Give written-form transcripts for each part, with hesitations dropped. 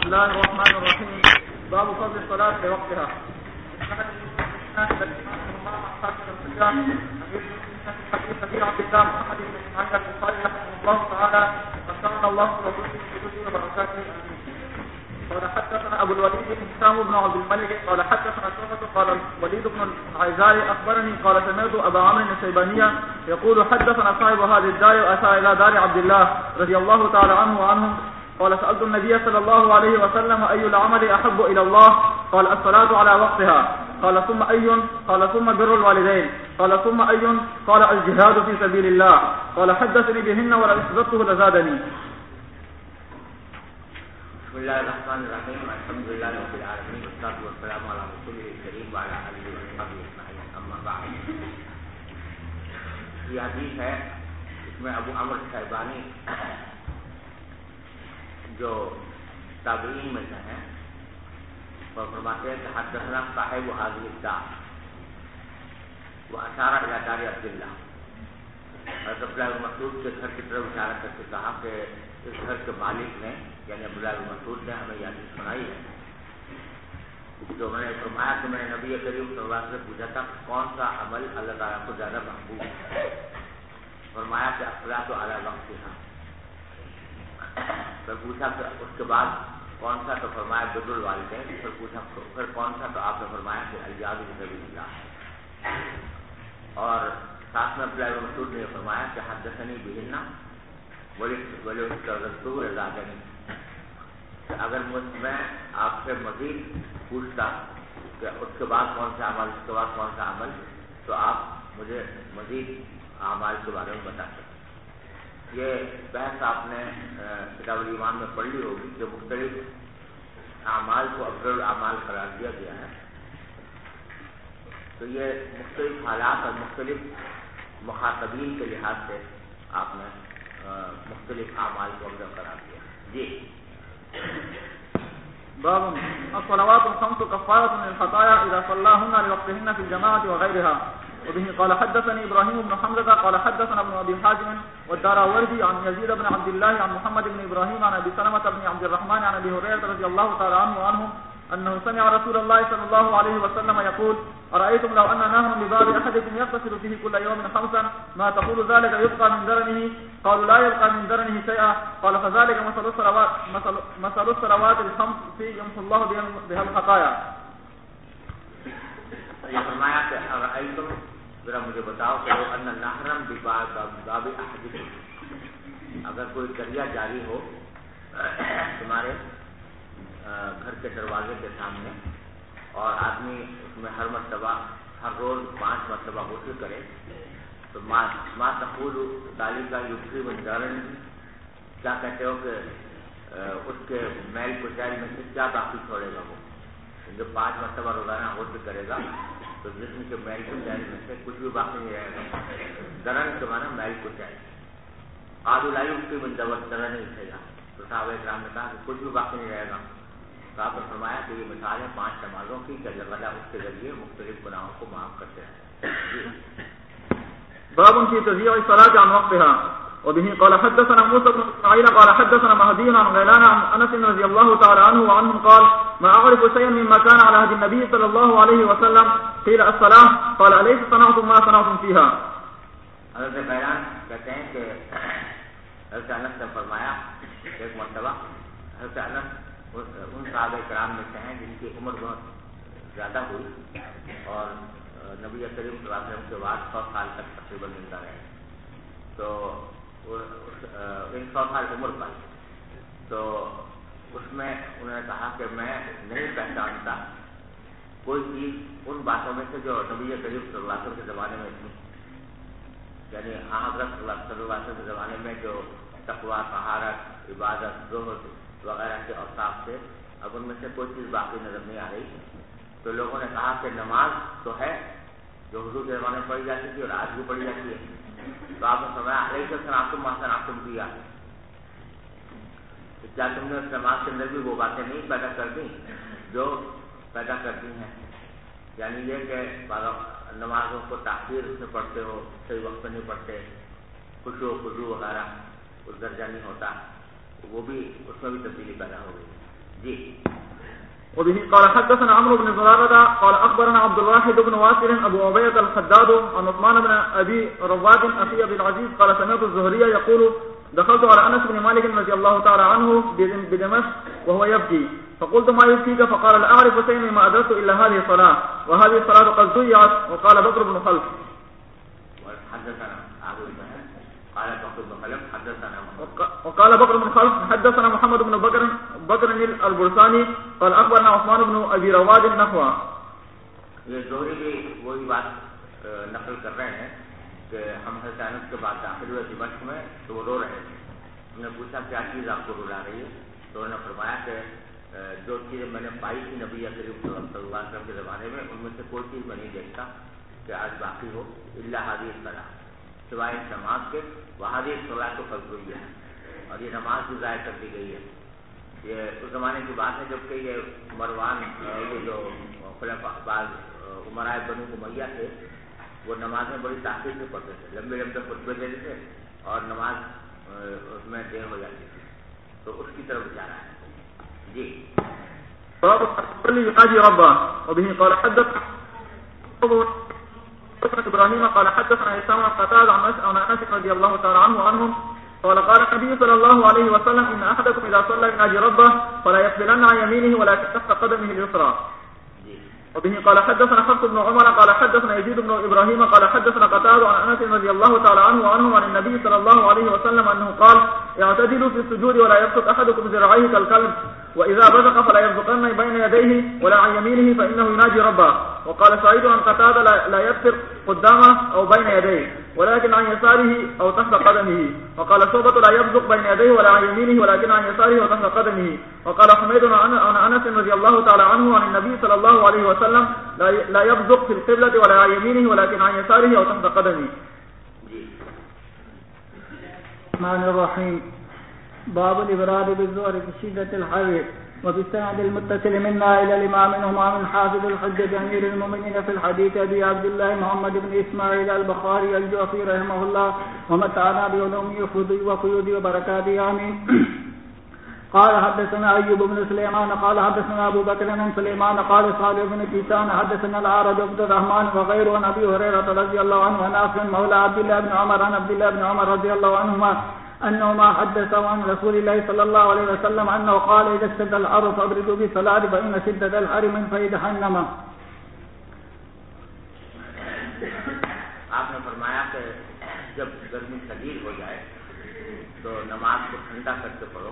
الله الرحمن الرحيم. باب فضل الصلاة لوقتها. قال حدثنا ابو الوليد هشام بن عبد الملك قال حدثنا شعبة قال الوليد بن العيزاري اخبرني قال سمعت ابا عمرو الشيباني يقول حدثنا صاحب هذه الدار واتى الى دار عبد الله رضي الله تعالى عنه وعنهم قال سألت النبي صلى الله عليه وسلم أي العمل أحب إلى الله؟ قال الصلاة على وقتها. قال ثم أي؟ قال ثم بر الوالدين. قال ثم أي؟ قال الجهاد في سبيل الله. قال حدثني بهن ولو استزدته لزادني. بسم الله الرحمن الرحيم. الحمد لله رب العالمين والصلاة والسلام على رسوله الكريم وعلى آله وصحبه أجمعين. أما بعد. یہ حدیث ہے اس میں ابو عمرو شیبانی جو تابعین میں سے ہیں وہ فرماتے ہیں کہ حدثنا صاحب هذه الدار واشار الى دار عبد الله. حضرت عبداللہ بن مسعود کے گھر کی طرف اشارہ کر کے کہا کہ اس گھر کے مالک نے یعنی عبداللہ بن مسعود نے ہمیں یہ حدیث سنائی ہے جو میں نے فرمایا کہ میں نے نبی کریم صلی اللہ علیہ وسلم سے پوچھا تھا کون سا عمل اللہ تعالیٰ کو زیادہ محبوب ہے. فرمایا کہ الصلاۃ علی وقتها. پھر پوچھا کہ اس کے بعد کون سا؟ تو فرمایا بر الوالدین. پھر پوچھا پھر کون سا؟ تو آپ نے فرمایا کہ الجہاد فی سبیل اللہ. اور ساتھ میں عبداللہ بن مسعود نے فرمایا کہ حدثنی بہن ولو زادنی. اگر میں آپ سے مزید پوچھتا کہ اس کے بعد کون سا عمل، اس کے بعد کون سا عمل، تو آپ مجھے مزید اعمال کے بارے میں بتا سکتے. یہ بحث آپ نے کتاب الایمان میں پڑھ لی ہوگی کہ مختلف اعمال کو افضل الاعمال قرار دیا گیا ہے. تو یہ مختلف حالات اور مختلف مخاطبین کے لحاظ سے آپ نے مختلف اعمال کو افضل قرار دیا. جی باب الصلوات الخمس كفارة للخطايا إذا صلاهن لوقتهن في الجماعة وغيرها. وبه قال حدثني إبراهيم بن حمزة قال حدثنا ابن أبي حازم والداراوردي عن يزيد بن عبد الله عن محمد بن إبراهيم عن أبي سلمة بن عبد الرحمن عن أبي هريرة رضي الله تعالى عنه وعنهم أنه سمع رسول الله صلى الله عليه وسلم يقول أرأيتم لو أن نهرا بباب أحدكم يغتسل فيه كل يوم خمسا ما تقول ذلك يبقى من درنه؟ قالوا لا يبقى من درنه شيئا. قال فذلك مثل الصلوات الخمس في يمحو الله بها الخطايا. یہ فرمایا کہ أرأيتم ذرا مجھے بتاؤ کہ ان نہرم بباب احدکم، اگر کوئی دریا جاری ہو تمہارے گھر کے دروازے کے سامنے اور آدمی اس میں ہر مرتبہ ہر روز 5 مرتبہ غسل کرے تو ما تقول ذلك يبقي من درنه، کیا کہتے ہو کہ اس کے میل کچیل میں سے کیا باقی چھوڑے گا؟ وہ جو 5 مرتبہ روزانہ غسل کرے گا تو جسم کے میل کچیل میں سے کچھ بھی باقی نہیں رہے گا. درن کے معنی میل کچیل. قالوا لا يبقي من درنه شيئا. تو صحابہ کرام نے کہا کہ کچھ بھی باقی نہیں رہے گا. تو آپ نے فرمایا کہ یہ مثال ہے 5 نمازوں کی کہ اللہ تعالیٰ اس کے ذریعے مختلف گناہوں کو معاف کرتے ہیں. باب في تضييع الصلاة عن وقتها. وبه قال حدثنا موسى بن اسماعيل قال حدثنا مهدي عن غيلان عن انس رضي الله تعالى عنه وعنهم قال ما اعرف شيئا مما كان على عهد النبي صلى الله عليه وسلم. قيل الصلاة قال اليس صنعتم ما صنعتم فيها. حضرت غیلان کہتے ہیں کہ حضرت انس نے فرمایا ایک مرتبہ حضرت انس ان صحابہ کرام میں سے ہیں جن کی عمر بہت زیادہ ہوئی اور نبی کریم صلی اللہ علیہ وسلم کے بعد 100 سال تک تقریباً زندہ رہے. تو 100 سال عمر پر تو اس میں انہوں نے کہا کہ میں نہیں پہچانتا کوئی چیز ان باتوں میں سے جو نبی کریم صلی اللہ علیہ وسلم کے زمانے میں تھی، یعنی حضرت صلی اللہ علیہ وسلم کے زمانے میں جو تقویٰ، طہارت، عبادت، زہد وغیرہ کے اوصاف سے اب ان میں سے کوئی چیز باقی نظر نہیں آ رہی. تو لوگوں نے کہا کہ نماز تو ہے جو حضور کے زمانے میں پڑھی جاتی تھی اور آج بھی پڑھی جاتی ہے. تو آپ نے فرمایا علیہ صنعتم ما صنعتم کیا، کیا تم نے اس نماز کے اندر بھی وہ باتیں نہیں پیدا کر دیں جو پیدا کرتی ہیں؟ یعنی یہ کہ نمازوں کو تاخیر سے پڑھتے ہو، صحیح وقت میں نہیں پڑھتے، خشوع وغیرہ اس درجہ نہیں ہوتا، وہ بھی اس میں بھی تبدیلی پیدا ہو گئی. جی. وبه قال حدثنا عمرو بن زرارة قال أخبرنا عبد الواحد بن واسر أبو عبيدة الخداد عن عثمان بن أبي رواد أخي أبي العزيز قال سمعت الزهري يقول دخلت على أنس بن مالك رضي الله تعالى عنه بدمشق وهو يبكي فقلت ما يبكيك فقال لا أعرف شيئا ما أدركت إلا هذه الصلاة وهذه الصلاة قد ضيعت. وقال بكر بن خلف وقال بكر بن خلف حدثنا محمد بن بكر البرساني قال أخبرنا عثمان بن أبي رواد نحوه. یہ زہری بھی وہی بات نقل کر رہے ہیں کہ ہم حضرت انس کے بعد داخل ہوئے دمشق میں تو وہ رو رہے تھے. ہم نے پوچھا کیا چیز آپ کو رلا رہی ہے تو انہوں نے فرمایا کہ جو چیزیں میں نے پائی تھی نبی کریم صلی اللہ علیہ وسلم کے زمانے میں ان میں سے کوئی چیز میں نہیں دیکھتا کہ آج باقی ہو الا حاضر صلاح سوائے نماز کے. وہادی صلاح تو فرض ہوئی ہے اور یہ نماز بھی ضائع کر دی گئی ہے. یہ اس زمانے کی بات ہے جبکہ یہ مروان یہ جو بعض عمرائے بنو امیہ تھے وہ نماز میں بڑی تاخیر سے پڑھتے تھے, لمبے لمبے خطبے دیتے تھے اور نماز اس میں دیر ہو جاتی تھی. تو اس کی طرف جا رہا ہے. جی. وبه قال حدثنا ابراهيم قال حدثنا هشام قتادة عن انس رضي الله تعالى عنهم قال قال النبي صلى الله عليه وسلم ان احدكم اذا صلى يناجي ربه فلا يقبلن عن يمينه ولا تحت قدمه اليسرى. وبه قال حدثنا حفص بن عمر قال حدثنا يزيد بن ابراهيم قال حدثنا قتادة عن انس رضي الله تعالى عنهم عن النبي صلى الله عليه وسلم انه قال اعتدلوا في السجود ولا يبسط احدكم ذراعيه كالكلب واذا بزق فلا يبزقن بين يديه ولا عن يمينه فانه يناجي ربه. وقال سعيد عن قتادة لا يبسط قدامه او بين يديه ولكن عن يساره او تحت قدمه. وقال شعبة لا يبزق بين يديه ولا عن يمينه ولكن عن يساره او تحت قدمه. وقال حميد عن انس رضي الله تعالى عنه عن النبي صلى الله عليه وسلم لا يبزق في القبلة ولا عن يمينه ولكن عن يساره او تحت قدمه. الرحمن الرحيم. باب الإبراد بالزهر بشدة الحر. وبالسند المتصل منا إلى الإمام همام الحافظ الحجة أمير المؤمنين في الحديث أبي عبد الله محمد بن إسماعيل البخاري الجوفي رحمه الله ومتعنا بعلومه وقيوده وبركاته آمين. قال حدثنا أيوب بن سليمان قال حدثنا أبو بكر بن سليمان قال صالح بن كيسان حدثنا الأعرج عبد الرحمن وغيره عن أبي هريرة رضي الله عنه ونافع مولى عبد الله بن عمر عن عبد الله بن عمر رضي الله عنهما أنهما حدثوا عن رسول الله صلى الله عليه وسلم أنه قال إذا اشتد الحر فابردوا بالصلاة فإن شدة الحر من فيض جهنم. آپ نے فرمایا کہ جب گرمی شدید ہو جائے تو نماز کو ٹھنڈا کر کے پڑھو,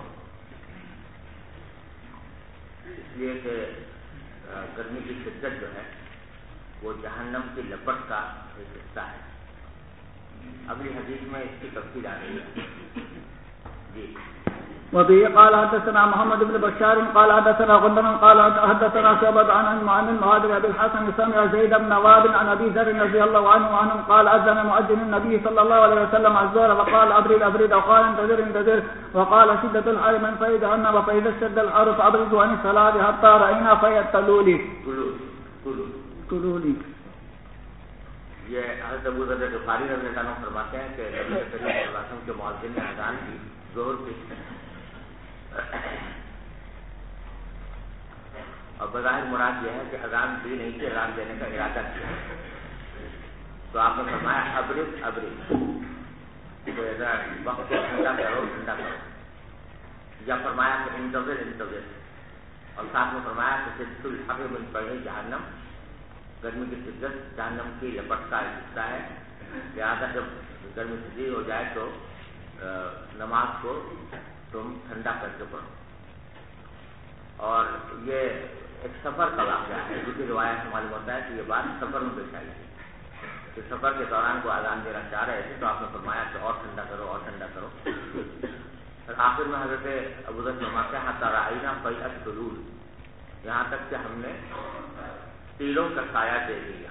اس لیے کہ گرمی کی شدت جو ہے وہ جہنم کی لپٹ کا ایک حصہ ہے. اگلی حدیث میں اس کی تفصیل آ رہی ہے. جی. وبه قال حدثنا محمد بن بشار قال حدثنا غندر قال حدثنا شعبة عن المهاجر أبي الحسن سمع زيد بن نواب عن أبي ذر رضي الله عنه قال أذن مؤذن النبي صلى الله عليه وسلم الظهر فقال أبرد وقال انتظر وقال شدة الحر من فيض جهنم فإذا اشتد الحر فأبردوا عن الصلاة حتى رأينا فيض تلولي. یہ حضرت ابو ذر غفاری رضی اللہ عنہ فرماتے ہیں کہ نبی کریم صلی اللہ علیہ وسلم کے مؤذن نے اذان کی ظہر کی اور بظاہر مراد یہ ہے کہ اذان دی نہیں تھی, اذان دینے کا ارادہ کیا. تو آپ نے فرمایا ابرد وقت کو ٹھنڈا کرو. یا فرمایا کہ انتظر اور ساتھ میں فرمایا کہ شدت الحر من فیض جہنم, گرمی کی شدت جہنم کی لپٹ کا حصہ ہے. لہٰذا جب گرمی شدید ہو جائے تو نماز کو تم ٹھنڈا کر کے پڑھو. اور یہ ایک سفر کا واقعہ ہے. دوسری روایت سے معلوم ہوتا ہے کہ یہ بات سفر میں پیش آئی تھی کہ سفر کے دوران کو اذان دینا چاہ رہے تھے تو آپ نے فرمایا کہ اور ٹھنڈا کرو. اور آخر میں حضرت ابو ذر فرماتے ہیں حتی رأینا فیض تلول, یہاں تک کہ ہم نے تیلوں کا سایہ دے دیا.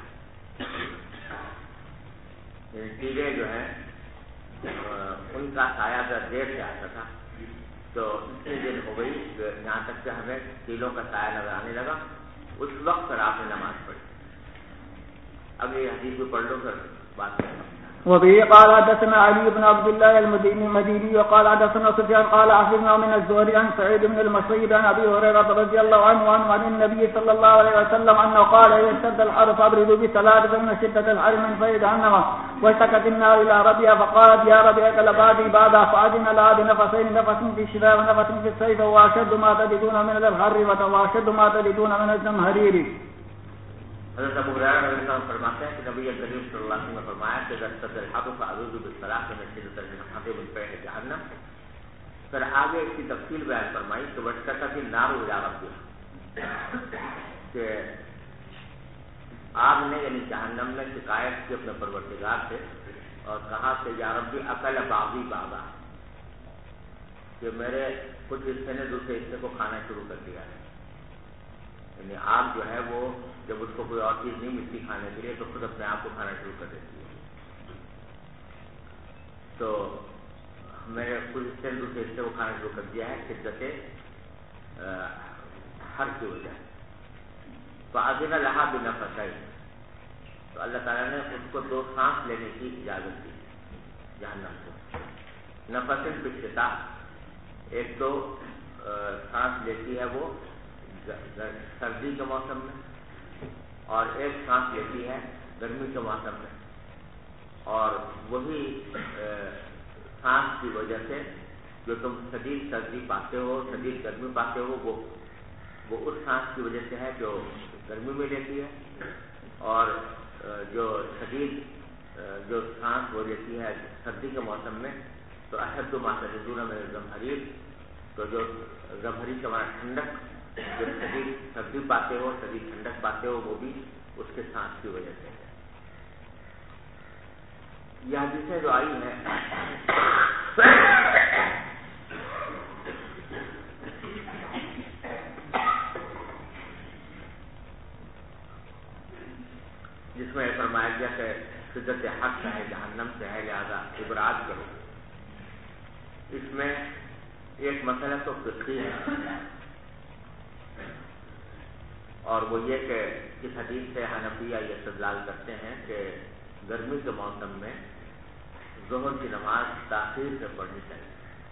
تیلے جو ہیں ان کا سایہ اگر دیر سے آتا تھا تو اتنی دن ہو گئی یہاں تک کہ ہمیں تیلوں کا سایہ نظر آنے لگا. اس وقت پر آپ نے نماز پڑھی. اب یہ حدیث کو پڑھ لو پھر بات کریں. وبه قال حدثنا علي بن عبد الله المديني وقال حدثنا سفيان قال أخبرنا من الزهري عن سعيد بن المسيب عن أبي هريرة رضي الله عنه عن النبي صلى الله عليه وسلم أنه قال إذا اشتد الحر فابردوا بثلاث فإن شدة الحر من فيض جهنم واشتكت النار إلى ربها فقالت يا ربي أكل بعدي بعدها فأذن لها بنفسين نفس في الشتاء ونفس في الصيف وأشد ما تجدون من الحر وأشد ما تجدون من الزمهرير. حضرت ابو ہریرہ رضی اللہ عنہ فرماتے ہیں کہ نبی کریم صلی اللہ علیہ وسلم نے فرمایا کہ اگر اشتد الحر فاعوذ بالصلاۃ من شدۃ الحر من فیض جہنم. پھر آگے اس کی تفصیل بیان فرمائی کہ واشتکت النار الی ربها کہ آگ نے یعنی جہنم نے شکایت کی اپنے پروردگار سے اور کہا کہ یا ربی اکل بعضی بعضا کہ میرے کچھ حصے نے دوسرے حصے کو کھانا شروع کر دیا ہے. یعنی آگ جو ہے وہ جب اس کو کوئی اور چیز نہیں ملتی کھانے کے لیے تو خود اپنے آپ کو کھانا شروع کر دیتی ہے. تو میرے کچھ حصے نے دوسرے حصے کو کھانا شروع کر دیا ہے شدت حر کی وجہ سے. فأذن لها بنفسين تو اللہ تعالیٰ نے اس کو 2 سانس لینے کی اجازت دی جہنم کو. نفسن فی الشتاء ایک تو سانس لیتی ہے وہ سردی کے موسم میں اور ایک سانس لیتی ہے گرمی کے موسم میں. اور وہی سانس کی وجہ سے جو تم شدید سردی پاتے ہو شدید گرمی پاتے ہو وہ اس سانس کی وجہ سے ہے جو گرمی میں لیتی ہے. اور جو شدید جو سانس وہ لیتی ہے سردی کے موسم میں تو اشد ما تجدون من الزمہریر تو جو زمہری کے معنی ٹھنڈک جو شدید سردی پاتے ہو شدید ٹھنڈک پاتے ہو وہ بھی اس کے سانس کی وجہ سے ہے. یہ حدیثیں جو آئی ہیں جس میں فرمایا گیا کہ شدت حق ہے جہنم سے ہے لہذا ابراج کرو. اس میں ایک مسئلہ تو فقہی ہے اور وہ یہ کہ اس حدیث سے حنفیہ یہ استدلال کرتے ہیں کہ گرمی کے موسم میں ظہر کی نماز تاخیر سے پڑھنی چاہیے.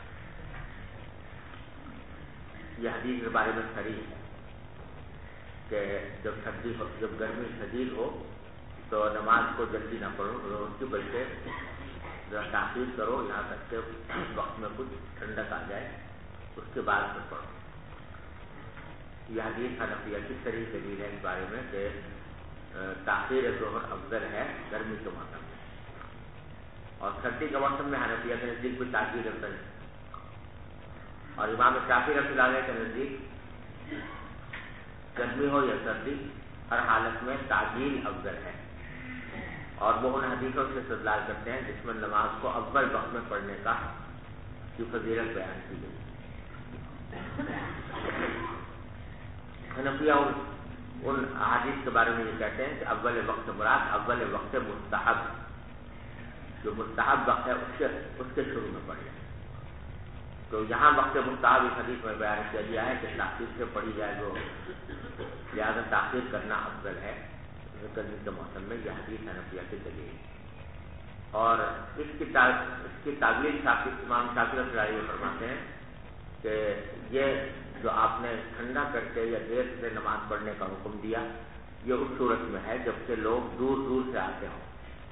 یہ حدیث کے بارے میں صریح ہے کہ جب گرمی شدید ہو تو نماز کو جلدی نہ پڑھو ظہر کی بلکہ ذرا تاخیر کرو یہاں تک کہ وقت میں کچھ ٹھنڈک آ جائے اس کے بعد میں پڑھو. یہ حدیث حنفیہ کی صریح دلیل ہے اس بارے میں کہ تاخیر ظہر افضل ہے گرمی کے موسم میں. اور سردی کے موسم میں حنفیہ کے نزدیک بھی تاخیر افضل ہے. اور امام شافعی رحمۃ اللہ علیہ کے نزدیک گرمی ہو یا سردی ہر حالت میں تعجیل افضل ہے. اور وہ ان حدیثوں سے استدلال کرتے ہیں جس میں نماز کو اول وقت میں پڑھنے کی فضیلت بیان کی گئی. حنفیہ ان احادیث کے بارے میں یہ کہتے ہیں کہ اول وقت مراد اول وقت مستحب جو مستحب وقت ہے اس کے شروع میں پڑھیں. تو یہاں وقت مستحب اس حدیث میں بیان کیا گیا ہے کہ تاخیر سے پڑھی جائے تو لہٰذا تاخیر کرنا افضل ہے گرمی کے موسم میں. یہ حدیث حنفیہ کی دلیل. اور اس کی تعبیر امام شافعی رحمۃ اللہ علیہ فرماتے ہیں کہ یہ جو آپ نے ٹھنڈا کر کے یا دیر سے نماز پڑھنے کا حکم دیا یہ اس صورت میں ہے جب کہ لوگ دور دور سے آتے ہوں.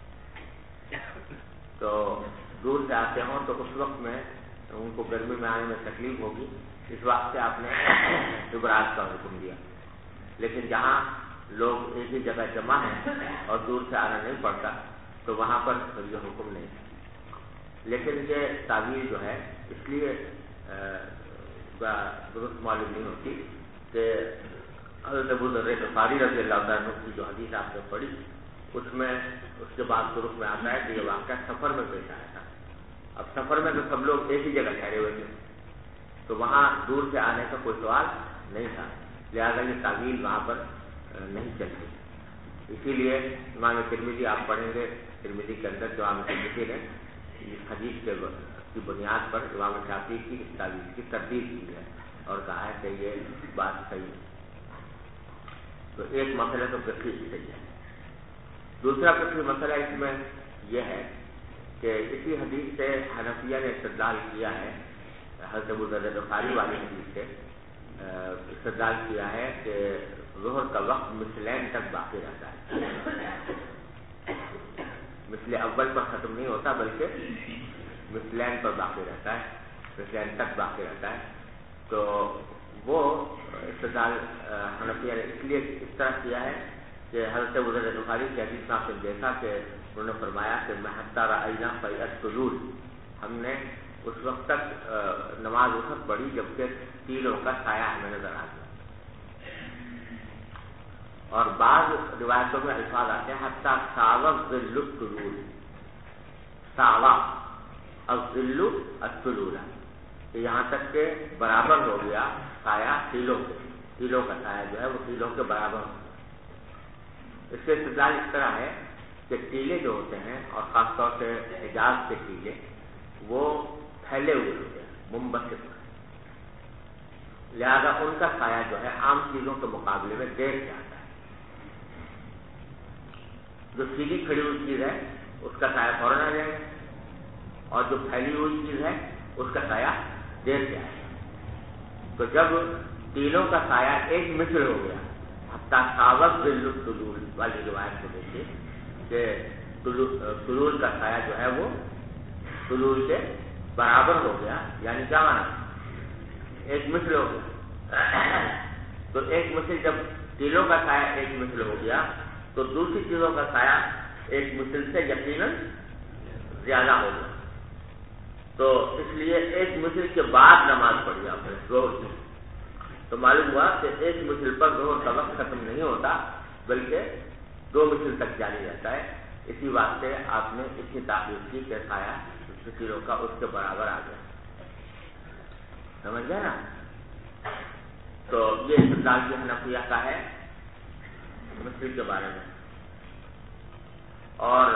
تو دور سے آتے ہوں تو اس وقت میں ان کو گرمی میں آنے میں تکلیف ہوگی, اس وقت سے آپ نے ابراج کا حکم دیا. لیکن جہاں لوگ ایک ہی جگہ جمع ہیں اور دور سے آنا نہیں پڑتا تو وہاں پر یہ حکم نہیں ہے. لیکن یہ تعبیر جو ہے اس لیے درست معلوم نہیں ہوتی کہ حضرت ابو ذر غفاری رضی اللہ عنہ کی جو حدیث آپ نے پڑھی اس میں اس کے بعد درست میں آتا ہے کہ یہ واقعہ سفر میں پیش آیا تھا. اب سفر میں تو سب لوگ ایک ہی جگہ ٹھہرے ہوئے تھے تو وہاں دور سے آنے کا کوئی سوال نہیں تھا, لہذا یہ تعویل وہاں پر نہیں چلتی. اسی لیے امام ترمذی آپ پڑھیں گے, ترمذی کے اندر جو امام ترمذی نے اس حدیث کی بنیاد پر امام شافعی کی اس تعویل کی تردید کی ہے اور کہا ہے کہ یہ بات صحیح ہے. تو ایک مسئلہ تو فقہی صحیح ہے. دوسرا فقہی مسئلہ اس میں یہ ہے کہ اسی حدیث سے حنفیہ نے استدلال کیا ہے، حضرت ابو ذر غفاری والی حدیث سے استدلال کیا ہے کہ ظہر کا وقت مثلین تک باقی رہتا ہے، مثل اول پر ختم نہیں ہوتا بلکہ مثلین پر باقی رہتا ہے، مثلین تک باقی رہتا ہے. تو وہ استدلال حنفیہ نے اس لیے اس طرح کیا ہے کہ حضرت ابو ذر غفاری کی حدیث میں آپ نے دیکھا کہ انہوں نے فرمایا کہ میں حتی رأینا فیأت طلول، ہم نے اس وقت تک نماز وقت پڑھی جبکہ تیلوں کا سایہ ہمیں نظر آ گیا. اور بعض روایتوں میں الفاظ آتے ہیں حتی ساوى الظل الطلول، ساوى الظل الطلول، کہ یہاں تک کہ برابر ہو گیا سایہ تیلوں کے، تیلوں کا سایہ جو ہے وہ تیلوں کے برابر ہو. اس سے استدلال اس طرح ہے کہ ٹیلے جو ہوتے ہیں اور خاص طور سے حجاز کے ٹیلے وہ پھیلے ہوئے ہوتے ہیں، منبسط، لہذا ان کا سایہ جو ہے عام چیزوں کے مقابلے میں دیر سے آتا ہے. جو سیدھی کھڑی ہوئی چیز ہے اس کا سایہ فوراً آ جائے گا، اور جو پھیلی ہوئی چیز ہے اس کا سایہ دیر سے آئے گا. تو جب تیلوں کا سایہ ایک مثل ہو گیا، حتیٰ ساوت ظل الطلول والی روایت کو دیکھیے کہ طلول کا سایہ جو ہے وہ طلول کے برابر ہو گیا، یعنی کیا مانا ایک مثل ہو گیا. تو ایک مثل جب تیلوں کا سایہ ایک مثل ہو گیا تو دوسری چیزوں کا سایہ ایک مثل سے یقیناً زیادہ ہو گیا. تو اس لیے ایک مثل کے بعد نماز پڑھی آپ نے ظہر کی، تو معلوم ہوا کہ ایک مثل پر ظہر کا وقت ختم نہیں ہوتا بلکہ دو مثل تک جاری رہتا ہے. اسی واسطے آپ نے اتنی تاخیر کی کہ سایہ تیلوں کا اس کے برابر آ گیا. سمجھ گئے نا؟ تو یہ استدلال بھی حنفیہ کا ہے مثل کے بارے میں. اور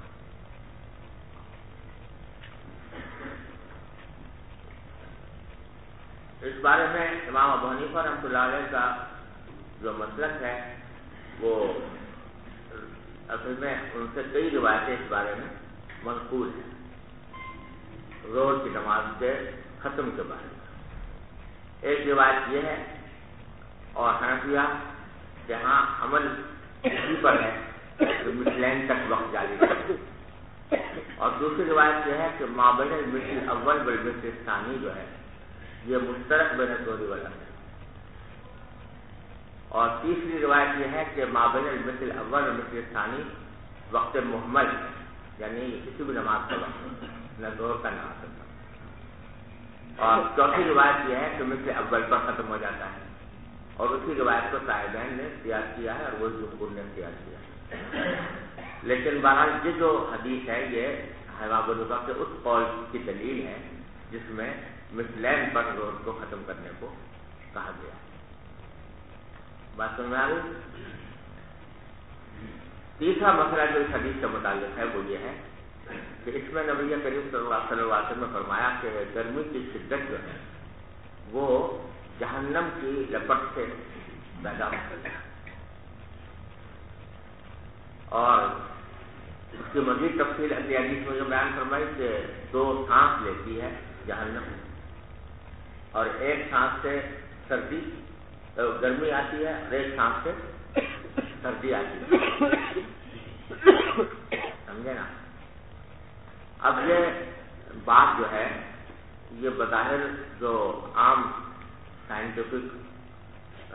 اس بارے میں امام ابو حنیفہ رحمۃ اللہ علیہ کا جو مسلک ہے وہ اصل میں ان سے کئی روایتیں اس بارے میں منقول ہیں ظہر کی نماز کے ختم کے بارے میں. ایک روایت یہ ہے اور حنفیہ کہ ہاں عمل اسی پر ہے کہ مثلین تک وقت جاری ہے. اور دوسری روایت یہ ہے کہ مابین المثل اول والمثل الثانی جو ہے یہ مشترک بین الظہر والعصر. اور تیسری روایت یہ ہے کہ مابین المثل اول اور مثل الثانی وقت محمل، یعنی کسی بھی نماز کا وقت، نہ ظہر کا نہ عصر کا. اور چوتھی روایت یہ ہے کہ مثل اول پر ختم ہو جاتا ہے، اور اسی روایت کو صاحبین نے اختیار کیا ہے اور وہ جمہور نے اختیار کیا ہے. لیکن بہرحال یہ جو حدیث ہے یہ امام ابو حنیفہ کے اس قول کی دلیل ہے جس میں مثلین پر ظہر کو ختم کرنے کو کہا گیا. بات سمجھ میں آ گئی؟ تیسرا مسئلہ جو اس حدیث سے متعلق ہے وہ یہ ہے کہ اس میں نبی کریم صلی اللہ علیہ وسلم نے فرمایا کہ گرمی کی شدت جو ہے وہ جہنم کی لپٹ سے پیدا ہوتی ہے. اور اس کی مزید تفصیل اگلی حدیث میں جو بیان فرمائی کہ دو سانس لیتی ہے جہنم، اور ایک سانس سے سردی گرمی آتی ہے اور ایک سانس سے سردی آتی ہے. سمجھے نا؟ اب یہ بات جو ہے یہ بظاہر جو عام سائنٹیفک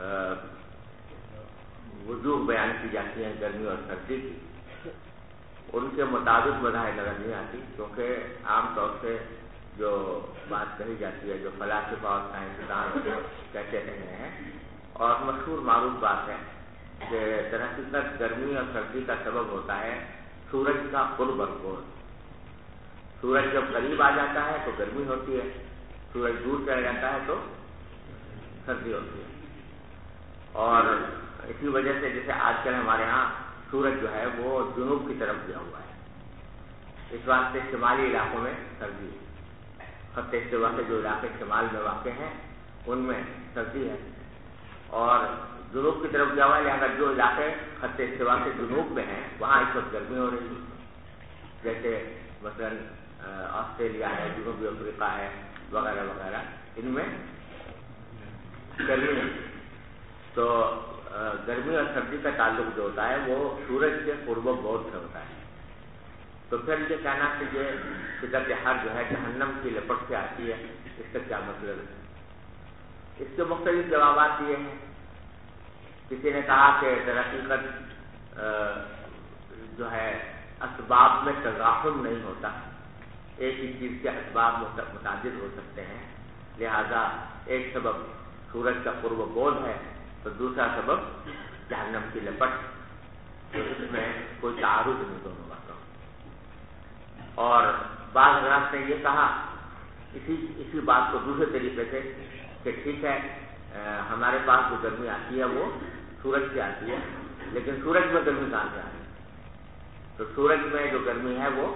وجوہ بیان کی جاتی ہیں گرمی اور سردی کی، ان کے مطابق بظاہر نظر نہیں آتی، کیونکہ عام طور سے جو بات کہی جاتی ہے جو فلاسفہ اور سائنسدان کہتے رہے ہیں، اور مشہور معروف بات ہے کہ درحقیقت گرمی اور سردی کا سبب ہوتا ہے سورج کا قرب اور قرب. سورج جب قریب آ جاتا ہے تو گرمی ہوتی ہے، سورج دور چلا جاتا ہے تو سردی ہوتی ہے. اور اسی وجہ سے جیسے آج کل ہمارے ہاں سورج جو ہے وہ جنوب کی طرف گیا ہوا ہے، اس واسطے شمالی علاقوں میں سردی ہے. خط استوا کے جو علاقے شمال میں واقع ہیں ان میں سردی ہے، اور جنوب کی طرف گیا ہوا ہے، لہٰذا جو علاقے خط استوا کے جنوب میں ہیں وہاں اس وقت گرمی ہو رہی ہے. جیسے مثلاً آسٹریلیا ہے, جنوبی افریقہ ہے, وغیرہ وغیرہ, ان میں گرمی نہیں. تو گرمی اور سردی کا تعلق جو ہوتا ہے وہ سورج کے قرب و بعد سے ہوتا ہے. تو پھر یہ کہنا کہ یہ شدت حر جو ہے جہنم کی لپٹ سے آتی ہے, اس کا کیا مطلب ہے؟ اس کے مختلف جوابات یہ ہیں. کسی نے کہا کہ در حقیقت جو ہے اسباب میں تضاحم نہیں ہوتا, ایک ہی چیز کے اسباب متعدد ہو سکتے ہیں, لہذا ایک سبب سورج کا قرب و بعد ہے تو دوسرا سبب جہنم کی لپٹ, تو اس میں کوئی تعارض نہیں دونوں باتوں. اور بعض حضرات نے یہ کہا اسی بات کو دوسرے طریقے سے کہ ٹھیک ہے ہمارے پاس جو گرمی آتی ہے وہ سورج سے آتی ہے, لیکن سورج میں گرمی کہاں سے آتی ہے؟ تو سورج میں جو گرمی ہے وہ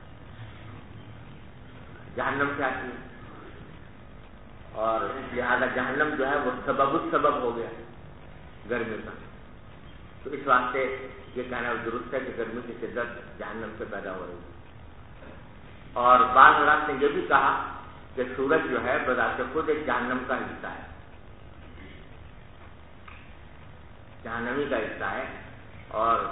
جہنم سے آتی ہے, اور لہذا جہنم جو ہے وہ سبب السبب ہو گیا گرمی کا. تو اس واسطے یہ کہنا درست ہے کہ گرمی کی شدت جہنم سے پیدا ہو رہی ہے. اور بعض حضرات نے یہ بھی کہا کہ سورج جو ہے بذات خود ایک جہنم کا حصہ ہے, جہنمی کا حصہ ہے, اور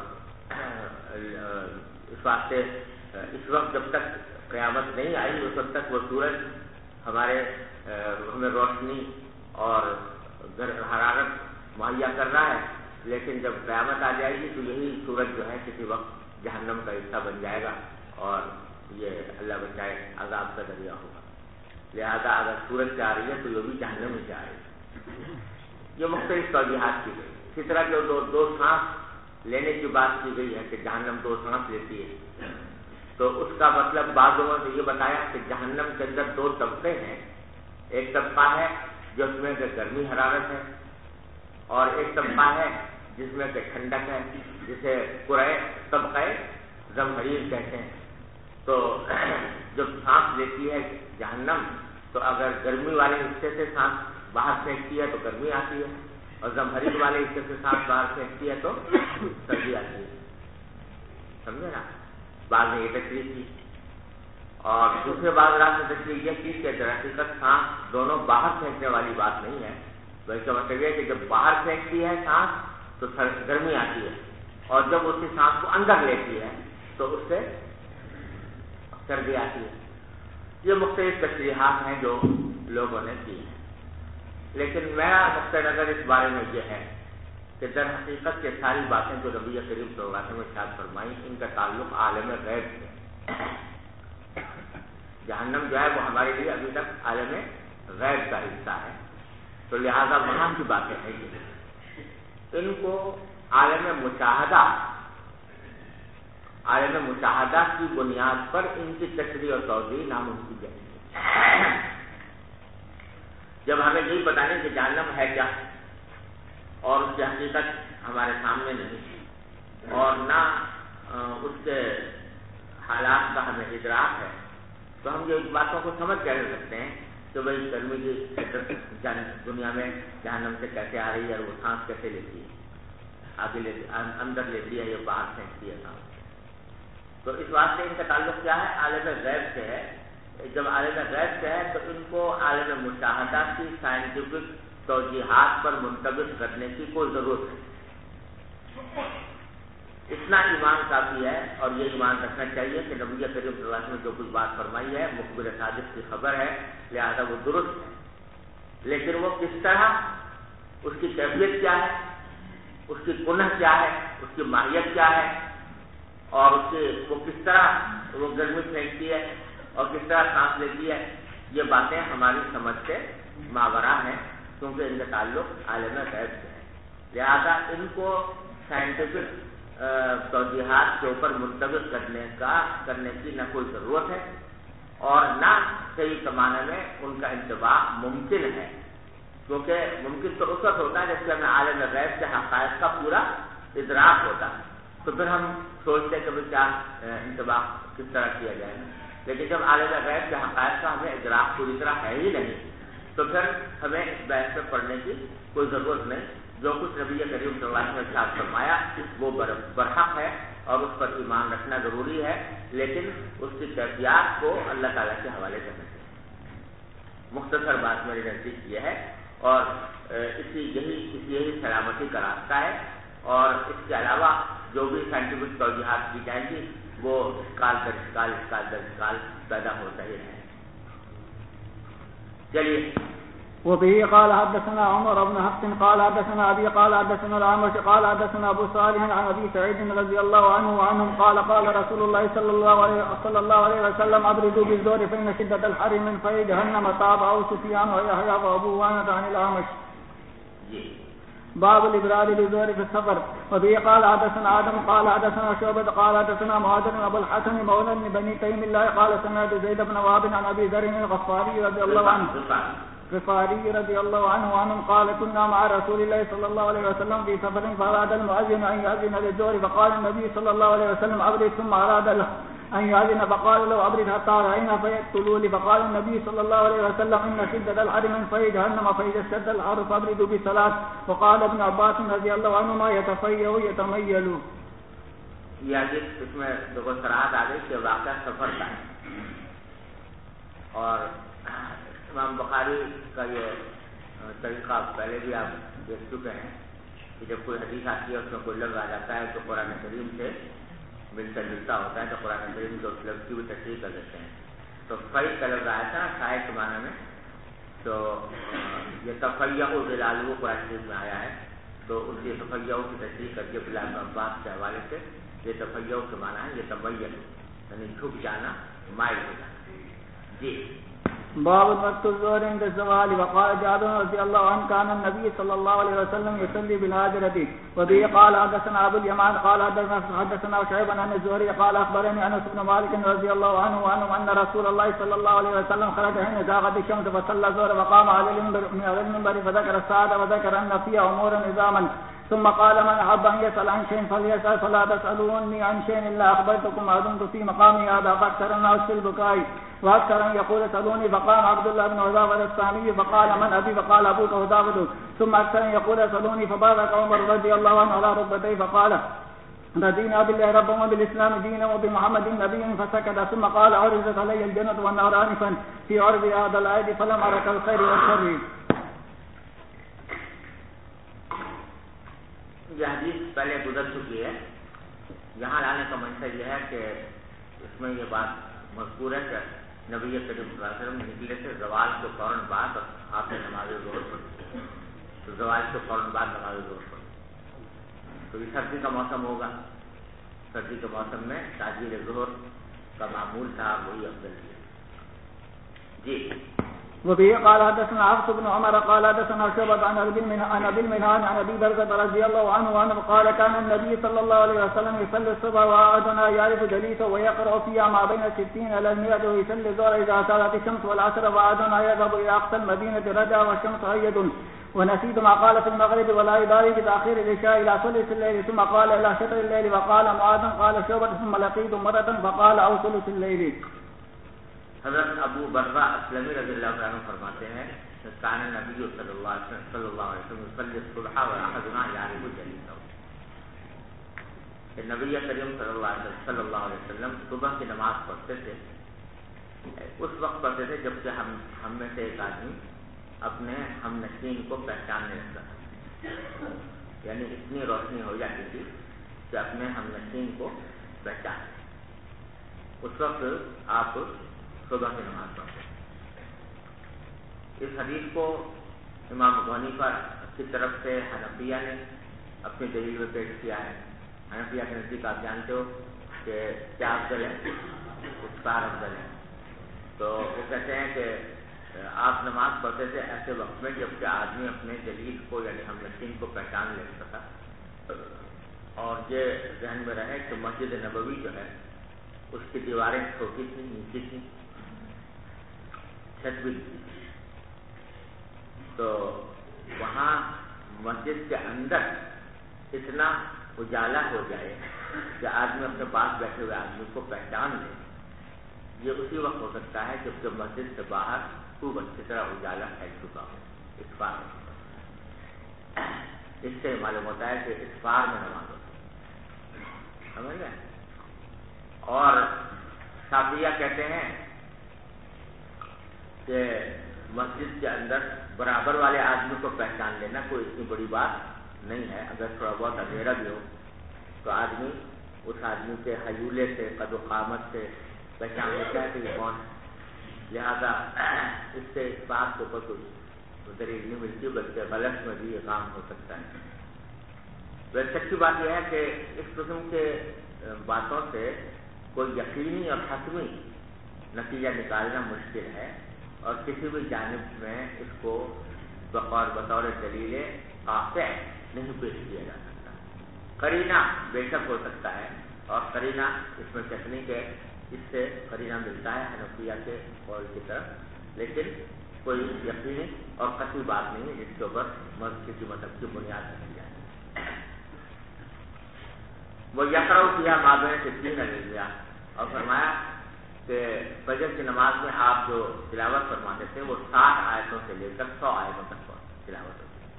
اس واسطے اس وقت جب تک قیامت نہیں آئی اس وقت تک وہ سورج ہمیں روشنی اور حرارت مہیا کر رہا ہے, لیکن جب قیامت آ جائے گی تو یہی سورج جو ہے کسی وقت جہنم کا حصہ بن جائے گا اور یہ اللہ بچائے عذاب کا ذریعہ ہوگا. لہذا اگر سورج سے آ رہی ہے تو یہ بھی جہنم ہی سے آ رہی ہے. یہ مختلف توجیحات کی گئی. اسی طرح جو دو سانس لینے کی بات کی گئی ہے کہ جہنم 2 سانس لیتی ہے, تو اس کا مطلب بعض لوگوں نے یہ بتایا کہ جہنم کے اندر 2 طبقے ہیں. ایک طبقہ ہے جو اس میں کہ گرمی حرارت ہے, اور ایک طبقہ ہے جس میں کہ ٹھنڈک ہے, جسے قرائے طبقہ زمہریر کہتے ہیں. تو جب سانس لیتی ہے جہنم تو اگر گرمی والے حصے سے سانس باہر پھینکتی ہے تو گرمی آتی ہے, اور زمہریر والے حصے سے سانس باہر پھینکتی ہے تو سردی آتی ہے. سمجھے نا؟ بعد میں یہ تشریح کی. اور دوسرے بعض رات میں تشریح یہ کی کہ در حقیقت سانس دونوں باہر پھینکنے والی بات نہیں ہے, بلکہ مطلب یہ کہ جب باہر پھینکتی ہے سانس تو گرمی آتی ہے, اور جب اسی سانس کو اندر لیتی ہے تو اس سے سردی آتی ہے. یہ مختلف تشریحات ہیں جو لوگوں نے کی ہیں, لیکن میرا نقطۂ نظر اس بارے میں یہ ہے کہ در حقیقت یہ ساری باتیں جو نبی کریم صلی اللہ علیہ وسلم نے ارشاد فرمائی ان کا تعلق عالم غیب سے. جہنم جو ہے وہ ہمارے لیے ابھی تک عالم غیب کا حصہ ہے, تو لہذا وہاں کی باتیں ہیں ان کو عالم مشاہدہ کی بنیاد پر ان کی تشریح اور توضیح ناممکن ہے. جب ہمیں نہیں بتانے کہ جہنم ہے کیا اور اس کی حقیقت ہمارے سامنے نہیں, اور نہ اس کے حالات کا ہمیں ادراک ہے, تو ہم یہ باتوں کو سمجھ کر سکتے ہیں کہ بھائی گرمی کی دنیا میں جہنم سے کیسے آ رہی ہے, اور وہ سانس کیسے لیتی ہے, آگے اندر لیتی ہے یا باہر پھینکتی ہے سانس. تو اس واسطے ان کا تعلق کیا ہے؟ عالم غیب سے ہے. جب عالم غیب سے ہے تو ان کو عالم مشاہدہ کی سائنٹیفک توجیحات پر منطبق کرنے کی کوئی ضرورت نہیں. اتنا ایمان کافی ہے, اور یہ ایمان رکھنا چاہیے کہ نبی کریم صلی اللہ علیہ وسلم نے جو کچھ بات فرمائی ہے مخبر صادق کی خبر ہے, لہذا وہ درست ہے. لیکن وہ کس طرح, اس کی کیفیت کیا ہے, اس کی کنہ کیا ہے, اس کی ماہیت کیا ہے, اور وہ کس طرح وہ گرمی پھینکتی ہے اور کس طرح سانس لیتی ہے, یہ باتیں ہماری سمجھ سے ماورا ہیں, کیونکہ ان کا تعلق عالم غیب سے ہے. لہذا ان کو سائنٹیفک توجیحات کے اوپر منطبق کرنے کی نہ کوئی ضرورت ہے, اور نہ صحیح زمانے میں ان کا انتباہ ممکن ہے, کیونکہ ممکن تو اس وقت ہوتا ہے جب کہ ہمیں عالم غیب سے حقائق کا پورا ادراک ہوتا ہے, تو پھر ہم سوچتے ہیں کہ کیا انتباہ کس طرح کیا جائے. لیکن جب عالم غیب کے حقائق کا ہمیں ادراک پوری طرح ہے ہی نہیں, تو پھر ہمیں اس بحث میں پڑھنے کی کوئی ضرورت نہیں. جو کچھ نبی کریم صلی اللہ علیہ وسلم نے ارشاد فرمایا وہ برحق ہے, اور اس پر ایمان رکھنا ضروری ہے، لیکن اس کی کیفیات کو اللہ تعالیٰ کے حوالے کرنا چاہیے۔ مختصر بات میرے نزدیک یہ ہے، اور یہی سلامتی کا راستہ ہے، اور اس کے علاوہ جو بھی سائنٹیفک توجیحات کی جائیں گی وہ اسکال در اسکال پیدا ہوتا ہی رہے۔ چلیے۔ وبه قال حدثنا عمر بن حفص قال حدثنا أبي قال حدثنا الأعمش قال حدثنا أبو صالح عن أبي سعيد رضي الله عنه وعنهم قال قال رسول الله صلى الله عليه وسلم أبردوا بالزور فإن شدة الحر من فيض جهنم. تابعه سفيان ويحيى وأبو واقد عن الأعمش. باب الإبراد بالزور في السفر. وبه قال حدثنا آدم قال حدثنا شعبة قال حدثنا مهاجر أبو الحسن مولى بني تيم الله قال سمعت زيد بن وهب عن أبي ذر الغفاري رضي الله عنه وعنهم قال كنا مع رسول الله صلى الله عليه وسلم في سفر فأراد المؤذن أن يؤذن للظهر فقال النبي صلى الله عليه وسلم أبرد، ثم أراد أن يؤذن فقال له أبرد حتى رأينا فيقتلوني، فقال النبي صلى الله عليه وسلم إن شدة الحر من فيض جهنم فإذا اشتد الحر فأبردوا بالصلاة. وقال ابن عباس رضي الله عنهما يتفيأ يتميل. یہ اس میں دو سراحت آ گئی کہ واقعہ سفر کا ہے، اور امام بخاری کا یہ طریقہ پہلے بھی آپ دیکھ چکے ہیں کہ جب کوئی حدیث آتی ہے اس میں کوئی لفظ آ جاتا ہے تو قرآن کریم سے ملتا جلتا ہوتا ہے تو قرآن کریم کے اس لفظ کی بھی تشریح کر دیتے ہیں. تو فیض کا لفظ آیا تھا شاید کے معنی میں، تو یہ تفیع ظلالہ قرآن شریف میں آیا ہے، تو اس کی تفیع کی تشریح کر کے بلال بن عباس کے حوالے سے یہ تفیع کے معنی ہے یہ تمیل یعنی جھک جانا، مائل ہو جانا. جی. باب وقت الظهر عند الزوال. وقال جابر رضي الله عنه كان النبي صلى الله عليه وسلم يصلي بالهاجرة. وبه قال حدثنا ابو اليمان قال حدثنا شعيب عن الزهري قال اخبرني انس بن مالك رضي الله عنه ان رسول الله صلى الله عليه وسلم خرج حين زاغت الشمس فصلى الظهر وقام على المنبر فذكر الساعة وذكر ان فيها امورا نظاما، ثم قال من احب ان يسأل عن شيء فليسأل فلا تسألوني عن شيء الا اخبرتكم ما دمت في مقامي هذا. فاكثر الناس في البكاء واكثر ان يقول سألوني، فقام عبد الله بن حذافة السامي فقال من ابي؟ فقال ابوك حذافة. ثم اكثر ان يقول سألوني، فبارك عمر رضي الله عنه على ركبتيه فقال رضينا بالله ربا وبالاسلام دينا وبمحمد نبيا. فسكت ثم قال عرضت علي الجنة والنار انفا في عرض هذا الايد فلم ارك الخير والشر. یہ حدیث پہلے گزر چکی ہے، یہاں لانے کا منشا یہ ہے کہ اس میں یہ بات مذکور ہے کہ نبی کریم صلی اللہ علیہ وسلم نکلے تھے زوال کے فوراً بعد، آپ نے نماز ظہر پڑھی، تو زوال کے فوراً بعد نماز ظہر پڑھی. تو یہ سردی کا موسم ہوگا، سردی کے موسم میں تاجیل ظہر کا معمول تھا، وہی افضل ہے. جی. وبه قال حدثنا عبد بن عمر قال حدثنا شعبة عن ابي المنهال عن ابي برزة رضي الله عنه قال كان النبي صلى الله عليه وسلم يصلي الصبح وأحدنا يعرف جليسه ويقرأ فيها ما بين 60 إلى 100 ويصلي الظهر إذا طلعت الشمس والعصر وأحدنا يذهب إلى أقصى المدينة رجع والشمس حية. ونسيت ما قال في المغرب ولا يبالي بتأخير العشاء إلى ثلث الليل ثم قال إلى شطر الليل. وقال معاذ قال شعبة ثم لقيت مرة فقال أو ثلث الليل. حضرت ابو برہ اسلمی رضی اللہ عنہ فرماتے ہیں کان نبی صلی اللہ علیہ وسلم يصلي الصبح واحدنا يعرف جليسه، کہ نبی کریم صلی اللہ علیہ وسلم صبح کی نماز پڑھتے تھے، اس وقت پڑھتے تھے جب کہ ہم میں سے ایک آدمی اپنے ہم نشین کو پہچاننے لگتا تھا، یعنی اتنی روشنی ہو جاتی تھی کہ اپنے ہم نشین کو پہچانے. اس وقت آپ صبح کی نماز پڑھتے. اس حدیث کو امام ابو حنیفہ کی طرف سے حنفیہ نے اپنی دلیل میں پیش کیا ہے. حنفیہ کے نزدیک آپ جانتے ہو کہ کیا افضل ہے؟ اسفار افضل ہے. تو وہ کہتے ہیں کہ آپ نماز پڑھتے تھے ایسے وقت میں جب کہ آدمی اپنے جلیل کو یعنی ہم نشین کو پہچان لیتا تھا، اور یہ ذہن میں رہے کہ مسجد نبوی جو ہے اس کی دیواریں چھوٹی تھیں، نیچی تھیں، چھت بھی تھی، تو وہاں مسجد کے اندر اتنا اجالا ہو جائے کہ آدمی اپنے پاس بیٹھے ہوئے آدمی کو پہچان لے. یہ اسی وقت ہو سکتا ہے جبکہ مسجد سے باہر خوب اچھی طرح اجالا پھیل چکا ہو. اسفار اس سے معلوم ہوتا ہے کہ اسفار میں نماز ہوتی ہے. سمجھ گئے. اور شافعیہ کہتے ہیں کہ مسجد کے اندر برابر والے آدمی کو پہچان لینا کوئی اتنی بڑی بات نہیں ہے. اگر تھوڑا بہت اندھیرا بھی ہو تو آدمی اس آدمی کے حیولے سے قد و قامت سے پہچان لیتا ہے کہ یہ کون ہے. لہذا اس سے اس بات کے اوپر کوئی دلیل نہیں ملتی بلکہ غلط میں بھی یہ کام ہو سکتا ہے. ویسے سچی بات یہ ہے کہ اس قسم کے باتوں سے کوئی یقینی اور حتمی نتیجہ نکالنا مشکل ہے اور کسی بھی جانب میں اس کو بطور دلیل قاطع نہیں پیش کیا جا سکتا. قرینہ بے شک ہو سکتا ہے اور قرینہ اس میں چٹنی کے اس سے قرینہ ملتا ہے حنفیہ کے قول کی طرف، لیکن کوئی یقینی اور قطعی بات نہیں ہے جس کے اوپر کسی مذہب کی بنیاد رکھی جائے. وہ یقرأ فیہا ما بین 60 آیۃ، اور فرمایا کہ فجر کی نماز میں آپ جو تلاوت فرماتے تھے وہ 60 آیتوں سے لے کر 100 آیتوں تک تلاوت ہوتی ہے.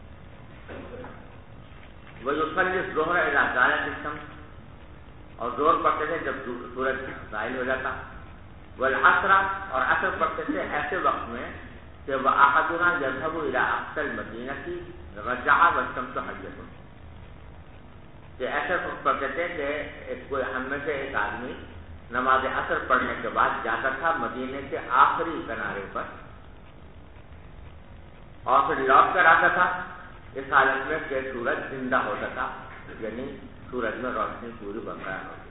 وہ یصلی الظہر اذا زالت الشمس، اور زور پڑھتے تھے جب سورج زائل ہو جاتا. والعصر، اور عصر پڑھتے تھے ایسے وقت میں کہ وأحدنا يذهب إلى أقصى المدينة رجع والشمس حية، کہ ایسے وقت پڑھتے تھے کہ کوئی ہم میں سے ایک آدمی نماز عصر پڑھنے کے بعد جاتا تھا مدینے کے آخری کنارے پر اور پھر لوٹ کر آتا تھا اس حالت میں کہ سورج زندہ ہوتا تھا، یعنی سورج میں روشنی پوری برقرار ہوتی.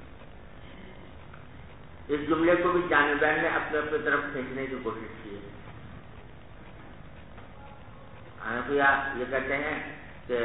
اس جملے کو بھی جانبین نے اپنے اپنی طرف کھینچنے کی کوشش کی ہے. حنفیہ یہ کہتے ہیں کہ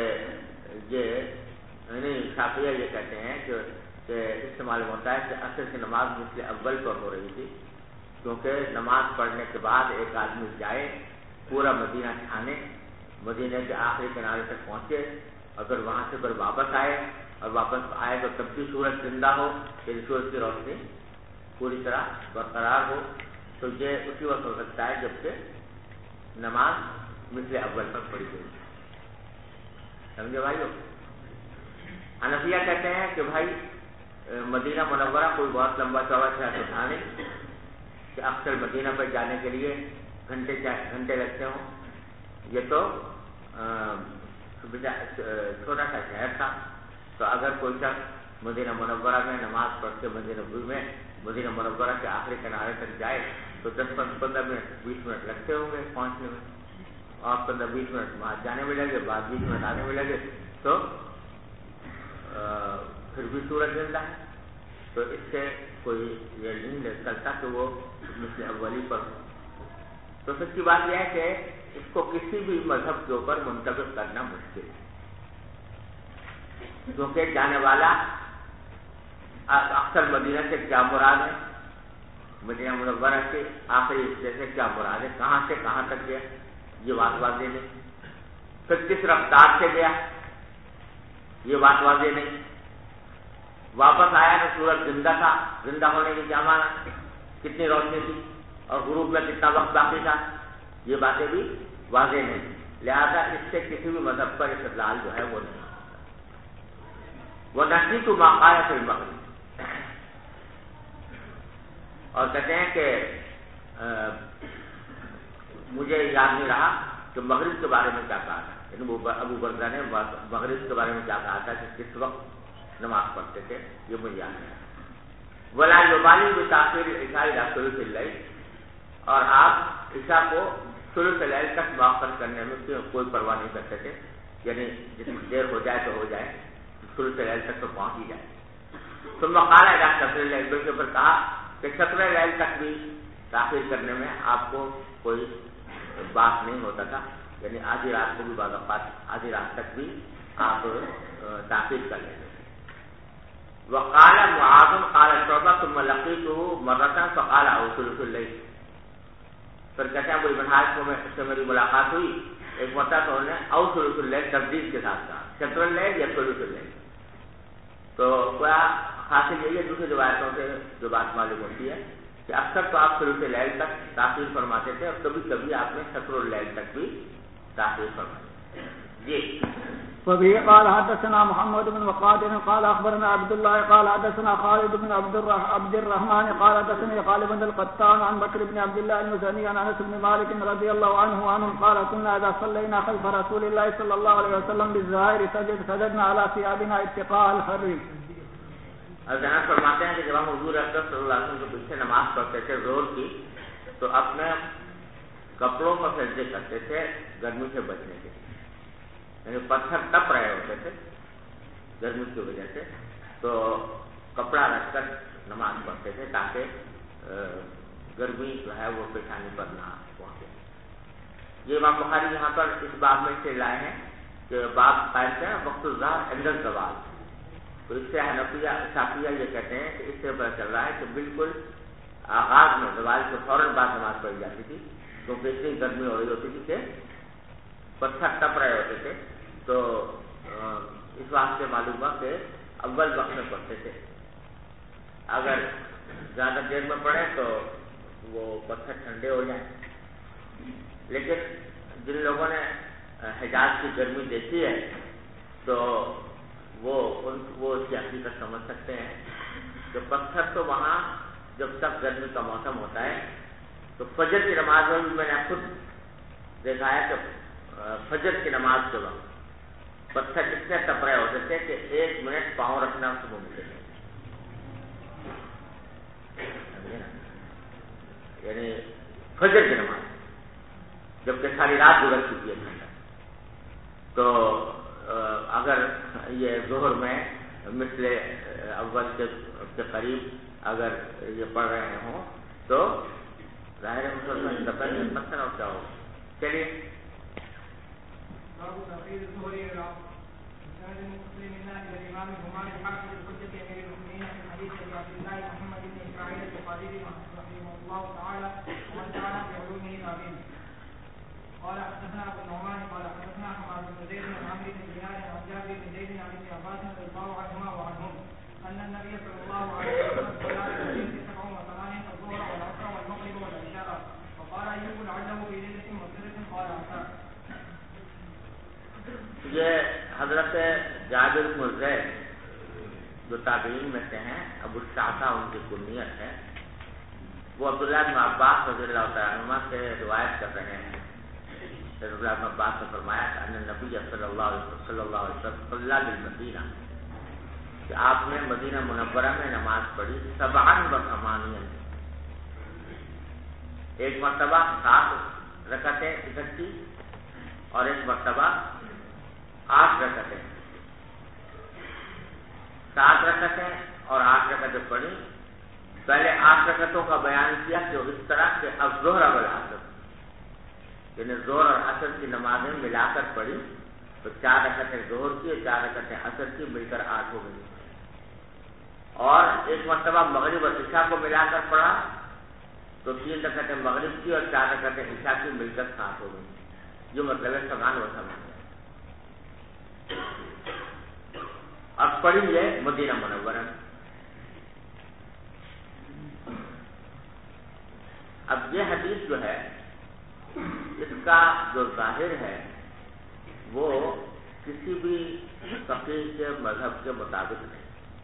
شافعیہ یہ کہتے ہیں کہ اس سے معلوم ہوتا ہے کہ عصر کی نماز مثل اول پر ہو رہی تھی، کیونکہ نماز پڑھنے کے بعد ایک آدمی جائے پورا مدینہ چھانے، مدینے کے آخری کنارے تک پہنچے، اگر وہاں سے پھر واپس آئے اور واپس آئے تو تب بھی سورج زندہ ہو، یعنی سورج کی روشنی پوری طرح برقرار ہو، تو یہ اسی وقت ہو سکتا ہے جبکہ نماز مثل اول پر پڑھی گئی. سمجھے بھائیو؟ حنفیہ کہتے ہیں کہ بھائی مدینہ منورہ کوئی بہت لمبا چوڑا شہر تو تھا نہیں کہ اکثر مدینہ پر جانے کے لیے گھنٹے لگتے ہوں. یہ تو چھوٹا سا شہر تھا، تو اگر کوئی شخص مدینہ منورہ میں نماز پڑھ کے مدینہ منورہ کے آخری کنارے تک جائے تو 10-15 منٹ 20 منٹ لگتے ہوں گے پہنچنے میں، اور 15-20 منٹ وہاں جانے میں لگے، بعد 20 منٹ آنے میں لگے، تو پھر بھی سورج زندہ ہے. تو اس سے کوئی یہ نہیں چلتا کہ وہ مثل اولی پر ہو. تو سچی بات یہ ہے کہ اس کو کسی بھی مذہب کے اوپر منتخب کرنا مشکل ہے، کیونکہ جانے والا اکثر مدینہ سے کیا مراد ہے، مدینہ منورہ کے آخری حصے سے کیا مراد ہے، کہاں سے کہاں تک گیا یہ بات واضح نہیں، پھر کس رفتار سے گیا یہ بات واضح نہیں، واپس آیا تو سورج زندہ تھا، زندہ ہونے کی کیا معنی، کتنی روشنی تھی اور غروب میں کتنا وقت باقی تھا، یہ باتیں بھی واضح نہیں. لہذا اس سے کسی بھی مذہب پر استدلال جو ہے وہ نہیں. وہ نزدیک مقام فی المغرب، اور کہتے ہیں کہ مجھے یاد نہیں رہا کہ مغرب کے بارے میں کیا کہا تھا، یعنی ابو برزہ نے مغرب کے بارے میں کیا کہا تھا کہ کس وقت نماز پڑھتے تھے، یہ مجھے یاد نہیں. ولا یبالی بتاخیر العشاء الی ثلث اللیل، اور آپ عشاء کو ثلث اللیل تک مؤخر کرنے میں کوئی پرواہ نہیں کرتے تھے، یعنی جتنی دیر ہو جائے تو ہو جائے، ثلث اللیل تک تو پہنچ ہی جائے. ثم قال الی شطر اللیل، کے اوپر کہا کہ شطر اللیل تک بھی تاخیر کرنے میں آپ کو کوئی بات نہیں ہوتا تھا، یعنی آدھی رات کو بھی بعض اوقات آدھی رات تک بھی آپ تاخیر کر لیتے تھے. وقال معاذ قال شعبہ ثم لقيته مرة فقال او ثلث الليل، پھر کہتے ہیں ابو بن حارث کو سے میری ملاقات ہوئی ایک مرتبہ تو انہوں نے او ثلث الليل تردید کے ساتھ کہا، شطر اللیل یا ثلث الليل. تو کیا حاصل یہی ہے دوسری روایتوں سے جو بات معلوم ہوتی ہے کہ اکثر تو آپ ثلث اللیل تک تاخیر فرماتے تھے اور کبھی کبھی آپ نے شطر اللیل تک بھی تاخیر فرمائی. جی وبه قال حدثنا محمد بن مقاتل قال أخبرنا عبد الله قال حدثنا خالد بن عبد الرحمن قال حدثني خالد بن القطان عن بكر بن عبد الله المزني عن أنس بن مالك رضي الله عنه قال كنا إذا صلينا خلف رسول الله صلى الله عليه وسلم بالظاهر سجدنا على ثيابنا اتقاء الحر. حضرت فرماتے ہیں کہ جب ہم حضور اکرم صلی اللہ علیہ وسلم کے پیچھے نماز پڑھتے تھے ظہر کی تو اپنے کپڑوں پر سجدے کرتے تھے گرمی سے بچنے کے، یعنی پتھر تپ رہے ہوتے تھے گرمی کی وجہ سے، تو کپڑا رکھ کر نماز پڑھتے تھے تاکہ گرمی جو ہے وہ پیشانی پر نہ پہنچے. یہ امام بخاری یہاں پر اس باب میں سے لائے ہیں کہ باب قائم ہے وقت الظہر عند الزوال. تو اس سے حنفیہ شافعیہ یہ کہتے ہیں کہ اس سے پتہ چل رہا ہے کہ بالکل آغاز میں زوال کے فوراً بعد نماز پڑھی جاتی تھی، کیونکہ اتنی گرمی ہو رہی ہوتی تھی کہ پتھر ٹپ رہے ہوتے تھے. تو اس واسطے معلوم ہوا کہ اول وقت میں پڑھتے تھے. اگر زیادہ دیر میں پڑھیں تو وہ پتھر ٹھنڈے ہو جائیں. لیکن جن لوگوں نے حجاز کی گرمی دیکھی ہے تو وہ اس کی حقیقت سمجھ سکتے ہیں کہ پتھر تو وہاں جب تک گرمی کا موسم ہوتا ہے تو فجر کی نماز میں بھی میں نے خود دیکھا ہے کہ فجر کی نماز کے وقت پتھر اتنے ٹپ رہے ہوتے تھے کہ 1 منٹ پاؤں رکھنا اس کو ممکن ہے. یعنی فجر کی نماز جبکہ ساری رات گزر چکی ہے. تو اگر یہ ظہر میں مثل اول کے قریب اگر یہ پڑھ رہے ہوں تو ظاہر مسلمان پتھر اور کیا ہو. چلیے قال حدثنا ابو النعمان قال حدثنا حماد بن زيد عن عمرو بن دينار عن جابر بن زيد عن ابن عباس رضي الله عنهما وعنهم ان النبي صلى الله عليه وسلم صلى في 7 الظهر والعصر والمغرب والعشاء فقال ايوب لعله في ليله مطيره قال عسى. یہ حضرت جابر بن زید جو تابعین میں سے ہیں، ابو الشعثاء ان کی کنیت ہے، وہ عبداللہ بن عباس رضی اللہ تعالیٰ عنہما سے روایت کر رہے ہیں. عبداللہ بن عباس نے فرمایا کہ ان نبی صلی اللہ علیہ وسلم صلی بالمدینہ کہ آپ نے مدینہ منورہ میں نماز پڑھی 7 و 8، ایک مرتبہ 7 رکعتیں اکٹھی اور ایک مرتبہ 8 رکعتیں، 7 رکعتیں اور 8 رکعتیں پڑھی. پہلے 8 رکعتوں کا بیان کیا کہ اس طرح کہ الظہر والعصر، یعنی ظہر اور عصر کی نمازیں ملا کر پڑھی تو 4 رکعتیں ظہر کی اور 4 رکعتیں عصر کی مل کر 8 ہو گئی. اور ایک مرتبہ مغرب اور عشاء کو ملا کر پڑھا تو 3 رکعتیں مغرب کی اور 4 رکعتیں عشاء کی مل کر 7 ہو گئی. یہ مطلب ہے 7 و 8. اور پڑھی ہے مدینہ منورہ میں. اب یہ حدیث جو ہے اس کا جو ظاہر ہے وہ کسی بھی فقیہ کے مذہب کے مطابق نہیں.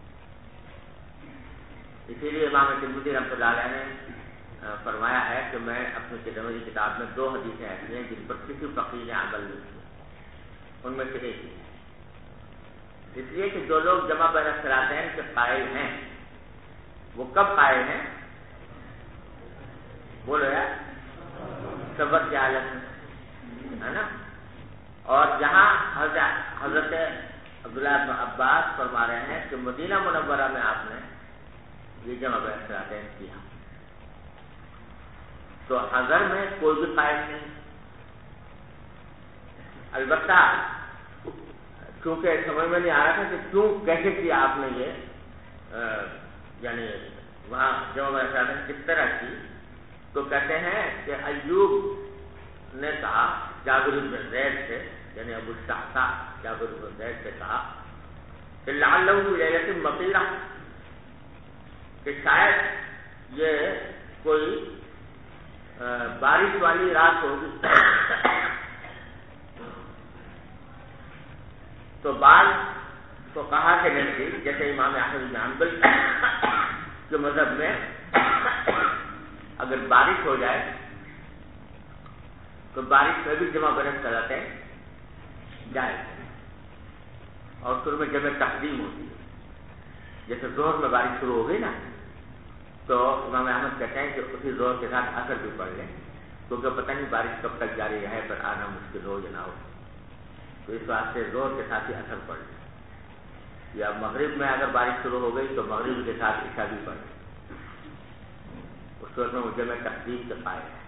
اسی لیے امام ترمذی رحمۃ اللہ علیہ نے فرمایا ہے کہ میں اپنی ترمذی کتاب میں 2 حدیثیں ایسی ہیں جن پر کسی فقیہ نے عمل نہیں کیا، ان میں سے ایک ہی. اس لیے کہ جو لوگ جمع بین الصلاتین کے قائل ہیں وہ کب قائل ہیں؟ بولو یار، صبر کی حالت میں، ہے نا. اور جہاں حضرت عبداللہ بن عباس فرما رہے ہیں کہ مدینہ منورہ میں آپ نے یہ جمع بین الصلاتین کیا، تو حضر میں کوئی بھی قائل نہیں. البتہ کیونکہ سمجھ میں نہیں آ رہا تھا کہ کیوں کیسے کیا آپ نے یہ، یعنی وہاں جمع بین الصلاتین کس طرح کی، تو کہتے ہیں کہ ایوب نے کہا جابر بن زید سے، یعنی ابو الشعثاء جابر بن زید سے کہا کہ لعلہ لیلۃ مطیرہ، کہ شاید یہ کوئی بارش والی رات ہوگی. تو بعض فقہا کے نزدیک جیسے امام احمد بن حنبل کے مذہب میں اگر بارش ہو جائے تو بارش میں بھی جمع برس کراتے جائے اور شروع میں جمع تقدیم ہوتی ہے. جیسے ظہر میں بارش شروع ہو گئی نا تو امام احمد کہتے ہیں کہ اسی ظہر کے ساتھ اثر بھی پڑھ لیں کیونکہ پتہ نہیں بارش کب تک جاری رہے پر آنا مشکل ہو یا نہ ہو, تو اس واسطے ظہر کے ساتھ ہی اثر پڑ لیں. یا مغرب میں اگر بارش شروع ہو گئی تو مغرب کے ساتھ عشاء بھی پڑھ لیں, اس وقت میں جمع تقدیم کے قائل ہے.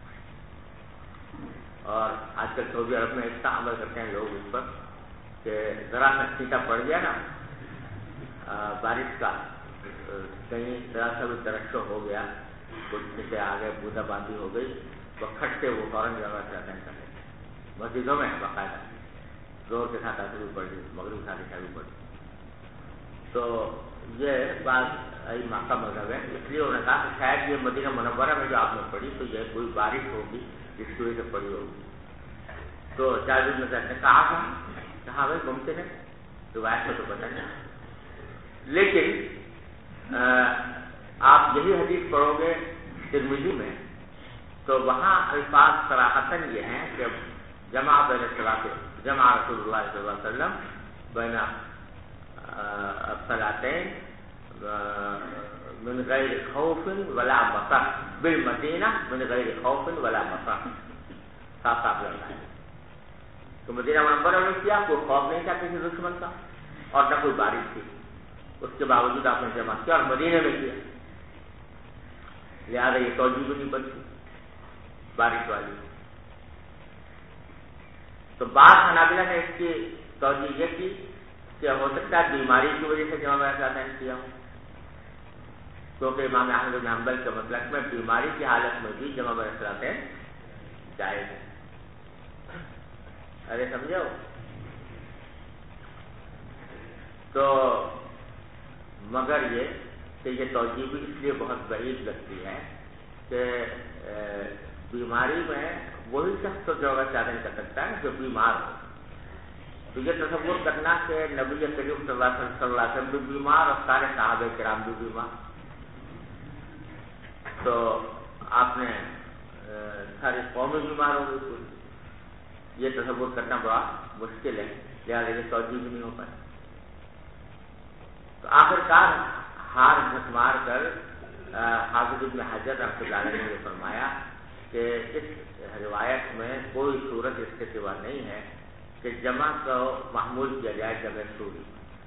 اور آج کل سعودی عرب میں اتنا عمل کرتے ہیں لوگ اس پر کہ ذرا سا چھینٹا پڑ گیا نا بارش کا, کہیں ذرا سا بھی ترشح ہو گیا, کچھ سے آگے بودا باندھی ہو گئی تو کھٹ سے وہ فوراً جگہ سے اٹینڈ کر لیتے ہیں. مسجدوں میں باقاعدہ زور کے ساتھ اثر بھی پڑ گئی, مغرب کے ساتھ عشاء بھی پڑ گئی. تو یہ بات ائمہ کا مذہب ہے. اس لیے انہوں نے کہا کہ شاید یہ مدینہ منورہ میں جو آپ نے پڑھی تو یہ کوئی بارش ہوگی جس کی وجہ سے پڑی ہوگی. تو جابر بن زید نے کہا بھائی ممکن ہے, روایت سے تو پتہ نہیں, لیکن آپ یہی حدیث پڑھو گے ترمذی میں تو وہاں الفاظ صراحتاً یہ ہیں کہ جمع رسول اللہ صلی اللہ علیہ وسلم بین الصلاتین من غیر خوف ولا مطر بالمدینہ من غیر خوف ولا مطر. صاف صاف لگتا ہے تو مدینہ منورہ میں کیا, کوئی خوف نہیں تھا کسی دشمن کا اور نہ کوئی بارش تھی, اس کے باوجود آپ نے جمع کیا اور مدینے میں کیا, لہٰذا یہ توجہ بھی نہیں بنتی بارش والی. تو بعض حنابلہ نے اس کی توجہ یہ کی کہ ہو سکتا ہے بیماری کی وجہ سے جمع برساتیں کیا ہوں, کیونکہ امام احمد بن حنبل کے مسلک میں بیماری کی حالت میں بھی جمع برساتیں جائز ہیں. ارے سمجھو, تو مگر یہ کہ یہ توجہ بھی اس لیے بہت بعید لگتی ہے کہ بیماری میں وہی شخص تو جمع برساتیں کر سکتا ہے جو بیمار ہو. تو یہ تصور کرنا کہ نبی کریم صلی اللہ علیہ وسلم بھی بیمار اور سارے صحابہ کرام بھی بیمار, تو آپ نے ساری قوم بیمار ہو گئی, یہ تصور کرنا بڑا مشکل ہے, لہٰذا یہ توجہ بھی نہیں ہو پائے. تو آخرکار ہار جھک مار کر حافظ ابن حجر رحمۃ اللہ علیہ نے یہ فرمایا کہ اس روایت میں کوئی صورت اس کے سوا نہیں ہے کہ جمع کو محمول کیا جائے جمع سوری,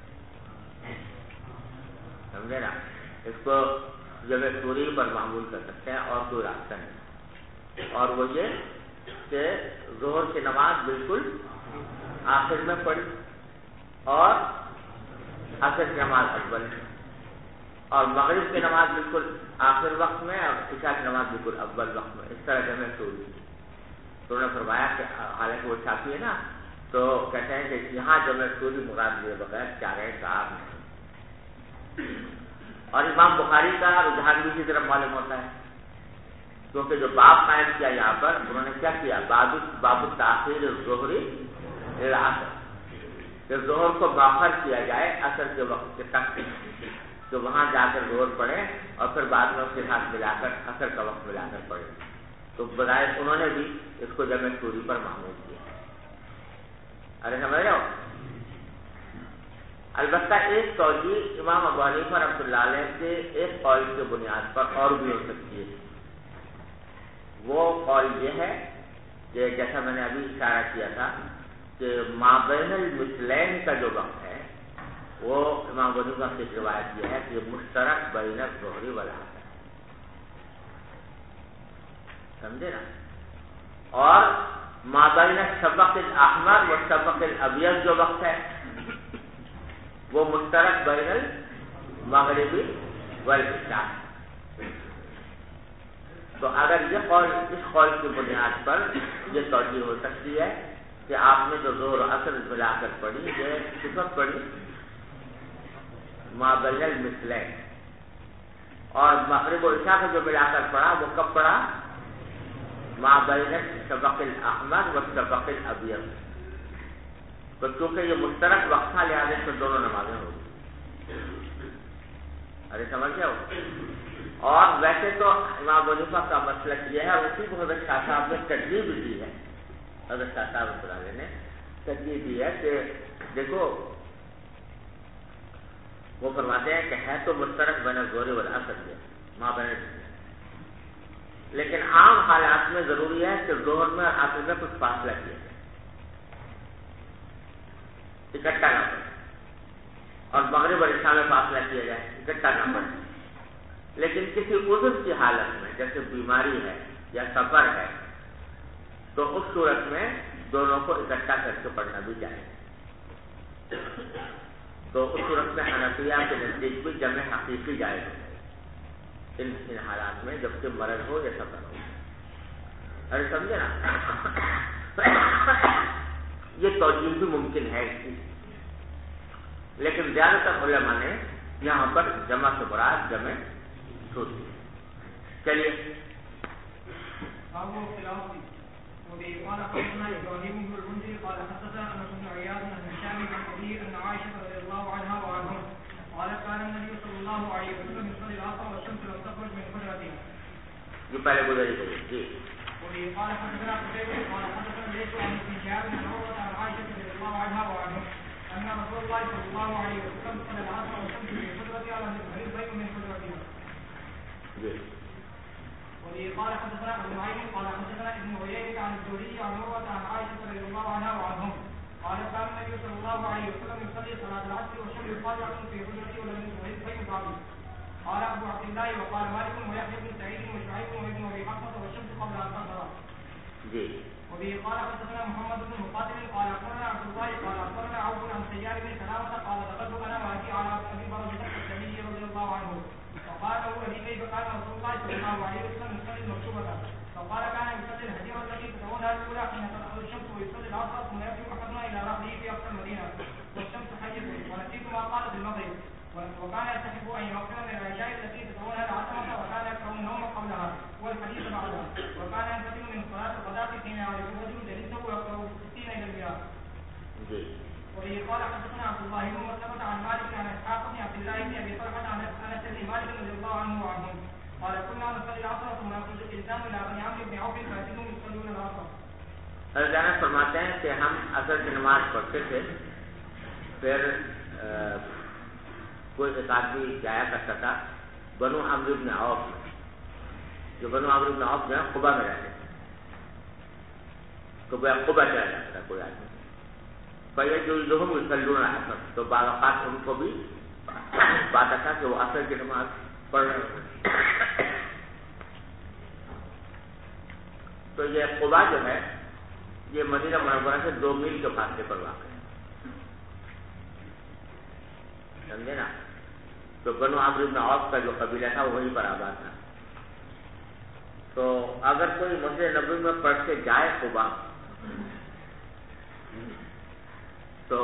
سمجھے نا, اس کو جمع سوری پر معمول کر سکتے ہیں اور کوئی راستہ نہیں. اور وہ یہ کہ ظہر کی نماز بالکل آخر میں پڑھی اور عصر کی نماز اول میں, اور مغرب کی نماز بالکل آخر وقت میں اور عشاء کی نماز بالکل اول وقت میں, اس طرح جمع سوری. تو انہوں نے فرمایا کہ حالانکہ وہ چھاپی ہے نا تو کہتے ہیں کہ یہاں جمع سوری مراد لیے بغیر چارے کار نہیں. اور امام بخاری کا رجحان بھی اسی طرح معلوم ہوتا ہے, کیونکہ جو باب قائم کیا یہاں پر انہوں نے کیا کیا, باب تاخیر ظہری العصر, کہ ظہر کو مؤخر کیا جائے عصر کے وقت کے تک, تو وہاں جا کر ظہر پڑھے اور پھر بعد میں اس کے ساتھ ملا کر عصر کا وقت ملا کر پڑھے. تو بظاہر انہوں نے بھی اس کو جمع سوری پر محمول کیا. ارے سمجھ رہے ہو. البتہ ایک توجہ امام ابو حنیفہ رحمۃ اللہ علیہ کے ایک قول کی بنیاد پر اور بھی ہو سکتی ہے. وہ قول یہ ہے کہ جیسا میں نے ابھی اشارہ کیا تھا کہ مابین المثلین کا جو وقت ہے وہ امام ابو حنیفہ کی روایت یہ ہے کہ مشترک بین الظہر والعصر, سمجھے نا. اور مابین الشفق الاحمر والشفق الابیض جو وقت ہے وہ مشترک بین المغربی والعشاء. تو اگر یہ قول اس قول کی بنیاد پر یہ توجہ ہو سکتی ہے کہ آپ نے جو ظہر و عصر ملا کر پڑھی یہ کس وقت پڑھی, مابین المثلین, اور مغرب و عشاء کو جو ملا کر پڑھا وہ کب پڑھا, مابین الشفق الاحمر والشفق الابیض. تو چونکہ یہ مشترک وقت تھا لہٰذا اس میں دونوں نمازیں ہوگی. ارے سمجھ گیا ہو. اور ویسے تو امام حنیفہ کا مسلک یہ ہے, اسی کو حضرت شاہ صاحب نے ترجیح بھی دی ہے. حضرت شاہ صاحب نے ترجیح دی ہے کہ دیکھو وہ فرماتے ہیں کہ ہے تو مشترک بین الظہر والعصر ہے ماں بین, لیکن عام حالات میں ضروری ہے کہ ظہر میں اور عصر میں کچھ فاصلہ کیا جائے, اکٹھا نہ پڑے, اور مغرب اور عشاء میں فاصلہ کیا جائے, اکٹھا نہ پڑے. لیکن کسی عذر کی حالت میں جیسے بیماری ہے یا سفر ہے تو اس صورت میں دونوں کو اکٹھا کر کے پڑھنا بھی چاہیے. تو اس صورت میں حنفیہ کے نزدیک بھی جمع حقیقی جائز ہے ان حالات میں جبکہ مرض ہو یا سفر ہو. ارے سمجھے نا, یہ توجیہ بھی ممکن ہے اس کی, لیکن زیادہ تر علماء نے یہاں پر جمع سے مراد جمع چھوڑ دی. چلیے قال حدثنا ابراهيم بن المنذر قال حدثنا انس بن عياض عن هشام بن ابي ان عائشه رضي الله عنها وعنهم قالت كان النبي صلى الله عليه وسلم يصلي العصر والشمس لم تخرج من حجرته. جو پہلے گزاری گئی جی. قال حدثنا قتيبة قال حدثنا ليس عن ابن شهاب عن عروة عن عائشة رضي الله عنها وعنهم ان رسول الله صلى الله عليه وسلم صلى العصر والشمس في حجرته على البيت من حجرته. قال حدثنا ابن نعيم قال حدثنا ابن عيينة عن الزهري عن عروة عن عائشة رضي الله عنها وعنهم قال كان النبي صلى الله عليه وسلم يصلي صلاة العصر والشمس قائمة في حجرته ولم يصلي بين بعضه. قال ابو عبد الله وقال مالك ويحيى بن سعيد وشعيب وابن ابي حفصة والشمس قبل ان تظهر. وبه قال حدثنا محمد بن مقاتل قال اخبرنا عبد الله قال اخبرنا عوف عن سيار بن سلامة قال دخلت انا وابي على ابي برزة التميمي رضي الله عنه فقال له ابي كيف كان رسول الله صلى الله عليه وسلم يصلي المكتوبة؟ فقال كان يصلي الهجيرة التي تدعونها الاولى حين تدخل الشمس ويصلي العصر ثم يرجع احدنا الى رحله في اقصى المدينة والشمس حية ونسيت ما قال في المغرب وكان يستحب ان يغفر من العشاء التي تدعونها العتمة وكان يكره النوم قبلها والحديث بعدها وكان ينتظر من صلاة الغداة حين يعرف الرجل جلسه ويقرأ 60 الى المئة. وبه قال حدثنا عبد الله بن مسلمة عن مالك عن اسحاق بن عبد الله بن ابي طلحة عن انس بن مالك رضي الله عنه وعنهم قال كنا نصلي العصر ثم يخرج الانسان الى بني عمرو بن عوف فيجدهم يصلون العصر. حضرت فرماتے ہیں کہ ہم عصر کی نماز پڑھتے تھے, پھر کوئی ایک آدمی جایا کرتا تھا بنو عمرو بن عوف میں, جو بنو عمرو بن عوف جو ہے قبا میں رہتے تھے, تو قبا چلا جاتا تھا کوئی آدمی, پہلے جو لوگ یصلون العصر, تو بعض اوقات ان کو بھی پاتا تھا کہ وہ عصر کی نماز پڑھ رہے ہیں. تو یہ قبا جو ہے یہ مدینہ منورہ سے 2 میل کے فاصلے پر واقع ہے, سمجھے نا. تو بنو عمرو بن عوف کا جو قبیلہ تھا وہیں پر آباد تھا. تو اگر کوئی مسجد نبوی میں پڑھ کے جائے قبا تو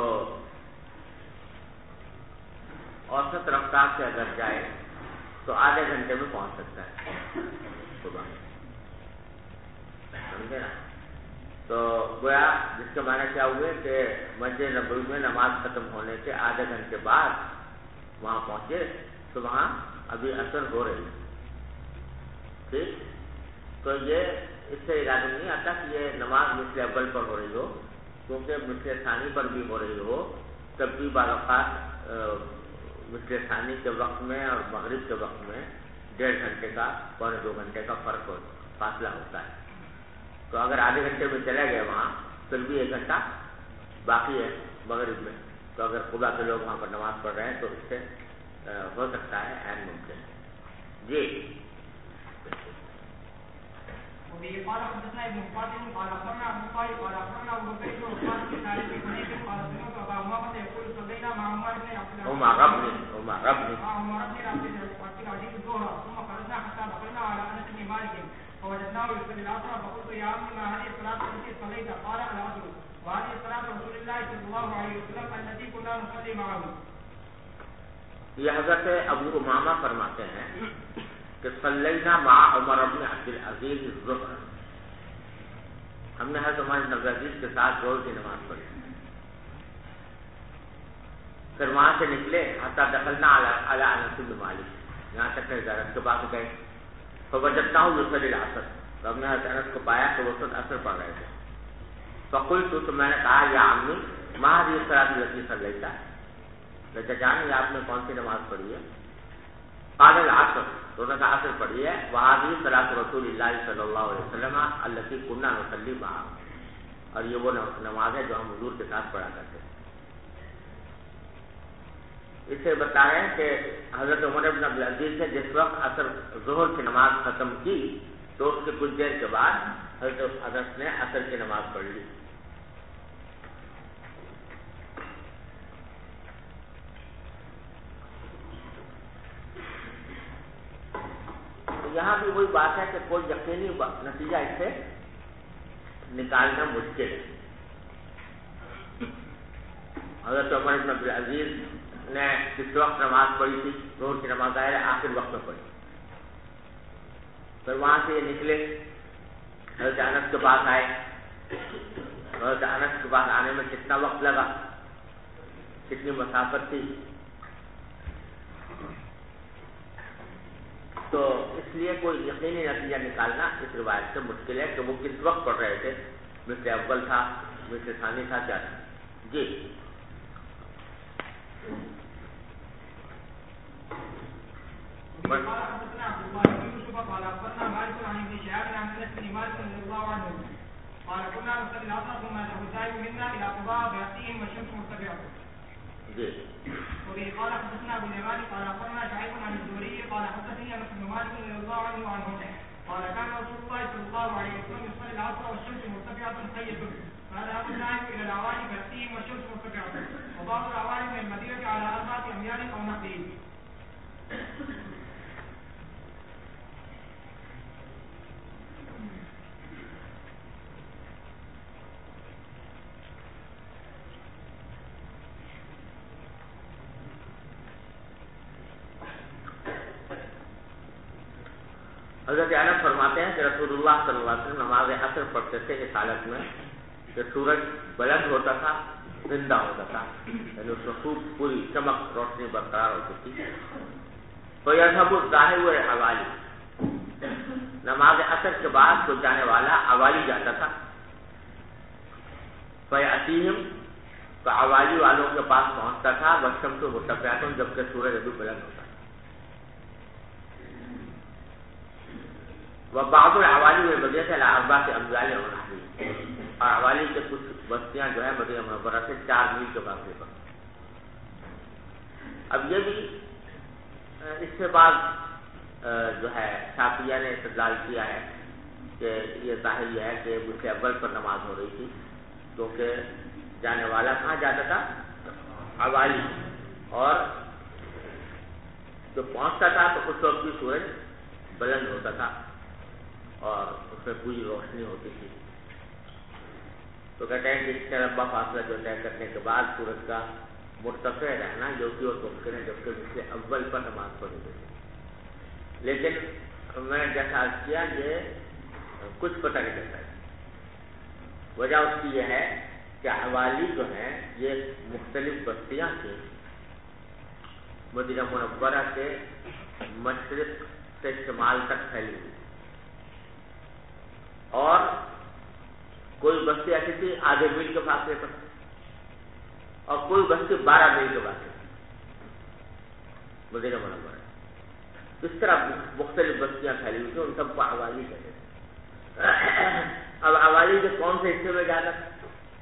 اوسط رفتار سے اگر جائے تو آدھے گھنٹے میں پہنچ سکتا ہے صبح, سمجھے نا. تو گویا جس کے معنی کیا ہوئے کہ مسجد نبوی میں نماز ختم ہونے کے آدھے گھنٹے بعد وہاں پہنچے تو وہاں ابھی اثر ہو رہی ہے. ٹھیک, تو یہ اس سے ارادہ نہیں آتا کہ یہ نماز مثل اول پر ہو رہی ہو, کیونکہ مثل ثانی پر بھی ہو رہی ہو تب بھی بعض اوقات مثل ثانی کے وقت میں اور مغرب کے وقت میں 1.5 گھنٹے کا 1.25 گھنٹے کا فاصلہ ہوتا ہے. تو اگر آدھے گھنٹے میں چلے گئے وہاں پھر بھی 1 گھنٹہ باقی ہے مغرب میں, تو اگر قبا کے لوگ وہاں پر نماز پڑھ رہے ہیں تو اس سے ہو سکتا ہے عین ممکن ہے. جی قال حدثنا ابن قاسم قال اخبرنا ابو طالب قال اخبرنا ابو بكر وقال في تاريخ حنيف قال سمعت ابا امامه يقول صلينا مع عمر بن عبد العزيز العزيز الظهر ثم خرجنا حتى دخلنا على انس بن مالك فوجدناه يصلي العصر فقلت يا عم ما هذه الصلاه التي صليت؟ قال العصر وهذه صلاه رسول الله صلى الله عليه وسلم التي كنا نصلي معه. یہ حضرت ابو امامہ فرماتے ہیں کہ صلینا مع عمر بن عبد العزیز الظہر, ہم نے حضرت عمر بن عبد العزیز کے ساتھ ظہر کی نماز پڑھی. پھر وہاں سے نکلے حتی دخلنا علی انس بن مالک، یہاں تک انس کے پاس گئے. فوجدناہ یصلی العصر، تو ہم نے انس کو پایا کہ وہ سب عصر پڑھ رہے تھے. فقلت، تو میں نے کہا یا عمی ما هذه الصلاة التي صليتها، چچا جان یہ آپ نے کون سی نماز پڑھی ہے؟ قال العصر، تو انہوں نے کہا عصر پڑھی ہے. وهذه صلاة رسول اللہ صلی اللہ علیہ وسلم التي كنا نصلي معه، اور یہ وہ نماز ہے جو ہم حضور کے ساتھ پڑھا کرتے ہیں. اس سے بتا رہے ہیں کہ حضرت عمر بن عبد العزیز نے جس وقت عصر ظہر کی نماز ختم کی تو اس کے کچھ دیر کے بعد حضرت انس نے عصر کی نماز پڑھ لی. یہاں بھی وہی بات ہے کہ کوئی یقینی نتیجہ اس سے نکالنا مشکل ہے. حضرت عمر بن عبد العزیز نے کس وقت نماز پڑھی تھی؟ ظہر کی نماز ظاہر ہے آخر وقت میں پڑھی. پھر وہاں سے یہ نکلے حضرت انس کے پاس آئے. حضرت انس کے پاس آنے میں کتنا وقت لگا، کتنی مسافت تھی؟ تو اس لیے کوئی یقینی نتیجہ نکالنا اس روایت سے مشکل ہے کہ وہ کس وقت پڑھ رہے تھے، مثل اول تھا، مثل ثانی تھا، کیا تھا. جی جی وبه قال حدثنا ابو اليمان قال اخبرنا شعيب عن الزهري قال حدثني انس بن مالك رضي الله عنه قال كان رسول الله صلى الله عليه وسلم يصلي العصر والشمس مرتفعه حيه فذهب الناس الى الاعوان فياتيهم والشمس مرتفعه وبعض الاعوان من المدينه على 4 اميال او نحوه. حضرت انس فرماتے ہیں کہ رسول اللہ صلی اللہ علیہ وسلم نماز عصر پڑھتے تھے اس حالت میں کہ سورج بلند ہوتا تھا، زندہ ہوتا تھا، یعنی اس میں خوب پوری چمک روشنی برقرار ہوتی تھی. تو یذهب الظاہر حوالی، نماز عصر کے بعد تو جانے والا حوالی جاتا تھا. فیاتیہم، تو حوالی والوں کے پاس پہنچتا تھا. والشمس مرتفعۃ، جبکہ سورج ابھی بلند ہوتا. وبعض الحوالی میں وجہ سے 4 اميال اور حوالی کے کچھ بستیاں جو ہے مدینہ منورہ سے 4 میل کے فاصلے پر. اب یہ بھی اس سے بعد جو ہے شافعیہ نے استدلال کیا ہے کہ یہ ظاہر یہ ہے کہ مجھ سے اول پر نماز ہو رہی تھی کیونکہ جانے والا کہاں جاتا تھا؟ حوالی، اور جو پہنچتا تھا تو اس وقت بھی سورج بلند ہوتا تھا اور اس میں پوری روشنی ہوتی تھی. تو کہتے ہیں کہ اس سے لمبا فاصلہ جو طے کرنے کے بعد سورج کا مرتفع رہنا جو کہ وہ ممکن ہے جبکہ اس سے اول پر نماز پڑھی گئی. لیکن میں جیسا عرض کیا یہ کچھ پتہ نہیں چلتا ہے. وجہ اس کی یہ ہے کہ حوالی جو ہیں یہ مختلف بستیاں تھیں مدینہ منورہ کے مشرق سے شمال تک پھیلی ہوئی، اور کوئی بستی ایسی تھی آدھے میل کے فاصلے پر اور کوئی بستی 12 میل کے فاصلے پر مدینہ منورہ. اس طرح مختلف بستیاں پھیلی ہوئی تھیں، ان سب کو حوالی کہتے ہیں. اب حوالی کے کون سے حصے میں جاتا تھا؟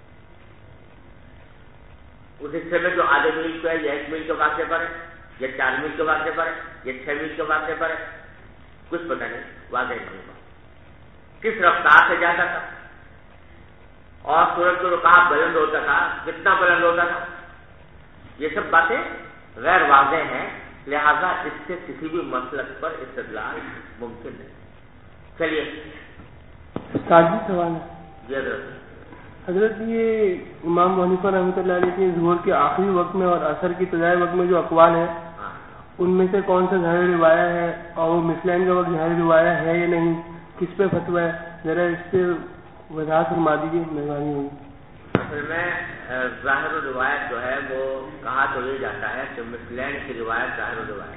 اس حصے میں جو آدھے میل پہ ہے یا 1 میل کے فاصلے پر ہے یا 4 میل کے فاصلے پر ہے یا 6 میل کے فاصلے پر ہے، کچھ پتہ نہیں، واضح نہیں ہوا. کس رفتار سے جاتا تھا اور سورج کو کہاں بلند ہوتا تھا، کتنا بلند ہوتا تھا، یہ سب باتیں غیر واضح ہیں. لہذا اس سے کسی بھی مسلک پر استدلال ممکن نہیں. چلیے سوال ہے جی حضرت، یہ امام ابو حنیفہ رحمۃ اللہ علیہ کے ظہر کے آخری وقت میں اور عصر کی ابتدائی وقت میں جو اقوال ہیں ان میں سے کون سا ظاہر روایہ ہے اور وہ مثلین کا وقت ظاہر روایہ ہے یا نہیں، کس پہ فتویٰ ہے؟ ذرا اس سے وضاحت فرما دیجیے، مہربانی ہوگی. میں ظاہر روایت جو ہے وہ کہا تو یہ جاتا ہے کہ مثلین کی روایت ظاہر روایت،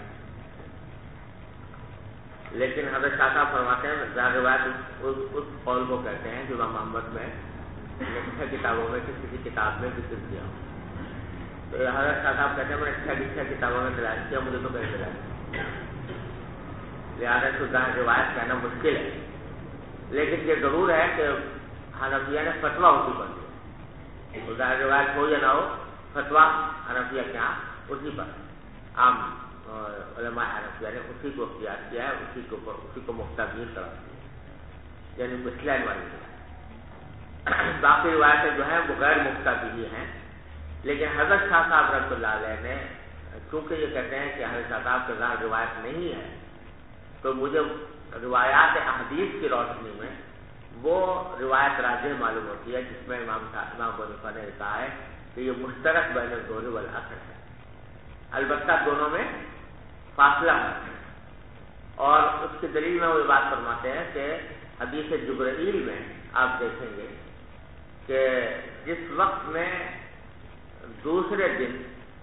لیکن حضرت شاہ صاحب فرماتے ہیں ظاہر روایت اس قول کو کہتے ہیں جو امام محمد میں لکھے کتابوں میں سے کسی کتاب میں ذکر کیا ہو. تو حضرت شاہ صاحب کہتے ہیں میں نے 6 کتابوں میں دلائل کیا، مجھے تو کہیں دلائل، لہٰذا تو ظاہر روایت کہنا مشکل ہے. لیکن یہ ضرور ہے کہ حنفیہ نے فتویٰ اسی پر دیا، تو ظاہر روایت ہو یا نہ ہو، فتویٰ حنفیہ کے یہاں اسی پر، عام علماء حنفیہ نے اسی کو اختیار کیا ہے، اسی کو مختبیر قرار دیا، یعنی مثلین والی روایت. باقی روایتیں جو ہیں وہ غیر مختبری ہیں. لیکن حضرت شاہ صاحب رحمۃ اللہ علیہ نے چونکہ یہ کہتے ہیں کہ حضرت شاہ صاحب کے ظاہر روایت نہیں ہے، تو مجھے روایات احادیث کی روشنی میں وہ روایت راجح معلوم ہوتی ہے جس میں امام ابو حنیفہ نے کہا ہے کہ یہ مشترک بین الظہر والعصر ہے. البتہ دونوں میں فاصلہ ہے، اور اس کی دلیل میں وہ یہ بات فرماتے ہیں کہ حدیث جبرائیل میں آپ دیکھیں گے کہ جس وقت میں دوسرے دن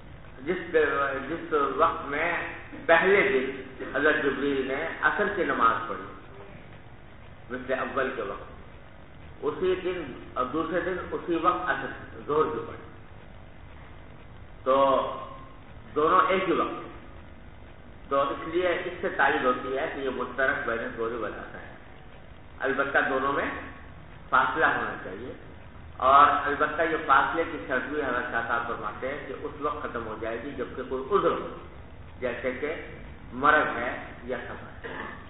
جس وقت میں پہلے دن حضرت جبریل نے عصر کی نماز پڑھی مثل اول کے وقت، اسی دن اور دوسرے دن اسی وقت عصر ظہر کی پڑھی، تو دونوں ایک ہی وقت. تو اس لیے اس سے تعریف ہوتی ہے کہ یہ مشترک بین الظہر والعصر ہے. البتہ دونوں میں فاصلہ ہونا چاہیے، اور البتہ یہ فاصلے کی شرط بھی حضرت شاہ صاحب فرماتے ہیں کہ اس وقت ختم ہو جائے گی جبکہ کوئی عذر ہو، جیسے کہ مرض ہے یا سفر.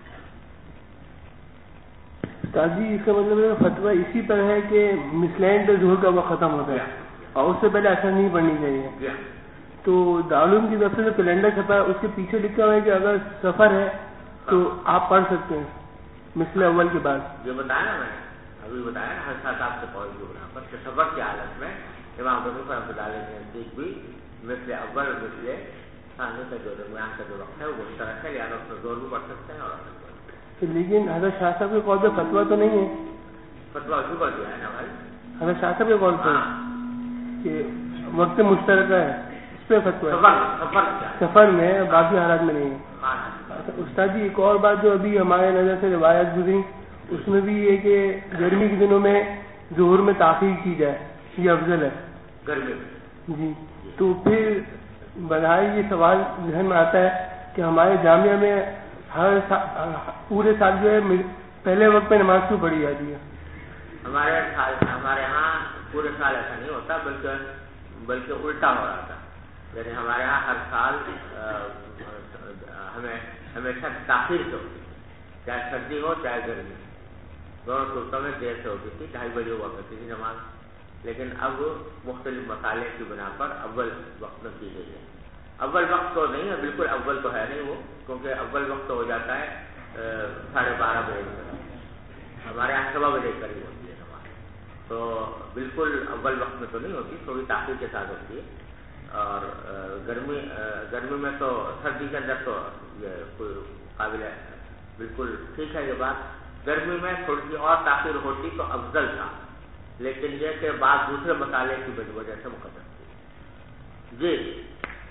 تاجی اس کا مطلب ہے فتویٰ اسی پر ہے کہ مثلین پہ ظہر کا وقت ختم ہوتا ہے اور اس سے پہلے اثر نہیں پڑنی چاہیے. تو دارالعلوم کی طرف سے جو کیلنڈر چھپا ہے اس کے پیچھے لکھا ہوا ہے کہ اگر سفر ہے تو آپ پڑھ سکتے ہیں مثل اول کے بعد. جو بتایا نا میں ابھی بتایا نا حضرت صاحب سے قول کی بنا پر کہ سفر کی حالت میں امام ابو حنیفہ رحمۃ اللہ علیہ کے نزدیک بھی مثل اول اور مثل ثانی کا جو درمیان کا جو وقت ہے وہ مشترک ہے، لہٰذا اس میں زور بھی پڑھ سکتے ہیں اور اثر بھی پڑھ سکتے ہیں. لیکن حضرت شاہ صاحب کے قول پہ فتویٰ تو نہیں ہے؟ فتویٰ اسی پر دیا ہے نا بھائی حضرت شاہ صاحب کے قول پہ کہ وقت مشترکہ ہے، اس پہ فتویٰ سفر میں، باقی حالات میں نہیں ہے. استاد جی ایک اور بات جو ابھی ہمارے نظر سے روایت گزری اس میں بھی یہ کہ گرمی کے دنوں میں ظہر میں تاخیر کی جائے یہ افضل ہے گرمی میں. جی تو پھر بظاہر یہ سوال ذہن میں آتا ہے کہ ہمارے جامعہ میں ہر پورے سال جو ہے پہلے وقت پہ نماز کیوں پڑھی جاتی ہے؟ ہمارے ہاں پورے سال ایسا نہیں ہوتا بلکہ الٹا ہو رہا تھا. یعنی ہمارے ہاں ہر سال ہمیں ہمیشہ تاخیر سے ہوتی ہے، چاہے سردی ہو چاہے گرمی، دونوں صورتوں میں دیر سے ہوتی تھی. 2:30 بجے ہوا کرتی تھی نماز، لیکن اب مختلف مسائل کی بنا پر اول وقت میں کی گئی ہے. اول وقت تو نہیں ہے، بالکل اول تو ہے نہیں وہ، کیونکہ اول وقت تو ہو جاتا ہے 12:30 بجے تک. ہمارے یہاں 7 بجے قریب ہوتی ہے نماز، تو بالکل اول وقت میں تو نہیں ہوتی، تھوڑی تاخیر کے ساتھ ہوتی ہے. اور گرمی میں تو سردی کے اندر تو یہ کوئی قابل ہے، بالکل ٹھیک ہے یہ بات. گرمی میں تھوڑی سی اور تاخیر ہوتی تو افضل تھا، لیکن یہ کہ بعض دوسرے مسالے کی وجہ سے مقدم تھی. جی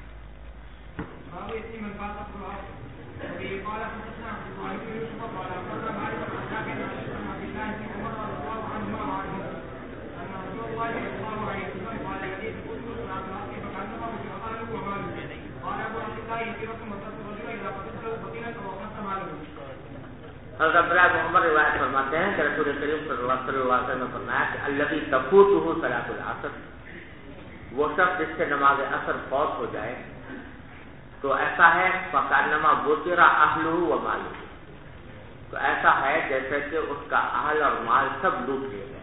حضرت عبداللہ محمد روایت فرماتے ہیں کہ رسول کریم صلی اللہ علیہ وسلم نے فرمایا کہ الذی تفوتہ صلاۃ العصر، وہ شخص جس سے نماز عصر فوت ہو جائے تو ایسا ہے فکانما بطر اہلہ و مالہ، تو ایسا ہے جیسے کہ اس کا اہل اور مال سب لوٹ لیے گئے.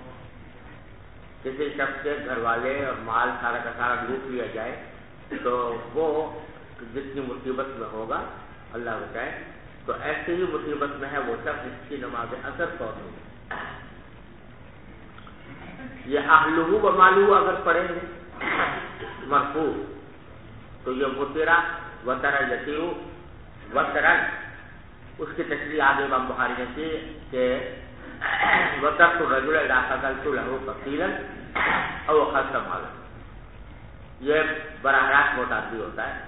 کسی شخص کے گھر والے اور مال سارا کا سارا لوٹ لیا جائے تو وہ جتنی مصیبت میں ہوگا اللہ بچائے، تو ایسی ہی مصیبت میں ہے وہ شخص جس کی نماز عصر فوت ہو گئی. یہ اہلہ و مالہ اگر پڑھیں گے مرفوع تو یہ وطرا وطرا یطیع وطرن، اس کی تشریح آگے امام بخاری نے کی کہ وطرت الرجل اذا قتلت له قتیلا اور وہ خرچ کا مال ہے. یہ براہ راست معتادی ہوتا ہے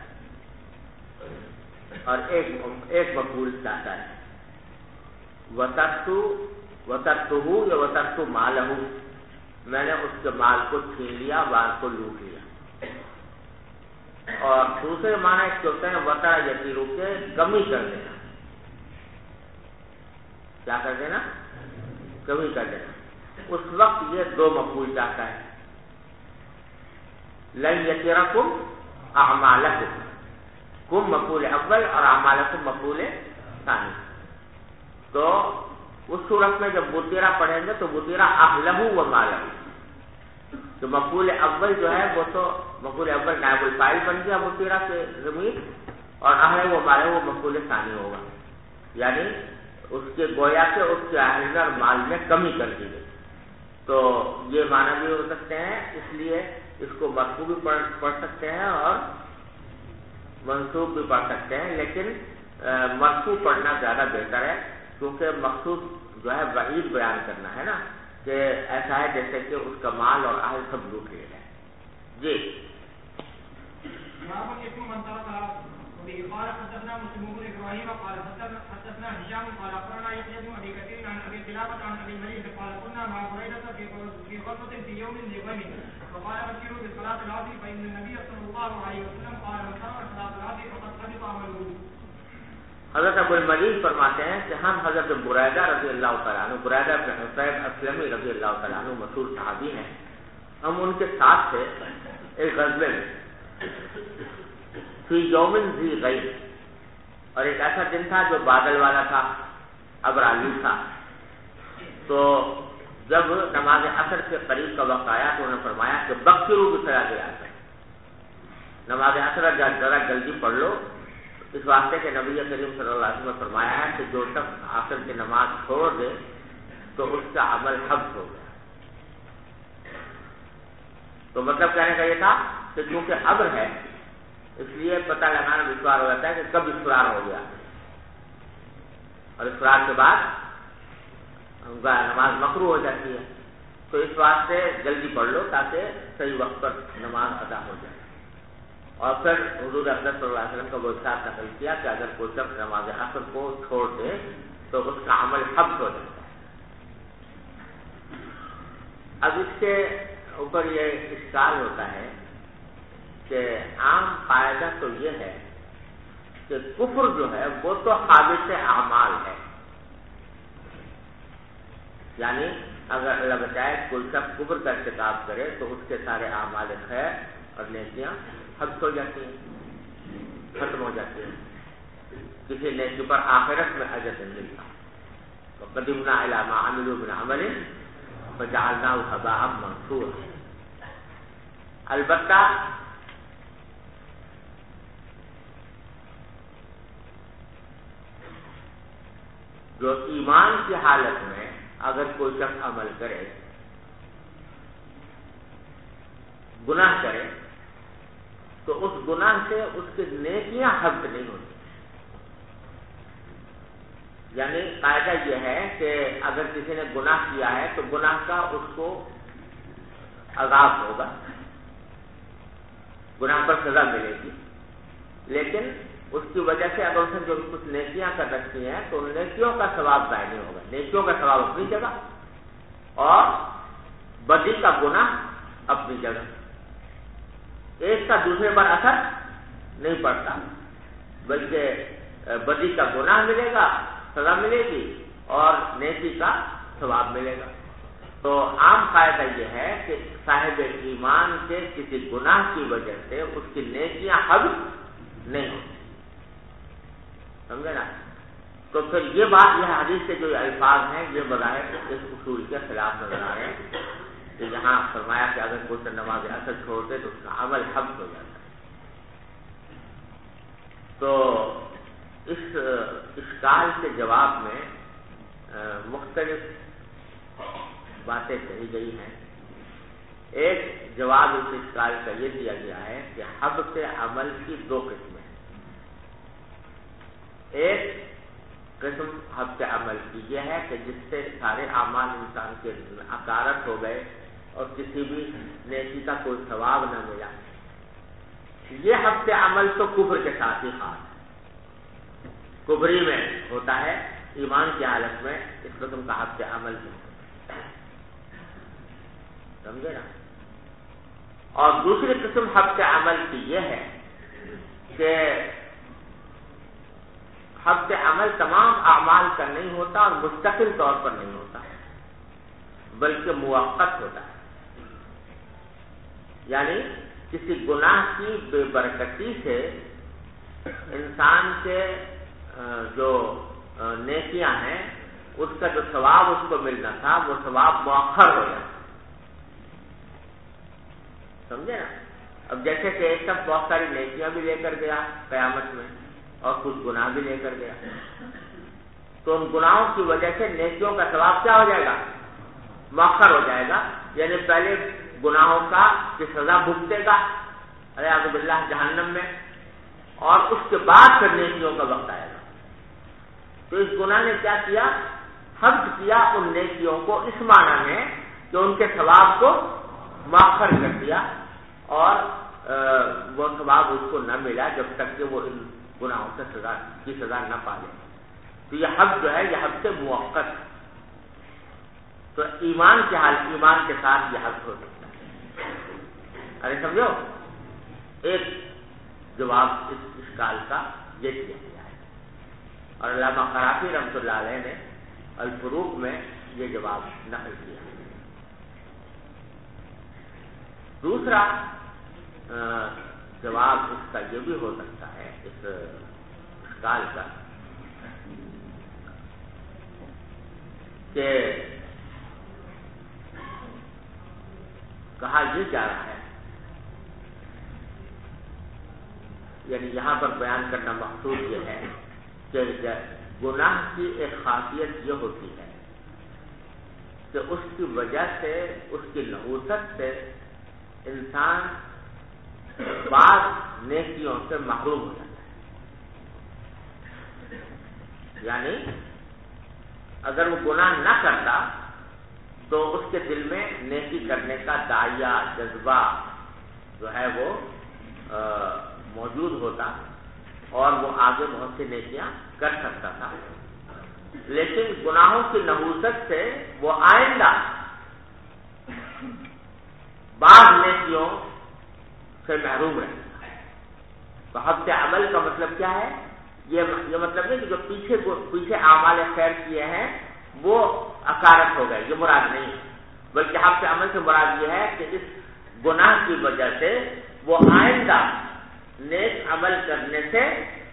اور ایک مقبول چاہتا ہے. وترتو یا وترتو مالہ، میں نے اس کے مال کو چھین لیا، مال کو لوٹ لیا. اور دوسرے معنی اس کے ہوتے ہیں وطا یسیرو کے کمی کر دینا. کیا کر دینا؟ کمی کر دینا. اس وقت یہ دو مقبول چاہتا ہے. لن یسیرکم اعمالکم، کم مقبول اول اور اعمالکم مقبول ثانی. تو اس صورت میں جب بطیرہ پڑھیں گے تو بطیرہ اہلہ و مالہ، تو مقبول اول جو ہے وہ تو مقبول اول نائب الفاعل بن گیا بطیرہ کے ضمیر، اور اہلہ و مالہ وہ مقبول ثانی ہوگا. یعنی اس کے گویا کے اس کے اہل اور مال میں کمی کر دی گئی. تو یہ معنی بھی ہو سکتے ہیں، اس لیے اس کو مرفوع بھی پڑھ سکتے ہیں اور منصوب بھی پڑھ سکتے ہیں، لیکن مرفوع پڑھنا زیادہ بہتر ہے، کیونکہ مقصود جو ہے وعید بیان کرنا ہے نا، کہ ایسا ہے جیسے کہ اس کا مال اور اہل سب لوٹ لیے گئے. جی قال حدثنا مسلم بن ابراهيم قال حدثنا هشام قال اخبرنا يحيى بن ابي كثير عن ابي قلابه عن ابي المليح قال كنا مع بريده في غزوه في يوم ذي غم فقال بشروا بصلاه العصر فان النبي صلى الله عليه وسلم قال من ترك صلاه العصر فقد حبط عمله. حضرت ابو المليح فرماتے ہیں کہ ہم حضرت بریدہ رضی اللہ تعالیٰ عنہ، بریدہ بن حصیب اسلمی رضی اللہ تعالیٰ عنہ مشہور صحابی ہیں، ہم ان کے ساتھ تھے ایک غزوے میں، فی یوم ذی غیم، اور ایک ایسا دن تھا جو بادل والا تھا، ابرالیز تھا. تو جب نماز عصر کے قریب کا وقت آیا تو انہوں نے فرمایا کہ بکروا بصلاۃ العصر، نماز عصر ذرا جلدی پڑھ لو، اس واسطے کہ نبی کریم صلی اللہ علیہ وسلم نے فرمایا ہے کہ جو شخص عصر کی نماز چھوڑ دے تو اس کا عمل حبس ہو گیا. تو مطلب کہنے کا یہ تھا کہ چونکہ ابر ہے اس لیے پتہ لگانا دشوار ہو جاتا ہے کہ کب اسفرار ہو گیا، اور اسفرار کے بعد نماز مکروہ ہو جاتی ہے. تو اس واسطے جلدی پڑھ لو تاکہ صحیح وقت پر نماز ادا ہو جائے. اور پھر حضور اقدس صلی اللہ علیہ وسلم کا وہ ارشاد نقل کیا کہ اگر کوئی شخص نماز عصر کو چھوڑ دے تو اس کا عمل حبس ہو جاتا ہے. اب اس کے اوپر یہ اشکال ہوتا ہے کہ عام قاعدہ تو یہ ہے کہ کفر جو ہے وہ تو حابس اعمال ہے، یعنی اگر اللہ بچائے کوئی شخص کفر کا ارتکاب کرے تو اس کے سارے اعمال خیر اور نیکیاں حبس ہو جاتی ہیں، ختم ہو جاتی ہیں. کسی نیکی پر آخرت میں اجر نہیں ملتا. وقدمنا الی ما عملوا من عمل فجعلناه هباء منثورا. البتہ جو ایمان کی حالت میں اگر کوئی شخص عمل کرے، گناہ کرے، تو اس گناہ سے اس کی نیکیاں حبس نہیں ہوتی. یعنی قاعدہ یہ ہے کہ اگر کسی نے گناہ کیا ہے تو گناہ کا اس کو عذاب ہوگا، گناہ پر سزا ملے گی، لیکن اس کی وجہ سے اگر اس نے جو کچھ نیکیاں کر رکھی ہیں تو ان نیکیوں کا ثواب ضائع نہیں ہوگا. نیکیوں کا ثواب اپنی جگہ اور بدی کا گناہ اپنی جگہ. ایک کا دوسرے پر اثر نہیں پڑتا، بلکہ بدی کا گناہ ملے گا، سزا ملے گی، اور نیکی کا ثواب ملے گا. تو عام فائدہ یہ ہے کہ صاحب ایمان کے کسی گناہ کی وجہ سے اس کی نیکیاں حبس نہیں ہوتی. سمجھے نا؟ تو پھر یہ بات، یہ حدیث کے جو الفاظ ہیں یہ بظاہر اس اصول کے خلاف نظر آ رہے ہیں کہ یہاں فرمایا کہ اگر کوئی نماز عصر چھوڑ دے تو اس کا عمل حبس ہو جاتا ہے. تو اس اشکال کے جواب میں مختلف باتیں کہی گئی ہیں. ایک جواب اس اشکال کا یہ دیا گیا ہے کہ حبس عمل کی دو قسمیں. ایک قسم حبس عمل کی یہ ہے کہ جس سے سارے اعمال انسان کے اکارت ہو گئے، اور کسی بھی نیکی کا کوئی ثواب نہ ملا، یہ حبس عمل تو کفر کے ساتھ ہی خاص ہے، کفری میں ہوتا ہے، ایمان کی حالت میں اس قسم کا حبس عمل نہیں ہوتا، سمجھے نا؟ اور دوسری قسم حبس عمل کی یہ ہے کہ حبس عمل تمام اعمال کا نہیں ہوتا اور مستقل طور پر نہیں ہوتا، بلکہ موقت ہوتا ہے، یعنی کسی گناہ کی بے برکتی سے انسان کے جو نیکیاں ہیں اس کا جو ثواب اس کو ملنا تھا وہ ثواب مؤخر ہو جاتا، سمجھے نا؟ اب جیسے کہ ایک شخص بہت ساری نیکیاں بھی لے کر گیا قیامت میں اور کچھ گناہ بھی لے کر گیا، تو ان گناہوں کی وجہ سے نیکیوں کا ثواب کیا ہو جائے گا؟ مؤخر ہو جائے گا، یعنی پہلے گناہوں کا کی سزا بھگتے گا اعوذ باللہ جہنم میں، اور اس کے بعد پھر نیکیوں کا وقت آئے گا۔ تو اس گناہ نے کیا کیا؟ حبس کیا ان نیکیوں کو اس معنی میں کہ ان کے ثواب کو مؤخر کر دیا اور وہ ثواب اس کو نہ ملا جب تک کہ وہ ان گناہوں سے سزا نہ پا لے۔ تو یہ حبس جو ہے یہ حبس موقت ہے، تو ایمان کے حال ایمان کے ساتھ یہ حبس ہو سکتا ہے۔ ارے سمجھو، ایک جواب اس اشکال کا یہ دیا گیا ہے، اور علامہ قرافی رحمۃ اللہ علیہ نے الفروق میں یہ جواب نقل کیا۔ دوسرا جواب اس کا یہ بھی ہو سکتا ہے اس اشکال کا کہ کہا یہ جا رہا ہے، یعنی یہاں پر بیان کرنا مقصود یہ ہے کہ گناہ کی ایک خاصیت یہ ہوتی ہے کہ اس کی وجہ سے، اس کی نحوست سے انسان بعض نیکیوں سے محروم ہو جاتا ہے، یعنی اگر وہ گناہ نہ کرتا تو اس کے دل میں نیکی کرنے کا داعیہ جذبہ جو ہے وہ موجود ہوتا اور وہ آگے بہت سی نیکیاں کر سکتا تھا، لیکن گناہوں کی نحوست سے وہ آئندہ بعض نیکیوں سے محروم رہتا ہے۔ تو حبس عمل کا مطلب کیا ہے؟ یہ مطلب نہیں کہ جو پیچھے اعمال خیر کیے ہیں وہ اکارت ہو گئے، یہ مراد نہیں ہے، بلکہ حبس عمل سے مراد یہ ہے کہ اس گناہ کی وجہ سے وہ آئندہ نیک عمل کرنے سے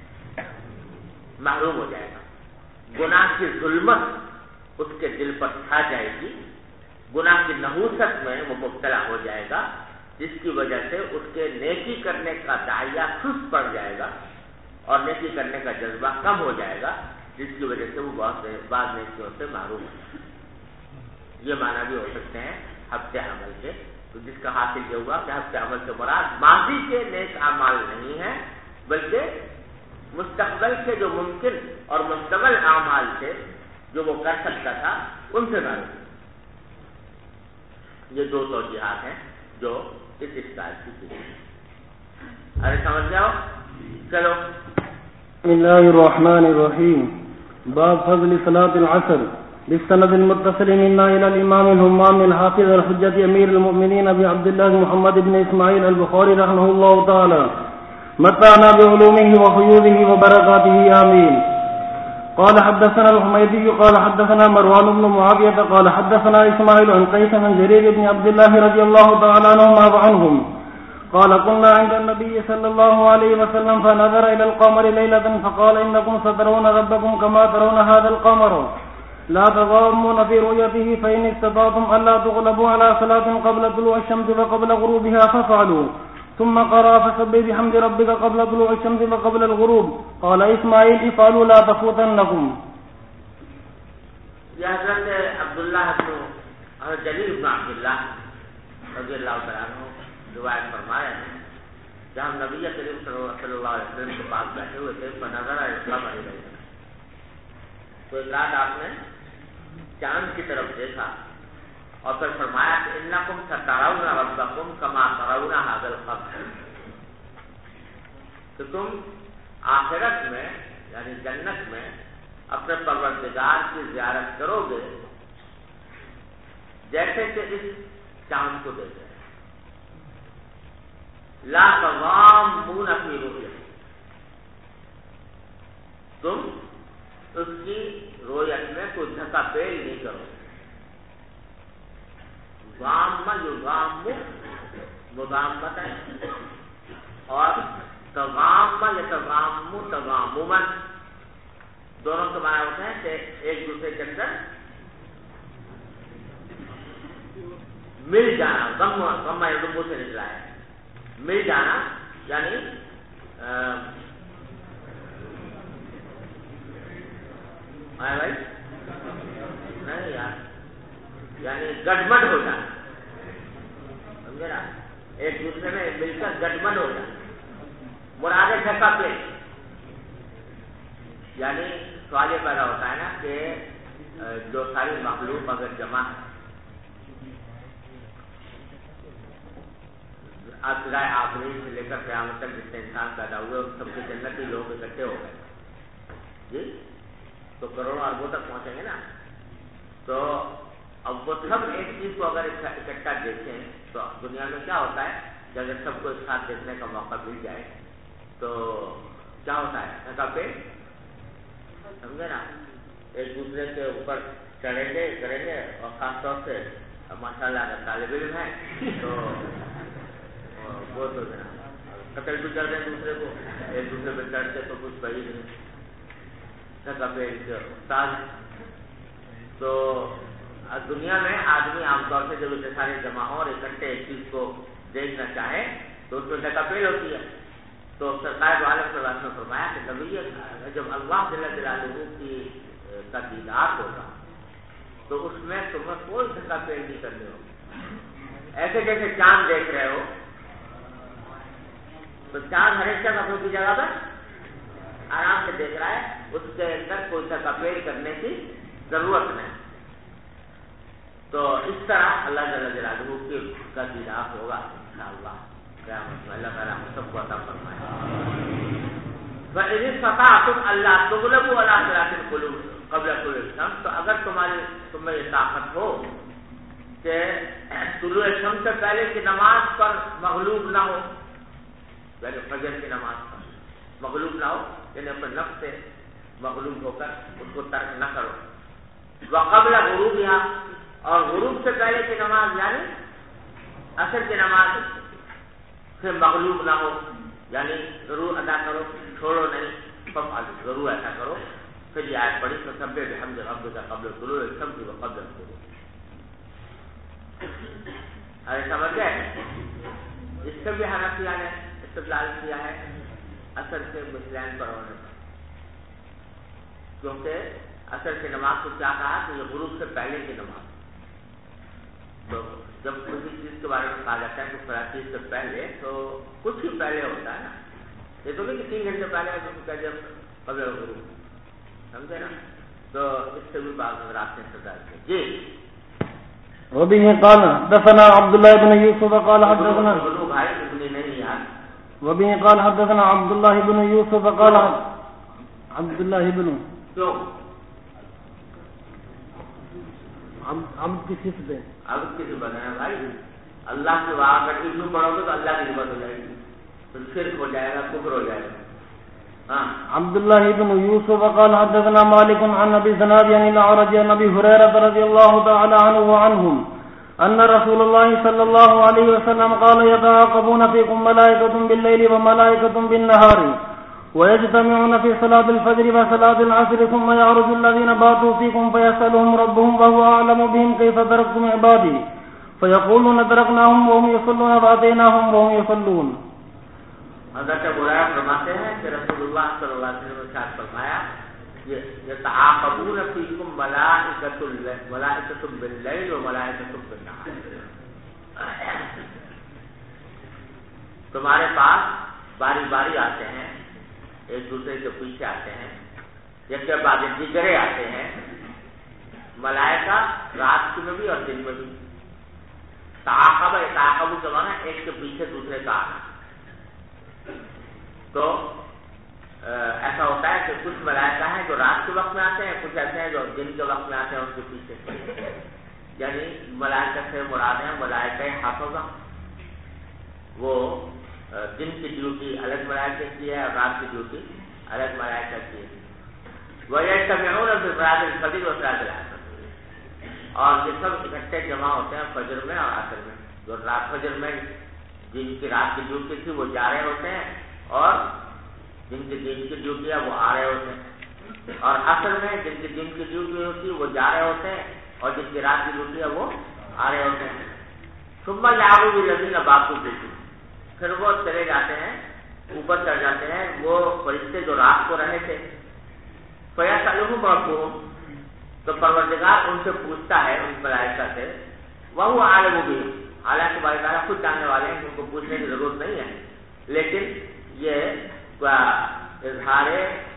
محروم ہو جائے گا، گناہ کی ظلمت اس کے دل پر چھا جائے گی، گناہ کی نحوست میں وہ مبتلا ہو جائے گا، جس کی وجہ سے اس کے نیکی کرنے کا داعیہ سست پڑ جائے گا اور نیکی کرنے کا جذبہ کم ہو جائے گا، جس کی وجہ سے وہ بعض نیکیوں سے محروم ہو جائے گا۔ یہ معنی بھی ہو سکتے ہیں حبس عمل کے۔ تو جس کا حاصل یہ ہوا کہ حبس عمل سے مراد ماضی کے نیک اعمال نہیں ہیں، بلکہ مستقبل کے جو ممکن اور مستقبل اعمال تھے جو وہ کر سکتا تھا ان سے محروم۔ یہ دو توجیہات ہیں جو اس اشکال کی تھی۔ ارے سمجھ جاؤ، چلو۔ بسم اللہ الرحمن الرحیم، باب فضل صلاة العصر، بالسند المتصل منا الى الامام الهمام الحافظ الحجة امير المؤمنين ابي عبد الله محمد بن اسماعيل البخاري رحمه الله تعالى، متعنا بعلومه وفيوضه وبركاته آمين۔ قال حدثنا الحميدي قال حدثنا مروان بن معاوية قال حدثنا اسماعيل عن قيس بن جرير بن عبد الله رضي الله تعالى عنهما وعنهم قال كنا عند النبي صلى الله عليه وسلم فنظر الى القمر ليلة فقال انكم سترون ربكم كما ترون هذا القمر لا تضامون في رؤيته فإن استطعتم ألا تغلبوا على صلاة قبل طلوع الشمس وقبل غروبها فافعلوا، ثم قرأ فسبح بحمد ربك قبل طلوع الشمس وقبل الغروب۔ قال اسماعيل افعلوا لا تفوتنكم۔ یہ حضرت عبداللہ حضرت جریر بن عبداللہ رضی اللہ تعالیٰ عنہ روایت فرما رہے ہیں کہ ہم نبی کریم صلی اللہ علیہ وسلم کے پاس بیٹھے ہوئے تھے، فنظر القمر لیلۃ، تو ایک رات آپ نے چاند کی طرف دیکھا اور پھر فرمایا کہ انکم سترون ربکم کما ترون ھذا القبر، کہ تم آخرت میں یعنی جنت میں اپنے پروردگار کی زیارت کرو گے جیسے کہ اس چاند کو دیکھتے ہیں. لا تضامون فی رؤیتہ، تم اس کی رؤیت میں کوئی دھکا پیل نہیں کرو. ضام یضام مضامت ہے، اور تضام یتضام تضامما، دونوں کے معنی ہوتے ہیں کہ ایک دوسرے کے اندر مل جانا. ضم یضم سے نکلا ہے، مل جانا یعنی بھائی نہیں یار، یعنی گڈمڈ ہو جانا، سمجھے نا، ایک دوسرے میں مل کر گڈمڈ ہو جانا. مراد دھکا پہ، یعنی سوال یہ پیدا ہوتا ہے نا کہ جو ساری مخلوق اگر جمع ہے، ابتدائے آفرین سے لے کر قیامت تک جتنے انسان پیدا ہوئے ان سب کے جنتی لوگ اکٹھے ہو گئے جی، تو کروڑوں اربوں تک پہنچیں گے نا. تو اب وہ سب ایک چیز کو اگر اکٹھا دیکھیں تو دنیا میں کیا ہوتا ہے کہ اگر سب کو ایک ساتھ دیکھنے کا موقع مل جائے تو کیا ہوتا ہے، دھکا پیل، سمجھے نا، ایک دوسرے کے اوپر چڑھیں گے کریں گے. اور خاص طور سے ماشاء اللہ اگر طالب علم ہے تو وہ تو قتل بھی کر دیں دوسرے کو، ایک دوسرے پہ چڑھتے تو کچھ صحیح نہیں. دھکا پیل کے استاد. تو دنیا میں آدمی عام طور سے جب اتنے سارے جمع ہوں اور اکٹھے ایک چیز کو دیکھنا چاہے تو اس میں دھکا پیل ہوتی ہے. تو سرکار عالم صلی اللہ علیہ وسلم نے فرمایا کہ نبی جب اللہ جل جلالہ کی کا دیدار ہوگا تو اس میں تمہیں کوئی دھکا پیل نہیں کرنی ہوگی. ایسے جیسے چاند دیکھ رہے ہو تو چاند ہمیشہ مخلوق کی جگہ پر آرام سے دیکھ رہا ہے، اس کے اندر کوئی دھکا پیل کرنے کی ضرورت نہیں. تو اس طرح اللہ جل جلالہ کی کا دیدار ہوگا انشاءاللہ قیامت میں. اللہ تعالیٰ ہم سب کو عطا فرمائے. فَإِنِ اسْتَطَعْتُمْ أَلَّا تُغْلِبُوا عَلَىٰ صِرَاطِ الْقُلُوبِ قبل طلوع الشمس، تو اگر تمہیں یہ طاقت ہو کہ طلوع شمس سے پہلے کی نماز پر مغلوب نہ ہو، یعنی فجر کی نماز پر مغلوب نہ ہو، یعنی اپنے نفس سے مغلوب ہو کر اس کو ترک نہ کرو. وقبل غروبها، اور غروب سے پہلے کی نماز یعنی عصر کی نماز سے مغلوب نہ ہو، یعنی ضرور ادا کرو، چھوڑو نہیں، ضرور ایسا کرو. پھر یہ آیت پڑھی تو سب بحمد ربک قبل طلوع الشمس وقبل الغروب. ارے سمجھ گئے؟ اس سے بھی حنفیہ نے استدلال کیا ہے عصر سے مثلین پر ہونے پر، کیونکہ عصر کی نماز کو کیا کہا کہ یہ غروب سے پہلے کی نماز. تو جب کسی چیز کے بارے میں کہا جاتا ہے کہ فلاں چیز سے پہلے تو کچھ ہی پہلے ہوتا ہے نا، یہ تو نہیں کہ 3 گھنٹے پہلے جب قبل غروب، سمجھے نا. تو اس سے بھی بعض حضرات نے استدلال کیا. جی وبه قال حدثنا عبد الله بن يوسف قال حدثنا بھائی ابنی نہیں یار. وبه قال حدثنا عبد الله بن يوسف قال عبد الله بن کیوں عبد کی صفت ہے، اب کسی بنا بھائی اللہ کے وہاں اگر ابن پڑھو گے تو اللہ کی نسبت ہو جائے گی، تو شرک ہو جائے گا، کفر ہو جائے گا. عبد الله بن يوسف قال حدثنا مالك عن ابي زناد عن الاعرج عن ابي هريره رضي الله تعالى عنه وعنهم ان رسول الله صلى الله عليه وسلم قال يتعاقبون فيكم ملائكه بالليل وملائكه بالنهار ويجتمعون في صلاه الفجر وصلاه العصر ثم يعرج الذين باتوا فيكم فيسالهم ربهم وهو اعلم بهم كيف تركتم عبادي فيقولون تركناهم وهم يصلون واتيناهم وهم يصلون. حضرت ابوہریرہ فرماتے ہیں کہ رسول اللہ صلی اللہ علیہ وسلم نے ارشاد فرمایا یتعاقبون فیکم ملائکۃ باللیل و ملائکۃ بالنہار، تمہارے پاس باری باری آتے ہیں، ایک دوسرے کے پیچھے آتے ہیں، یک بعد دیگرے آتے ہیں، ملائکہ رات میں بھی اور دن میں بھی. ताक़ब के माना एक के पीछे दूसरे का आना। तो ऐसा होता है कि कुछ मलाइका हैं जो रात के वक्त में आते हैं, कुछ ऐसे हैं जो दिन के वक्त में आते हैं उनके पीछे। यानी मलाइका से मुराद है मलाइका हाफ़िज़ा, वो दिन की ड्यूटी अलग मलाइका की है और रात की ड्यूटी अलग मलाइका की है। वयज्तमिऊन फी सलातिल फज्र व सलातिल असर, और ये सब इकट्ठे जमा होते हैं फजर में और असर में। जो रात फजर में जिनकी रात की ड्यूटी थी वो जा रहे होते हैं और जिनकी दिन की ड्यूटी है वो आ रहे होते हैं, और असर में जिनकी दिन की ड्यूटी होती है वो जा रहे होते हैं और जिनकी रात की ड्यूटी है वो आ रहे होते हैं। सुम्मा याबू बिल्लज़ीना बातू ड्यूटी, फिर वो चले जाते हैं, ऊपर चढ़ जाते हैं वो फरिश्ते जो रात को रहे थे। फयसअलुहुम रब्बुहुम, तो परवरदिगार उनसे पूछता है उन मलाइका से, वह आलिमु बिहिम, हालांकि बारी ताला खुद जानने वाले हैं, उनको पूछने की जरूरत नहीं है, लेकिन ये इजहार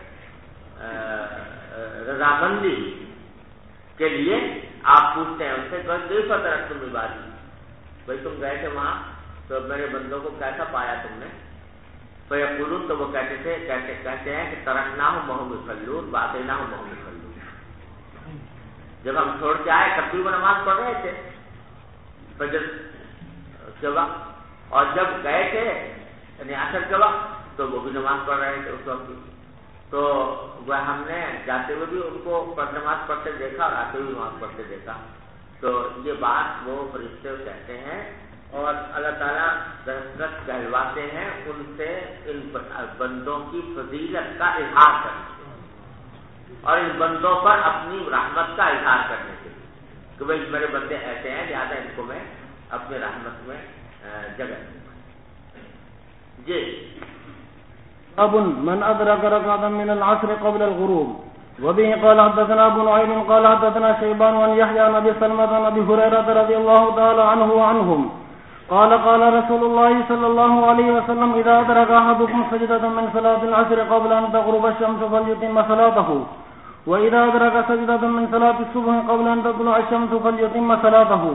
रजामंदी के लिए आप पूछते हैं उनसे, कैसा तरह तुम इबादी, भाई तुम गए थे वहां तो मेरे बंदों को कैसा पाया तुमने। फयक़ूलून, तो वो कहते हैं कि तरकनाहु वहुम युसल्लून व अतैनाहु वहुम युसल्लून, जब हम छोड़ के आए तब भी वो नमाज पढ़ रहे थे फजर के वक्त, और जब गए थे यानी असर के वक्त तो वो भी नमाज पढ़ रहे थे उस वक्त भी। तो वह हमने जाते हुए भी उनको नमाज पढ़ते देखा और आते हुए नमाज पढ़ते देखा। तो ये बात वो फरिश्ते कहते हैं और अल्लाह ताला दरअसल कहलवाते हैं उनसे इन बंदों की फजीलत का इजहार करने और इन बंदों पर अपनी रहमत का इजहार करने के लिए कि भाई मेरे बंदे ऐसे हैं, लिहाजा इनको मैं अपने रहमत में जगह जी। अब मन अदरक रकअतन मिन अल-अस्र क़ब्ल अल-ग़ुरूब वबिही क़ाल हद्दसना अबू नुअयम क़ाल हद्दसना शैबान अन यहया अन अबी सलमह अन अबी हुरैरह रज़ियल्लाहु तआला अन्हु व अन्हुम क़ाल क़ाल रसूलुल्लाह सल्लल्लाहु अलैहि वसल्लम इज़ा अदरक अहदुकुम सजदतन मिन सलातिल अस्र क़ब्ल अन तग़रुब अश-शम्सु फलयुतिम्म सलातहु व इज़ा अदरक सजदतन मिन सलातिस सुबह क़ब्ल अन ततलुअ अश-शम्सु फलयुतिम्म सलातहु।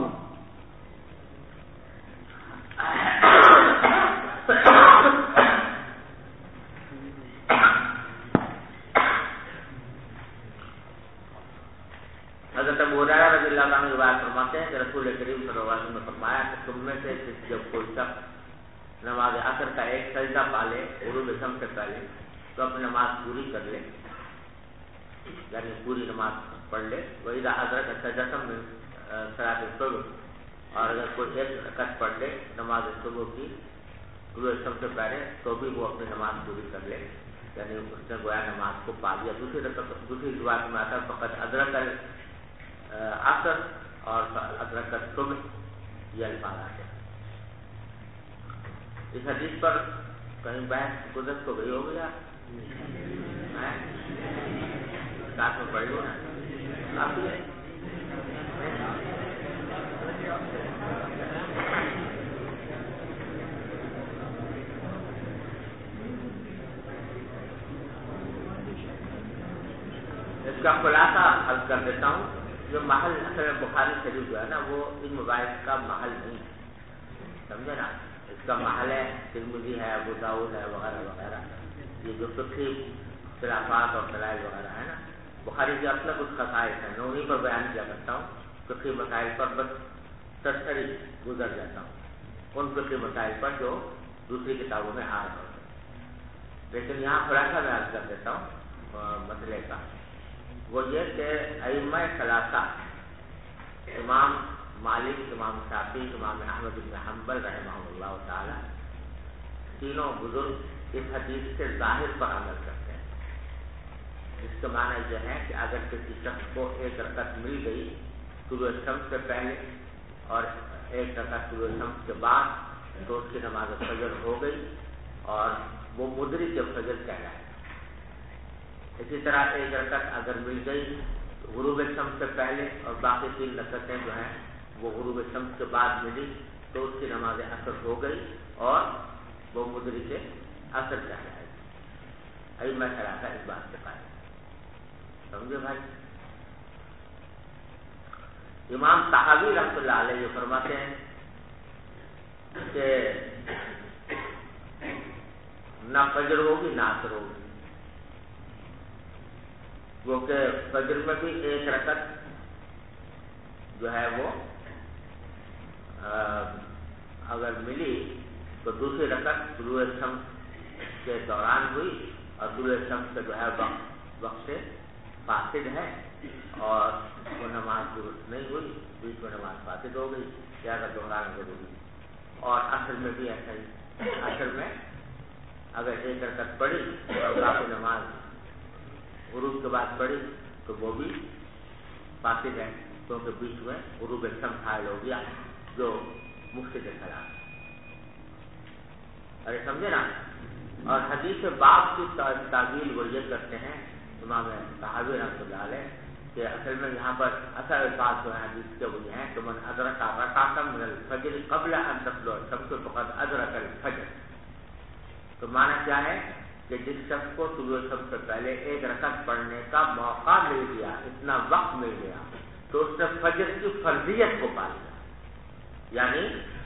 हज़रत अबू हुरैरा रज़ियल्लाहु अन्हु रिवायत फरमाते हैं कि रसूल करीम सल्लल्लाहु अलैहि वसल्लम ने फरमाया कि तुम में से जब कोई शख्स नमाज असर का एक सजदा पा ले गुरूब शम्स से पहले तो अपनी नमाज पूरी कर ले, यानी पूरी नमाज पढ़ ले। वही हज़रत सजदतम में सलात सुबह, और अगर कोई एक रकअत पढ़ ले नमाज सुबह की गुरूब शम्स से पहले तो भी वो अपनी नमाज पूरी कर ले, यानी उसने गोया नमाज को पा लिया। दूसरी रिवायत में आता है फ़क़त अदरक असर और अदरक सुबह ये अल्फाज आते हैं। इस हदीस पर कहीं बहस गुजर तो गई हो गया, साथ में पढ़ लो ना आप इसका खुलासा हल कर देता हूँ। जो महल असल में बुखारी शरीफ जो है ना वो इन मुबाइल का महल नहीं है, समझे ना। इसका महल है तिरमिज़ी है, अबू दाऊद है वगैरह वगैरह, ये जो फिक़ही इख्तिलाफ़ात और दलाइल वगैरह है ना, बुखारी के अपना कुछ खसाइस है, मैं उन्हीं पर बयान किया करता हूँ। फिक़ही मसाइल पर बस सरसरी गुजर जाता हूँ उन फिक़ही मसाइल पर जो दूसरी किताबों में आ रहे होते हैं, लेकिन यहाँ खुलासा बयान कर देता हूँ मसले का। वो ये कि अइम्मा सलासा इमाम मालिक, इमाम शाफी, इमाम अहमद इब्न हम्बल रहमहुल्लाह ताला तीनों बुजुर्ग इस हदीस के ज़ाहिर पर अमल करते हैं। इसका माना यह है कि अगर किसी शख्स को एक रकअत मिल गई सुबह शम्स से पहले और एक रकअत सुबह शम्स के बाद तो उसकी नमाज फजर हो गई और वो मुदरिक के फजर कहलाए। इसी तरह एक रकअत अगर मिल गई तो गुरूब शम्स से पहले और बाकी 3 रकअतें जो हैं वो गुरूब शम्स के बाद मिली तो उसकी नमाज असर हो गई और वो मुदरिक असर कहलाएगी। अभी मैं सलासा इस बात से पाया, समझे भाई। इमाम तहावी रहमतुल्लाह अलैह फरमाते हैं کہ نہ فجر ہوگی نہ عصر ہوگی، کیونکہ فجر میں بھی ایک رکعت جو ہے وہ اگر ملی تو دوسری رکعت طلوع شمس کے دوران ہوئی، اور طلوع شمس کا جو ہے وقت سے فاسد ہے اور وہ نماز درست نہیں ہوئی، بیچ میں نماز فاسد ہو گئی، لہٰذا دہرانا ضروری۔ اور عصر میں بھی ایسا ہی، عصر میں اگر ایک رکعت پڑھی اور کافی نماز غروب کے بعد پڑھی تو وہ بھی فاسد ہے، کیونکہ بیچ میں غروب شمس حائل ہو گیا جو مفتی کے خلاف۔ ارے سمجھے نا؟ اور حدیث باب کی تعویل وہ یہ کرتے ہیں امام صحابی رحمۃ اللہ علیہ کہ اصل میں یہاں پر اصل الفاظ جو ہے حدیث کے وہ یہ ہیں کہ من ادرک رکعۃ من الفجر قبل ان تطلع الشمس فقد ادرک الفجر۔ تو معنی کیا ہے کہ جس شخص کو طلوع شمس سے پہلے ایک رکعت پڑھنے کا موقع مل گیا، اتنا وقت مل گیا، تو اس نے فجر کی فرضیت کو پا لیا۔ یعنی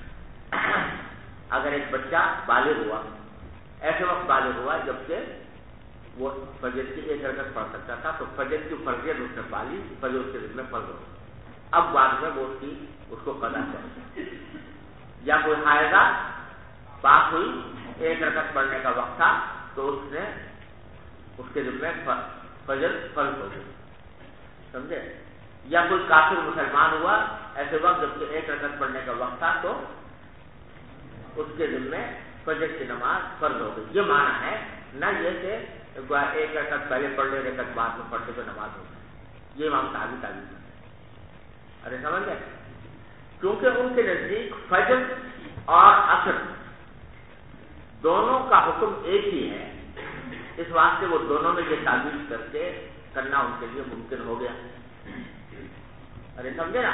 اگر ایک بچہ بالغ ہوا، ایسے وقت بالغ ہوا جبکہ وہ فجر کی ایک رکعت پڑھ سکتا تھا، تو فجر کی فرضیت اس نے پا لی، فجر اس کے دل میں فرض ہو، اب بعد میں وہ اس کو قضا چاہیے۔ یا کوئی حائضہ پاک ہوئی، ایک رکعت پڑھنے کا وقت تھا تو اس نے اس کے دل میں فجر فرض ہو گئی، سمجھے؟ یا کوئی کافر مسلمان ہوا ایسے وقت جبکہ ایک رکعت پڑھنے کا وقت تھا تو اس کے دل میں فجر کی نماز فرض ہو گئی۔ یہ معنی ہے، نہ یہ کہ ایک رکعت پہلے پڑھ لے، رکعت بعد میں پڑھ لے تو نماز ہو گئی۔ یہ امام صحابی تعلیم ہے۔ ارے سمجھ گئے؟ کیونکہ ان کے نزدیک فجر اور عصر دونوں کا حکم ایک ہی ہے، اس واسطے وہ دونوں میں یہ تعویل کر کے کرنا ان کے لیے ممکن ہو گیا۔ ارے سمجھے نا؟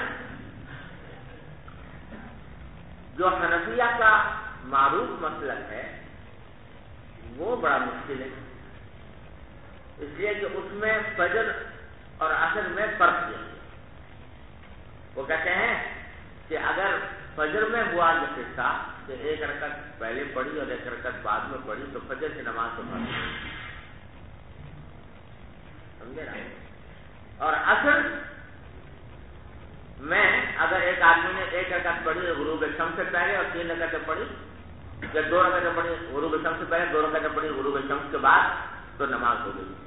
جو حنفیہ کا معروف مسلک ہے وہ بڑا مشکل ہے، اس لیے کہ اس میں فجر اور عصر میں فرق ہے۔ وہ کہتے ہیں کہ اگر فجر میں ہوا یہ قصہ کہ ایک رکعت پہلے پڑھی اور ایک رکعت بعد میں پڑھی تو فجر کی نماز تو پڑھ، سمجھے نا؟ اور عصر میں اگر ایک آدمی نے ایک رکعت پڑھی غروب شمس سے پہلے اور 3 رکعتیں پڑھی، یا 2 رکعتیں پڑھی غروب شمس سے پہلے، 2 رکعتیں پڑھی غروب شمس کے بعد، تو نماز ہو گئی،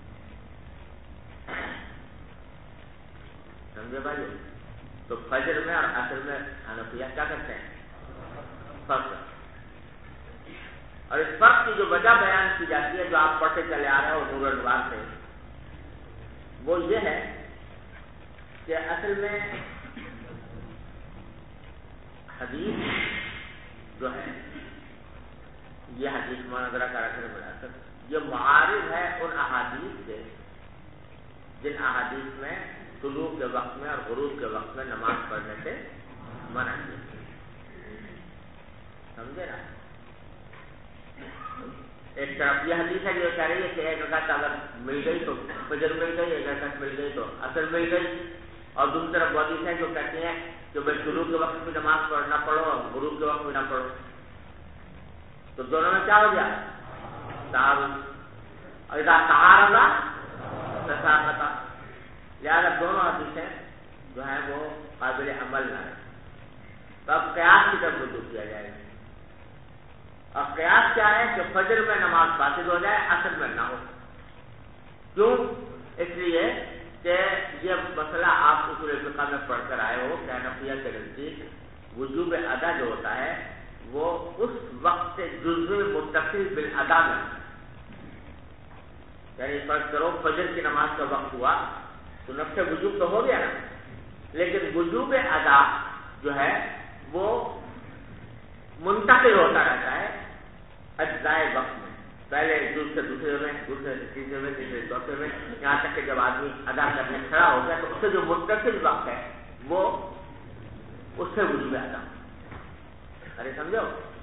سمجھے بھائی؟ تو فجر میں اور عصر میں حنفیہ کیا کرتے ہیں؟ فرق۔ اور اس فرق کی جو وجہ بیان کی جاتی ہے جو آپ پڑھتے چلے آ رہے ہیں نور الانوار سے، وہ یہ ہے کہ اصل میں حدیث جو ہے یہ حدیث مناظرہ کا رکھنے میں یہ معارض ہے ان احادیث سے جن احادیث میں طلوع کے وقت میں اور غروب کے وقت میں نماز پڑھنے سے منع کیا، سمجھے نا؟ ایک طرف یہ حدیث ہے جو کہہ رہی ہے کہ ایک رکعت اگر مل گئی تو فجر مل گئی، ایک رکعت مل گئی تو عصر مل گئی، اور دوسری طرف وہ حدیث ہے جو کہتی ہیں کہ بھائی طلوع کے وقت میں نماز پڑھنا پڑھو اور غروب کے وقت میں نہ پڑھو، تو دونوں میں کیا ہو گیا؟ تعارض، اور اذا تعارض تساقط، لہٰذا دونوں حدیثیں جو ہیں وہ قابل عمل نہ ہیں، تو اب قیاس کی طرف رجوع کیا جائے گا۔ اب قیاس کیا ہے کہ فجر میں نماز فاسد ہو جائے، عصر میں نہ ہو۔ کیوں؟ اس لیے کہ یہ مسئلہ آپ اصول فقہ میں پڑھ کر آئے ہو کہ حنفیہ کے نزدیک وجوب ادا جو ہوتا ہے وہ اس وقت سے جزو متصل بالادا میں، یعنی فرض کرو فجر کی نماز کا وقت ہوا تو نفس وجوب تو ہو گیا نا، لیکن وجوب ادا جو ہے وہ منتقل ہوتا رہتا ہے اجزائے وقت میں، پہلے جز سے دوسرے میں، دوسرے سے تیسرے میں، تیسرے سے چوتھے میں، یہاں تک کہ جب آدمی ادا کرنے کھڑا ہو گیا تو اس سے جو متصل وقت ہے وہ اس سے وجوب ادا۔ ارے سمجھو؟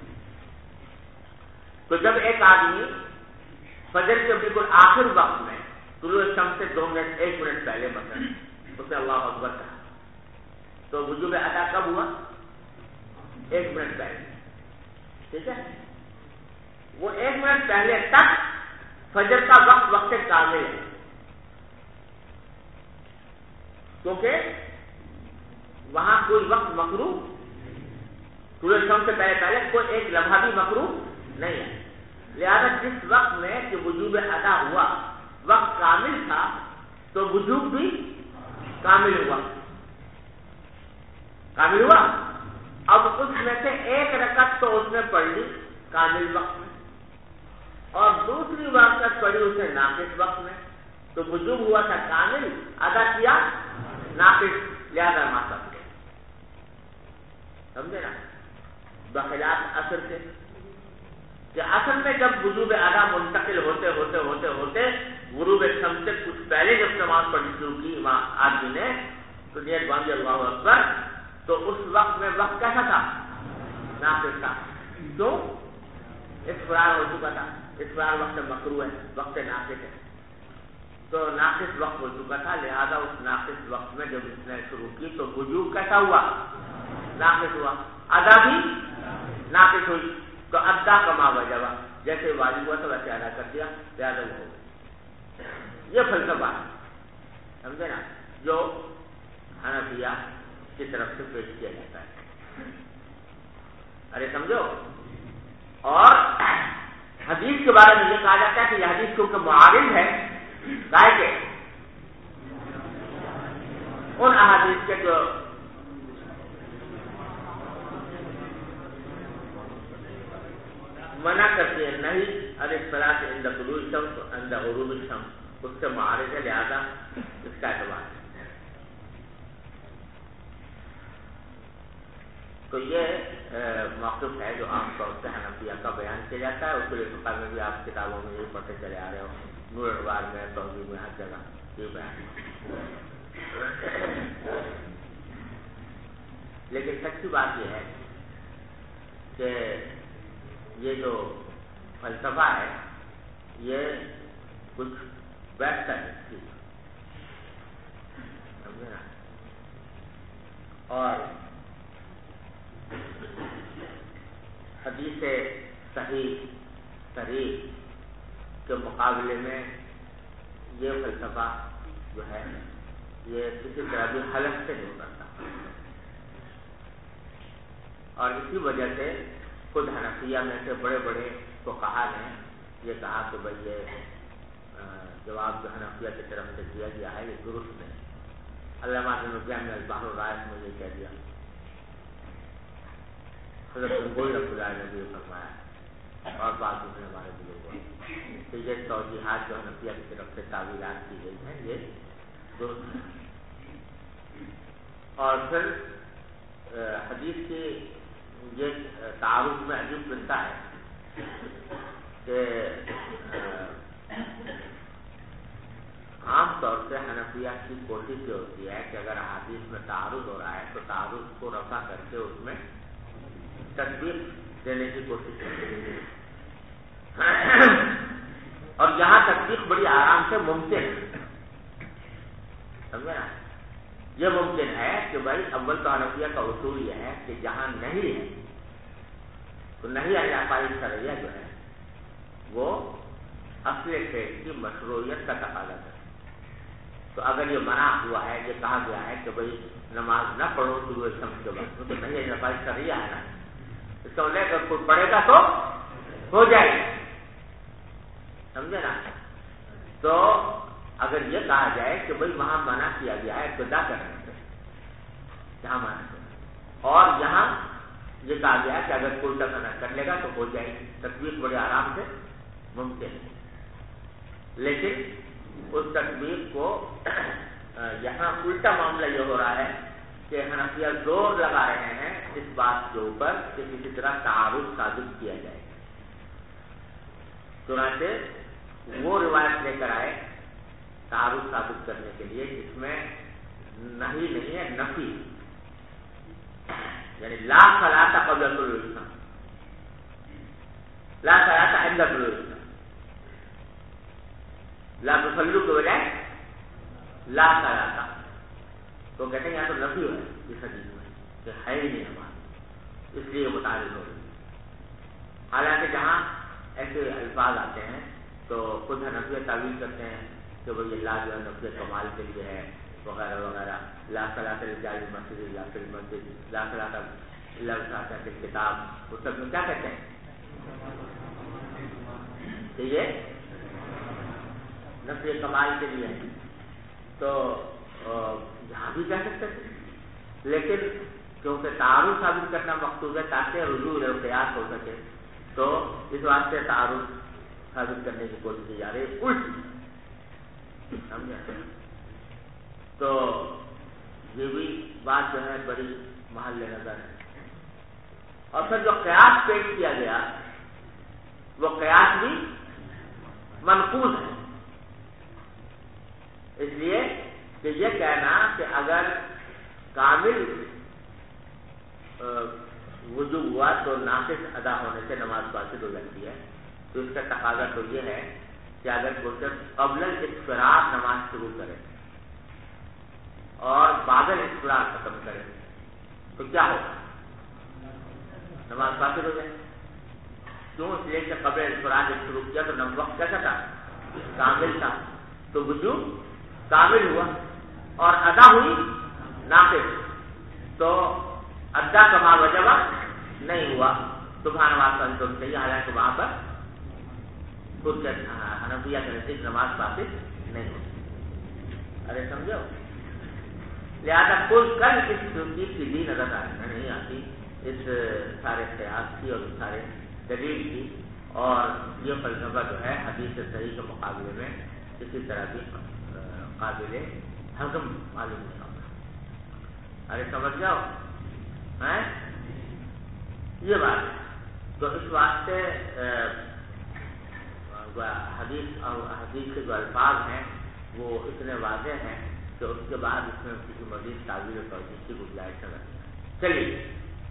تو جب ایک آدمی فجر کے بالکل آخر وقت میں طلوع شمس سے 2 منٹ 1 منٹ پہلے مثلا اس نے اللہ اکبر کہا تو وجوب ادا کب ہوا؟ 1 منٹ پہلے۔ ٹھیک ہے. وہ 1 منٹ پہلے تک فجر کا وقت وقت کامل ہے، کیونکہ وہاں کوئی وقت مکروہ، سورج شام سے پہلے کوئی ایک لمحہ بھی مکروہ نہیں ہے. لہذا جس وقت میں کہ وجوب ادا ہوا وقت کامل تھا تو وجوب بھی کامل ہوا. اب اس میں سے ایک رکعت تو اس نے پڑھ لی کامل وقت میں، اور دوسری رکعت پڑھی اس نے ناقص وقت میں، تو وجوب ہوا تھا کامل، ادا کیا ناقص، لہذا معاف. سمجھے نا؟ بخلاف اثر کے کہ اصل میں جب وجوب ادا منتقل ہوتے ہوتے ہوتے ہوتے غروب شمس سے کچھ پہلے جب نماز پڑھنی شروع کی آدمی نے تو نیت باندھی اللہ اکبر، تو اس وقت میں وقت کیسا تھا؟ ناقص تھا. کیوں؟ اسفرار ہو چکا تھا. اسفرار وقت مکروہ ہے، وقت ناقص ہے، تو ناقص وقت ہو چکا تھا. لہذا اس ناقص وقت میں جب اس نے شروع کی تو وجوب کیسا ہوا؟ ناقص ہوا. ادا بھی ناقص ہوئی، تو ادا کما وجہ جیسے واجب ہوا تو ویسے ادا کر دیا، لہٰذا وہ ہو گیا. یہ فلسفہ ہے، سمجھے نا، جو حنفیہ کی طرف سے پیش کیا جاتا ہے. ارے سمجھو. اور حدیث کے بارے میں یہ کہا جاتا ہے کہ یہ حدیث کیونکہ معارض ہے گائے کے ان احادیث کے جو منع کرتے ہیں نہیں ارے صلاۃ عند طلوع الشمس عند غروب الشمس، اس سے معارض ہے، لہذا اس کا اعتبار ہے. تو یہ موقف ہے جو عام طور سے حنفیہ کا بیان کیا جاتا ہے. اصول فقہ میں بھی آپ کتابوں میں یہ پڑھتے چلے آ رہے ہو، نور الانوار میں، توضیح میں، ہر جگہ یہ بیان. لیکن سچی بات یہ ہے کہ یہ جو فلسفہ ہے یہ کچھ بیٹھتا ہے سمجھے نا. اور حدیث صحیح کے مقابلے میں یہ فلسفہ جو ہے یہ کسی طرح بھی حلف سے نہیں کرتا. اور اسی وجہ سے خود حنفیہ میں سے بڑے بڑے فقہا نے یہ کہا کہ بھائی یہ جواب جو حنفیہ کی طرف سے دیا گیا ہے یہ درست نہیں. علامہ ابن جامع البحر الرائق میں یہ کہہ دیا. حضرت گنگوئی رحمۃ اللہ نے بھی فرمایا اور بعض دوسرے ہمارے بزرگوں نے کہ یہ توضیحات جو حنفیہ کی طرف سے تعویلات کی گئی ہیں یہ درست ہیں. اور پھر حدیث کی یہ تعارف میں عجیب قصہ ہے کہ عام طور سے حنفیہ کی کوشش یہ ہوتی ہے کہ اگر حدیث میں تعارض ہو رہا ہے تو تعارض کو رفع کر کے اس میں تطبیق دینے کی کوشش کرتی ہے. اور یہاں تطبیق بڑی آرام سے ممکن ہے، سمجھے نا. یہ ممکن ہے کہ بھائی اول تو حنفیہ کا اصول یہ ہے کہ جہاں نہیں ہے تو نہیں عقائد شرعیہ جو ہے وہ اصل فعل کی مشروعیت کا تقاضا کرے. تو اگر یہ منع ہوا ہے، یہ کہا گیا ہے کہ بھائی نماز نہ پڑھو طلوع شمس کے وقت، تو نہیں عقائد شرعیہ ہے نا. اس کا مطلب اگر کوئی پڑھے گا تو ہو جائے گا، سمجھے نا. تو اگر یہ کہا جائے کہ بھائی وہاں منع کیا گیا ہے ابتدا کرنے سے، جہاں منع کیا، اور یہاں یہ کہا گیا ہے کہ اگر کوئی منع کر لے گا تو ہو جائے گی، تطبیق بڑے آرام سے ممکن ہے. لیکن اس تطبیق کو یہاں الٹا معاملہ یہ ہو رہا ہے کہ حنفیہ زور لگا رہے ہیں اس بات کے اوپر کہ کسی طرح تعارض ثابت کیا جائے. چنانچہ وہ روایت لے کر آئے تعارض ثابت کرنے کے لیے جس میں نہیں ہے، نفی، یعنی لا صلاۃ قبل طلوع الشمس، لا صلاۃ عند طلوع الشمس، لا تصلوا کے بجائے لا صلاۃ. تو کہتے ہیں یہاں تو نفی ہے اس حدیث میں کہ ہے ہی نہیں نماز، اس لیے متعارض ہو رہی ہے. حالانکہ جہاں ایسے الفاظ آتے ہیں تو خود حنفیہ تعویل کرتے ہیں کہ وہ یہ لا جو ہے نفی کمال کے لیے ہے وغیرہ وغیرہ. لا صلاۃ للجار المسجد الا فی المسجد، لا صلاۃ الا بفاتحۃ الکتاب، اس سب میں کیا کہتے ہیں کہ یہ نفی کمال کے لیے ہے. تو یہاں بھی کہہ سکتے تھے، لیکن کیونکہ تعارض ثابت کرنا مقصود ہے تاکہ رجوع القیاس ہو سکے، تو اس واسطے تعارض ثابت کرنے کی کوشش کی جا رہی ہے الٹی. سمجھا؟ تو یہ بھی بات جو ہے بڑی محل نظر ہے. اور پھر جو قیاس پیش کیا گیا وہ قیاس بھی منقوض ہے، اس لیے کہ یہ کہنا کہ اگر کامل وضو ہوا تو ناقص ادا ہونے سے نماز فاسد ہو جاتی ہے، تو اس کا تقاضا تو یہ ہے کہ اگر وہ صرف قبل الاضطرار نماز شروع کرے اور بعد الاضطرار ختم کرے تو کیا ہوگا؟ نماز فاسد ہو جائے. کیوں؟ اس لیے کہ قبل الاضطرار جب شروع کیا تو وقت کیسا تھا؟ کامل تھا، تو وضو کامل ہوا اور ادا ہوئی ناقص، تو ادا کما وجب نہیں ہوا تو نماز فاسد ہونی چاہیے. حالانکہ وہاں پر خود حنفیہ کے نزدیک نماز فاسد نہیں ہوتی. ارے سمجھو، لہٰذا کوئی کل اس چیز کی بھی نظر نہیں آتی اس سارے قیاس کی اور اس سارے دلیل کی، اور یہ فلسفہ جو ہے حدیث صحیح کے مقابلے میں کسی طرح بھی قابل ہضم معلوم نہیں ہوتا. ارے سمجھ جاؤ یہ بات ہے. تو اس واسطے حدیث کے جو الفاظ ہیں وہ اتنے واضح ہیں کہ اس کے بعد اس میں کسی مزید تعویل و توجیہ کی گنجائش نہیں. چلیے.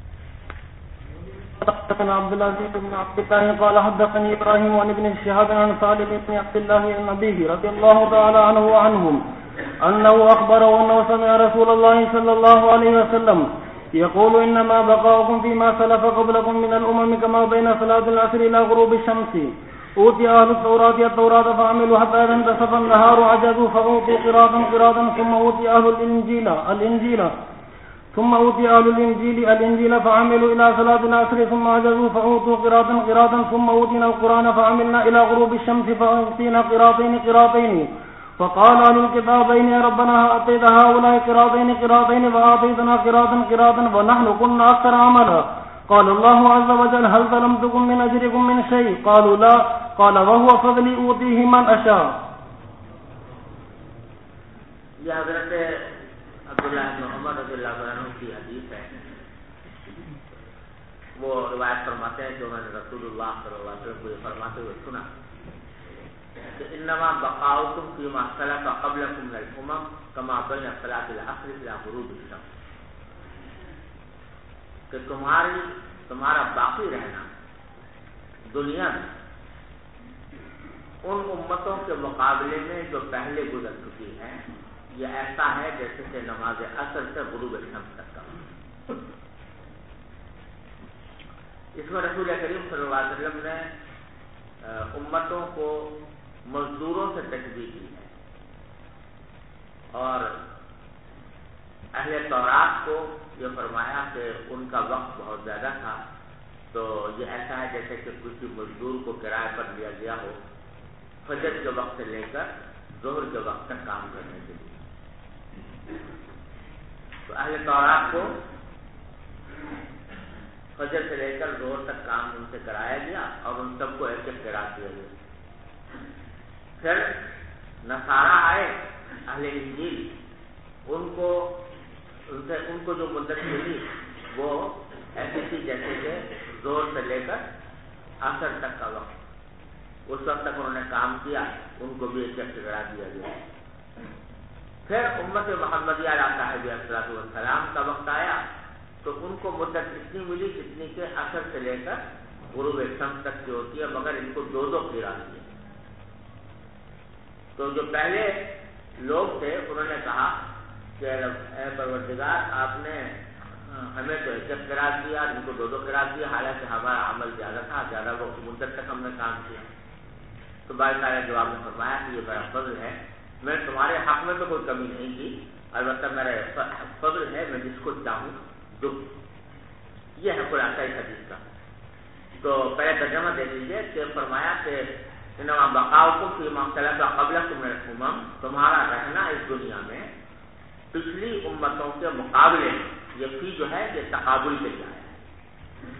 حدثنا عبد العزيز بن عبد الله قال حدثني ابراهيم عن ابن شهاب عن سالم بن عبد الله عن ابيه رضي الله تعالى عنه وعنهم انه اخبره انه سمع رسول الله صلى الله عليه وسلم يقول انما بقاؤكم فيما سلف قبلكم من الامم كما بين صلاه العصر الى غروب الشمس. اوتي اهل التوراة فعملوا حتى اذا انتصف النهار عجزوا فاوتوا قراطا ثم اوتي اهل الانجيل ثم أوتي أهل الإنجيل فعملوا إلى صلاة العصر ثم عجزوا فأوتوا قراطا ثم أوتينا القرآن فعملنا إلى غروب الشمس فأوتينا قراطين فقال أهل الكتابين يا ربنا أعطيت هؤلاء قراطين وأعطيتنا قراطا ونحن كنا أكثر عملا. قال الله عز وجل هل ظلمتكم من أجركم من شيء؟ قالوا لا. قال وهو فضلي أوتيه من أشاء. یہ حضرت عبداللہ بن عمر رضی اللہ عنہ کی حدیث ہے. وہ روایت فرماتے ہیں کہ انہوں نے رسول اللہ صلی اللہ علیہ وسلم کو یہ فرماتے ہوئے سنا کہ انما بقاؤکم فیما سلف قبلکم من الامم کما بین صلاۃ العصر الی غروب الشمس، کہ تمہارا باقی رہنا دنیا میں ان امتوں کے مقابلے میں جو پہلے گزر چکی ہیں یہ ایسا ہے جیسے کہ نماز عصر سے غروب الشمس تک کا. اس میں رسول کریم صلی اللہ علیہ وسلم نے امتوں کو مزدوروں سے تشبیہ کی ہے اور اہل تورات کو یہ فرمایا کہ ان کا وقت بہت زیادہ تھا، تو یہ ایسا ہے جیسے کہ کسی مزدور کو کرایہ پر لیا گیا ہو فجر کے وقت سے لے کر ظہر کے وقت تک کام کرنے کے لیے. تو اہل تورات کو فجر سے لے کر ظہر تک کام ان سے کرایا گیا اور ان سب کو ایک ایک قرات دیا گیا. پھر نصارہ آئے اہل انجیل، ان کو جو مدت ملی وہ ایسی تھی جیسے کہ ظہر سے لے کر عصر تک کا وقت، اس وقت تک انہوں نے کام کیا، ان کو بھی ایک ایک قرات دیا گیا. پھر امت محمدیہ علیہ صاحب الصلوۃ والسلام کا وقت آیا تو ان کو مدت اتنی ملی جتنی کہ عصر سے لے کر غروب الشمس تک کی ہوتی ہے، مگر ان کو دو قرات دیے. تو جو پہلے لوگ تھے انہوں نے کہا کہ اے پروردگار آپ نے ہمیں تو ایک قرار دیا، ان کو 2 قرار دیا، حالانکہ ہمارا عمل زیادہ تھا، زیادہ وقت مدت تک ہم نے کام کیا. تو بھائی تعالیٰ جواب میں فرمایا کہ یہ میرا فضل ہے، میں تمہارے حق میں تو کوئی کمی نہیں کی، البتہ میرا فضل ہے، میں جس کو چاہوں دوں. یہ ہے خلاصہ اس حدیث کا. تو پہلے ترجمہ دے دیجیے کہ فرمایا کہ انما بقاؤکم فیما اختلف قبلکم من الامم، تمہارا رہنا اس دنیا میں پچھلی امتوں کے مقابلے میں، یہ فی جو ہے یہ تقابل کے لیے ہے.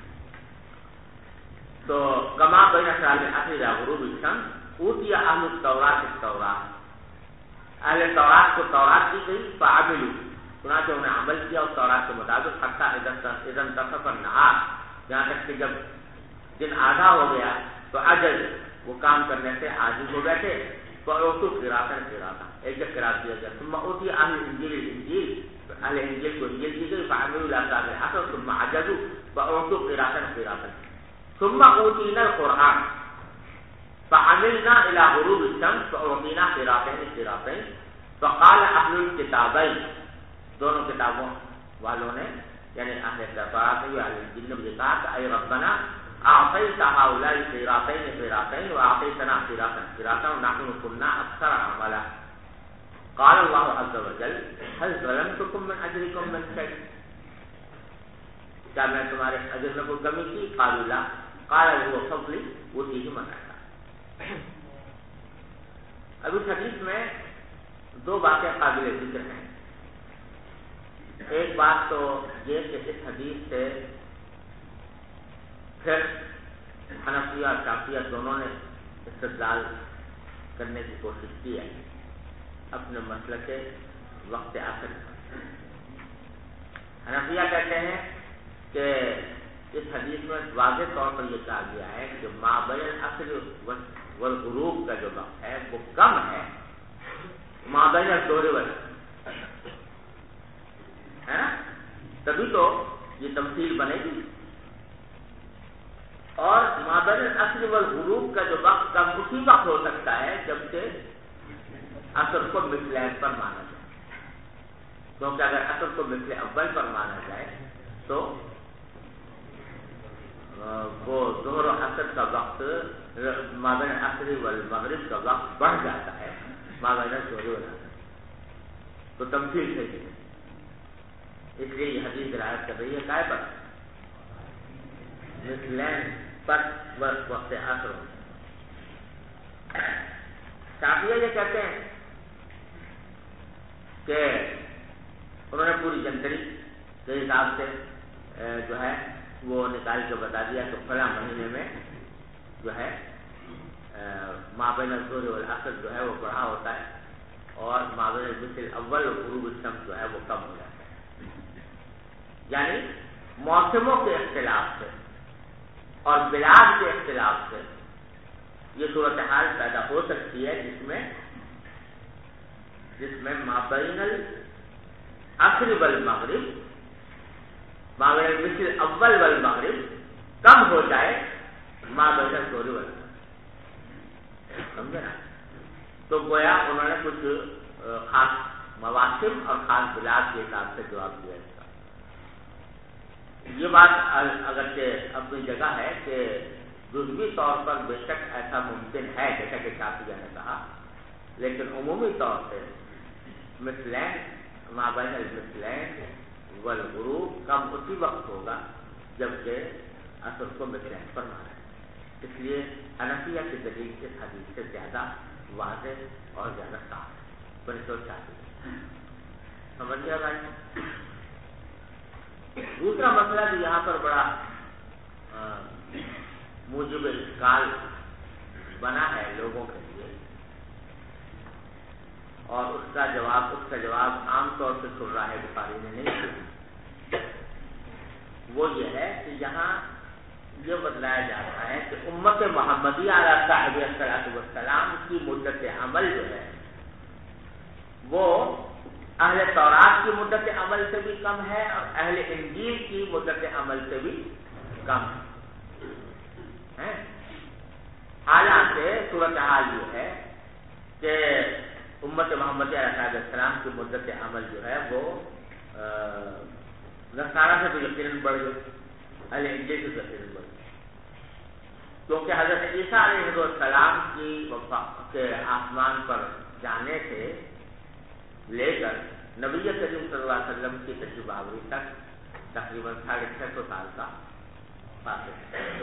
تو کما بین سال اخر غروب الشمس اوتی اہل التوراۃ التوراۃ، اہل تورات کو تورات دی گئی، فعملوا چنانچہ انہیں عمل کیا اس تورات کے مطابق، حتی اذا انتصف النہار، جہاں تک کہ جب دن آدھا ہو گیا تو عجز وہ کام کرنے سے عاجز ہو بیٹھے. فاوتوا قراءۃ ایک قرات دیا گیا. ثم اوتی اہل الانجیل الانجیل، اہل انجیل کو انجیل دی گئی، فعملوا الاصحاب العصر ثم عجزوا فاوتوا قراءۃ. ثم اوتینا القرآن فعملنا الى غروب الشمس فاعطینا قراءتين فقال اهل الكتابين، دونوں کتابوں والوں نے یعنی اہل تورات و اہل انجیل نے کہا کہ اے ربنا اعطیت هؤلاء قراءتين واعطیتنا قراءة ونحن كنا اكثر عملا. قال الله عز وجل هل ظلمتكم من اجركم من شيء، کیا میں تمہارے اجر میں کوئی کمی کی؟ قالوا لا. قال هو فضلي اوتیہ من اشاء. اب اس حدیث میں 2 باتیں قابل ذکر ہیں. ایک بات تو یہ کہ اس حدیث سے پھر حنفیہ اور شافعیہ دونوں نے استدلال کرنے کی کوشش کی ہے اپنے مسلک کے وقت آخر. حنفیہ کہتے ہیں کہ اس حدیث میں واضح طور پر یہ کہا گیا ہے کہ ما بین العصر والغروب کا جو وقت ہے وہ کم ہے ما بین الظہر والعصر، ہے نا؟ تبھی تو یہ تمثیل بنے گی. اور ما بین العصر والغروب کا جو وقت کم اسی وقت ہو سکتا ہے جبکہ عصر کو مثلین پر مانا جائے، کیونکہ اگر عصر کو مثل اول پر مانا جائے تو وہ ظہر و عصر کا وقت ما بین العصر والمغرب کا وقت بڑھ جاتا ہے ما بین الظہر والعصر. تو تمثیل سے ہی اس لیے یہ حدیث رعایت کر رہی ہے کائے پر؟ مثلین پر وقت عصر. شافعیہ یہ کہتے ہیں کہ انہوں نے پوری جنتری کے حساب سے جو ہے وہ نکال کے بتا دیا کہ فلاں مہینے میں جو ہے ما بین الظہر والعصر جو ہے وہ بڑا ہوتا ہے اور ما بین المثل الاول اور غروب الشمس جو ہے وہ کم ہو جاتا ہے. یعنی موسموں کے اختلاف سے اور بلاد کے اختلاف سے یہ صورتحال پیدا ہو سکتی ہے جس میں ما بین العصر والمغرب، ما بین المثل اول والمغرب کم ہو جائے ما بین الظہر والعصر. سمجھے نا؟ تو گویا انہوں نے کچھ خاص مواسم اور خاص بلاد کے حساب سے جواب دیا اس کا. یہ بات اگرچہ اپنی جگہ ہے کہ جزوی طور پر بے شک ایسا ممکن ہے جیسا کہ شافعیہ نے کہا، لیکن عمومی طور سے مثلین ما بین المثلین والغروب کم اسی وقت ہوگا جبکہ عصر کو مثلین پر مانا ہے. اس لیے حنفیہ کی دلیل اس حدیث سے زیادہ واضح اور زیادہ صاف ہے بنسبت شافعیہ. سمجھ گیا بھائی؟ دوسرا مسئلہ جو یہاں پر بڑا موجب اشکال بنا ہے لوگوں کے لیے، اور اس کا جواب عام طور سے سن رہا ہے بخاری نے نہیں سنا، وہ یہ ہے کہ یہاں یہ بتلایا جاتا ہے کہ امت محمدیہ علیہ صاحب الصلاۃ والسلام کی مدت عمل جو ہے وہ اہل تورات کی مدت عمل سے بھی کم ہے اور اہل انجیل کی مدت عمل سے بھی کم ہے. حالانکہ صورتحال یہ ہے کہ امت محمدیہ علیہ السلام کی مدت عمل جو ہے وہ نصارہ سے تو یقیناً بڑھ گئے، اہل انجیل سے یقیناً بڑھ گئے، کیونکہ حضرت عیسیٰ علیہ السلام کی کے آسمان پر جانے سے لے کر نبی کریم صلی اللہ علیہ وسلم کی تشریف آوری تک تقریباً 650 سال کا فاصلہ،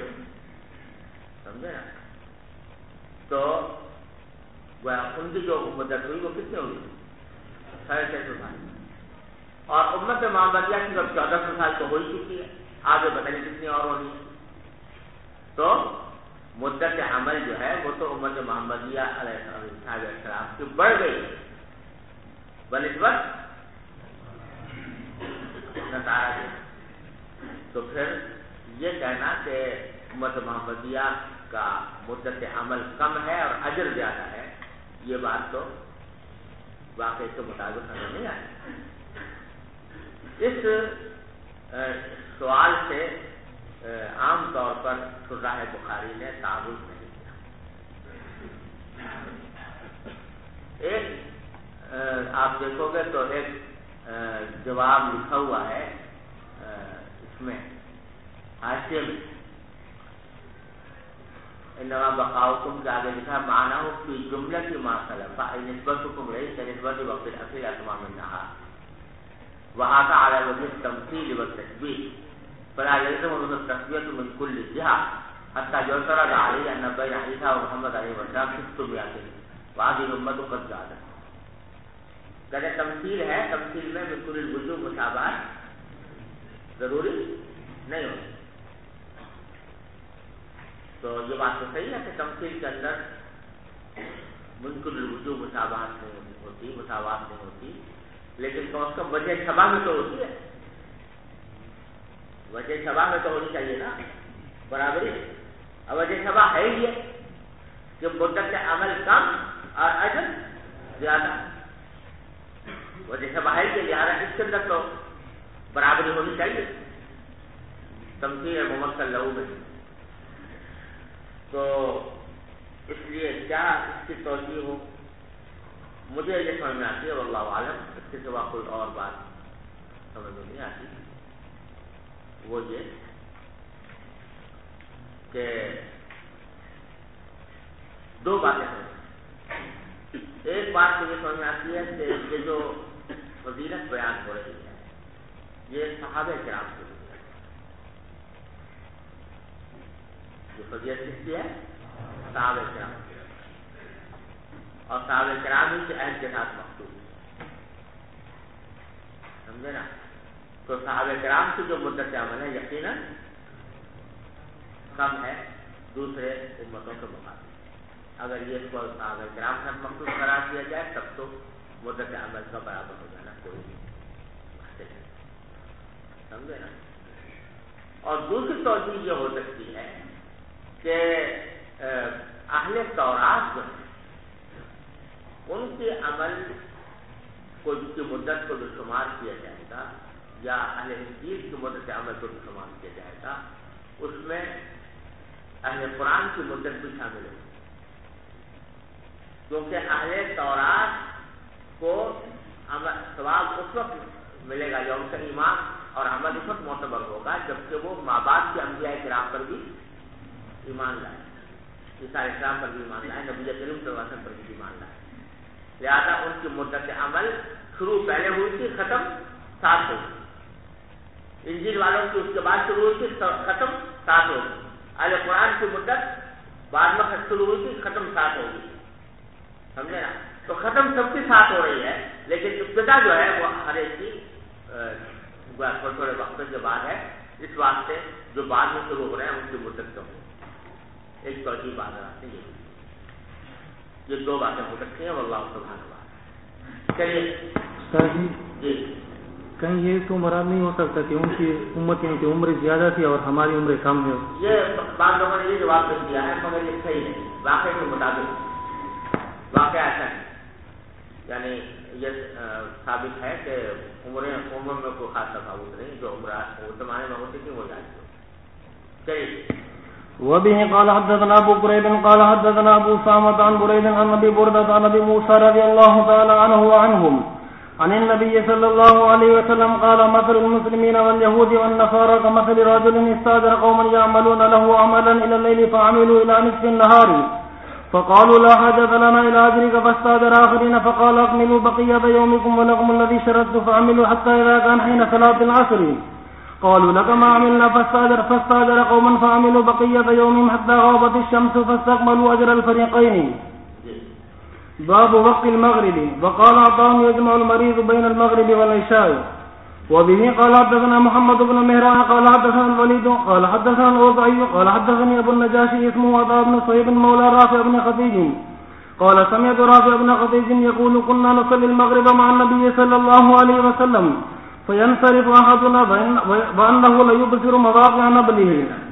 سمجھے نا؟ تو ان کی جو مدت ہوئی وہ کتنی ہوئی؟ 650 سال، اور امت محمدیہ کی جب 1400 سال تو ہو ہی چکی ہے، آگے پتہ نہیں کتنی اور ہونی ہے۔ تو مدت عمل جو ہے وہ تو امت محمدیہ علیہ السلام کی بڑھ گئی بنسبت نصارہ کی۔ تو پھر یہ کہنا کہ امت محمدیہ کا مدت عمل کم ہے اور اجر زیادہ ہے، یہ بات تو واقعے کے مطابق نظر نہیں آئی۔ اس سوال سے عام طور پر شراح بخاری نے تعارض نہیں کیا۔ ایک آپ دیکھو گے تو ایک جواب لکھا ہوا ہے اس میں حاشیے میں، انما بقاؤکم کے آگے لکھا معنی ہو فی جملہ کی ما خلف نسبتکم رہی نسبت وقت الاخیر اتمام النہار وهذا على وجه التمثيل والتشبيه فلا يلزم من التسوية من كل جهة حتى يعترض عليه أن بين عيسى ومحمد عليه السلام 600 وهذه الأمة قد زادت۔ کہتے تمثیل ہے، تمثیل میں من كل الوجوه مشابہت ضروری نہیں ہوتی۔ تو یہ بات تو صحیح ہے کہ تمثیل کے اندر من كل الوجوه مشابہت نہیں ہوتی، مساوات نہیں ہوتی، لیکن کم از کم وجہ شبہ میں تو ہوتی ہے، وجہ شبہ میں تو ہونی چاہیے نا برابری۔ اور وجہ شبہ ہے ہی ہے کہ مدت عمل کم اور اجر زیادہ، وجہ شبہ ہے کہ لہٰذا اس کے اندر تو برابری ہونی چاہیے تمثیل ممثل لہو میں۔ تو اس لیے کیا اس کی توجیہ ہو، مجھے یہ سمجھ میں آتی ہے واللہ عالم، اس کے سوا کوئی اور بات سمجھ میں نہیں آتی۔ وہ یہ کہ دو باتیں ہیں۔ ایک بات تو یہ سمجھ میں آتی ہے کہ یہ جو فضیلت بیان ہو رہی ہے یہ صحابہ کرام کی ہے، جو فضیلت کس کی ہے؟ صحابہ کرام کی، اور صحابہ کرام ہی کے عہد کے ساتھ مخصوص، سمجھے نا؟ تو صحابہ کرام کی جو مدت عمل ہے یقیناً کم ہے دوسرے امتوں کے مقابلے۔ اگر یہ اس کو صحابہ کرام کے ساتھ مخصوص قرار دیا جائے تب تو مدت عمل کا برابر ہو جانا کوئی مشکل ہے، سمجھے نا؟ اور دوسری توجیہ یہ ہو سکتی ہے کہ اہل تورات جو ہے ان کے عمل کو کی مدت کو جو شمار کیا جائے گا یا اہل انجیل کی مدت عمل کو جو شمار کیا جائے گا اس میں اہل قرآن کی مدت بھی شامل ہے، کیونکہ اہل تورات کو ثواب اس وقت ملے گا یا ان کا ایمان اور عمل اس وقت معتبر ہوگا جبکہ وہ ماں باپ کے انبیاء کرام پر بھی ایمان لائے، عیسیٰ علیہ السلام پر بھی ایمان لائے، نبی کریم صلی اللہ علیہ وسلم پر بھی ایمان لائے۔ لہٰذا ان کی مدت عمل شروع پہلے ہوئی تھی، ختم ساتھ ہوگی۔ انجیل والوں کی اس کے بعد شروع ہوئی تھی، ختم ساتھ ہوگی۔ اہل قرآن کی مدت بعد میں شروع ہوئی تھی، ختم ساتھ ہوگی، سمجھے نا؟ تو ختم سب کے ساتھ ہو رہی ہے، لیکن ابتدا جو ہے وہ ہر ایک کی تھوڑے تھوڑے وقت کے بعد ہے، اس واسطے جو بعد میں شروع ہو رہے ہیں ان کی مدت کم ہو۔ ایک توجہ بات آتی ہے، یہ دو باتیں ہو سکتی ہیں واللہ سبحانہ وتعالی۔ چلیے جی، کہیں یہ تو مراد نہیں ہو سکتا کہ ان کی امتیں کی عمر زیادہ تھی اور ہماری عمر کم ہے؟ یہ بعض لوگوں نے یہ جواب دے دیا ہے مگر یہ صحیح نہیں، واقعے کے مطابق واقعہ ایسا ہے، یعنی یہ ثابت ہے کہ عمر میں کوئی خاص تفاوت نہیں، جو عمر اس زمانے میں ہوتی تھی وہ جاتی ہے۔ چلیے وبه قال حدثنا ابو كريب قال حدثنا ابو سامة عن بريد عن ابي بردة عن ابي موسى رضي الله تعالى عنه وعنهم عن النبي صلى الله عليه وسلم قال مثل المسلمين واليهود والنصارى كمثل رجل استاجر قوما يعملون له عملا إلى الليل فعملوا إلى نصف النهار فقالوا لا حاجة لنا إلى أجرك فاستاجر آخرين فقال أكملوا بقية يومكم ولكم الذي شردت فعملوا حتى إذا كان حين صلاة العصر قالوا لك ما عملنا فاستاجر قوما فعملوا بقية يومهم حتى غابت الشمس فاستكملوا أجر الفريقين. باب وقت المغرب. وقال عطاء يجمع المريض بين المغرب والعشاء. وبه قال حدثنا محمد بن مهران قال حدثنا الوليد قال حدثنا الوضعي قال حدثني ابو النجاشي اسمه عطاء بن صهيب مولى رافع بن خديج قال سمعت رافع بن خديج يقول كنا نصلي المغرب مع النبي صلى الله عليه وسلم فينصرف احدنا وانه ليبصر مواقع نبله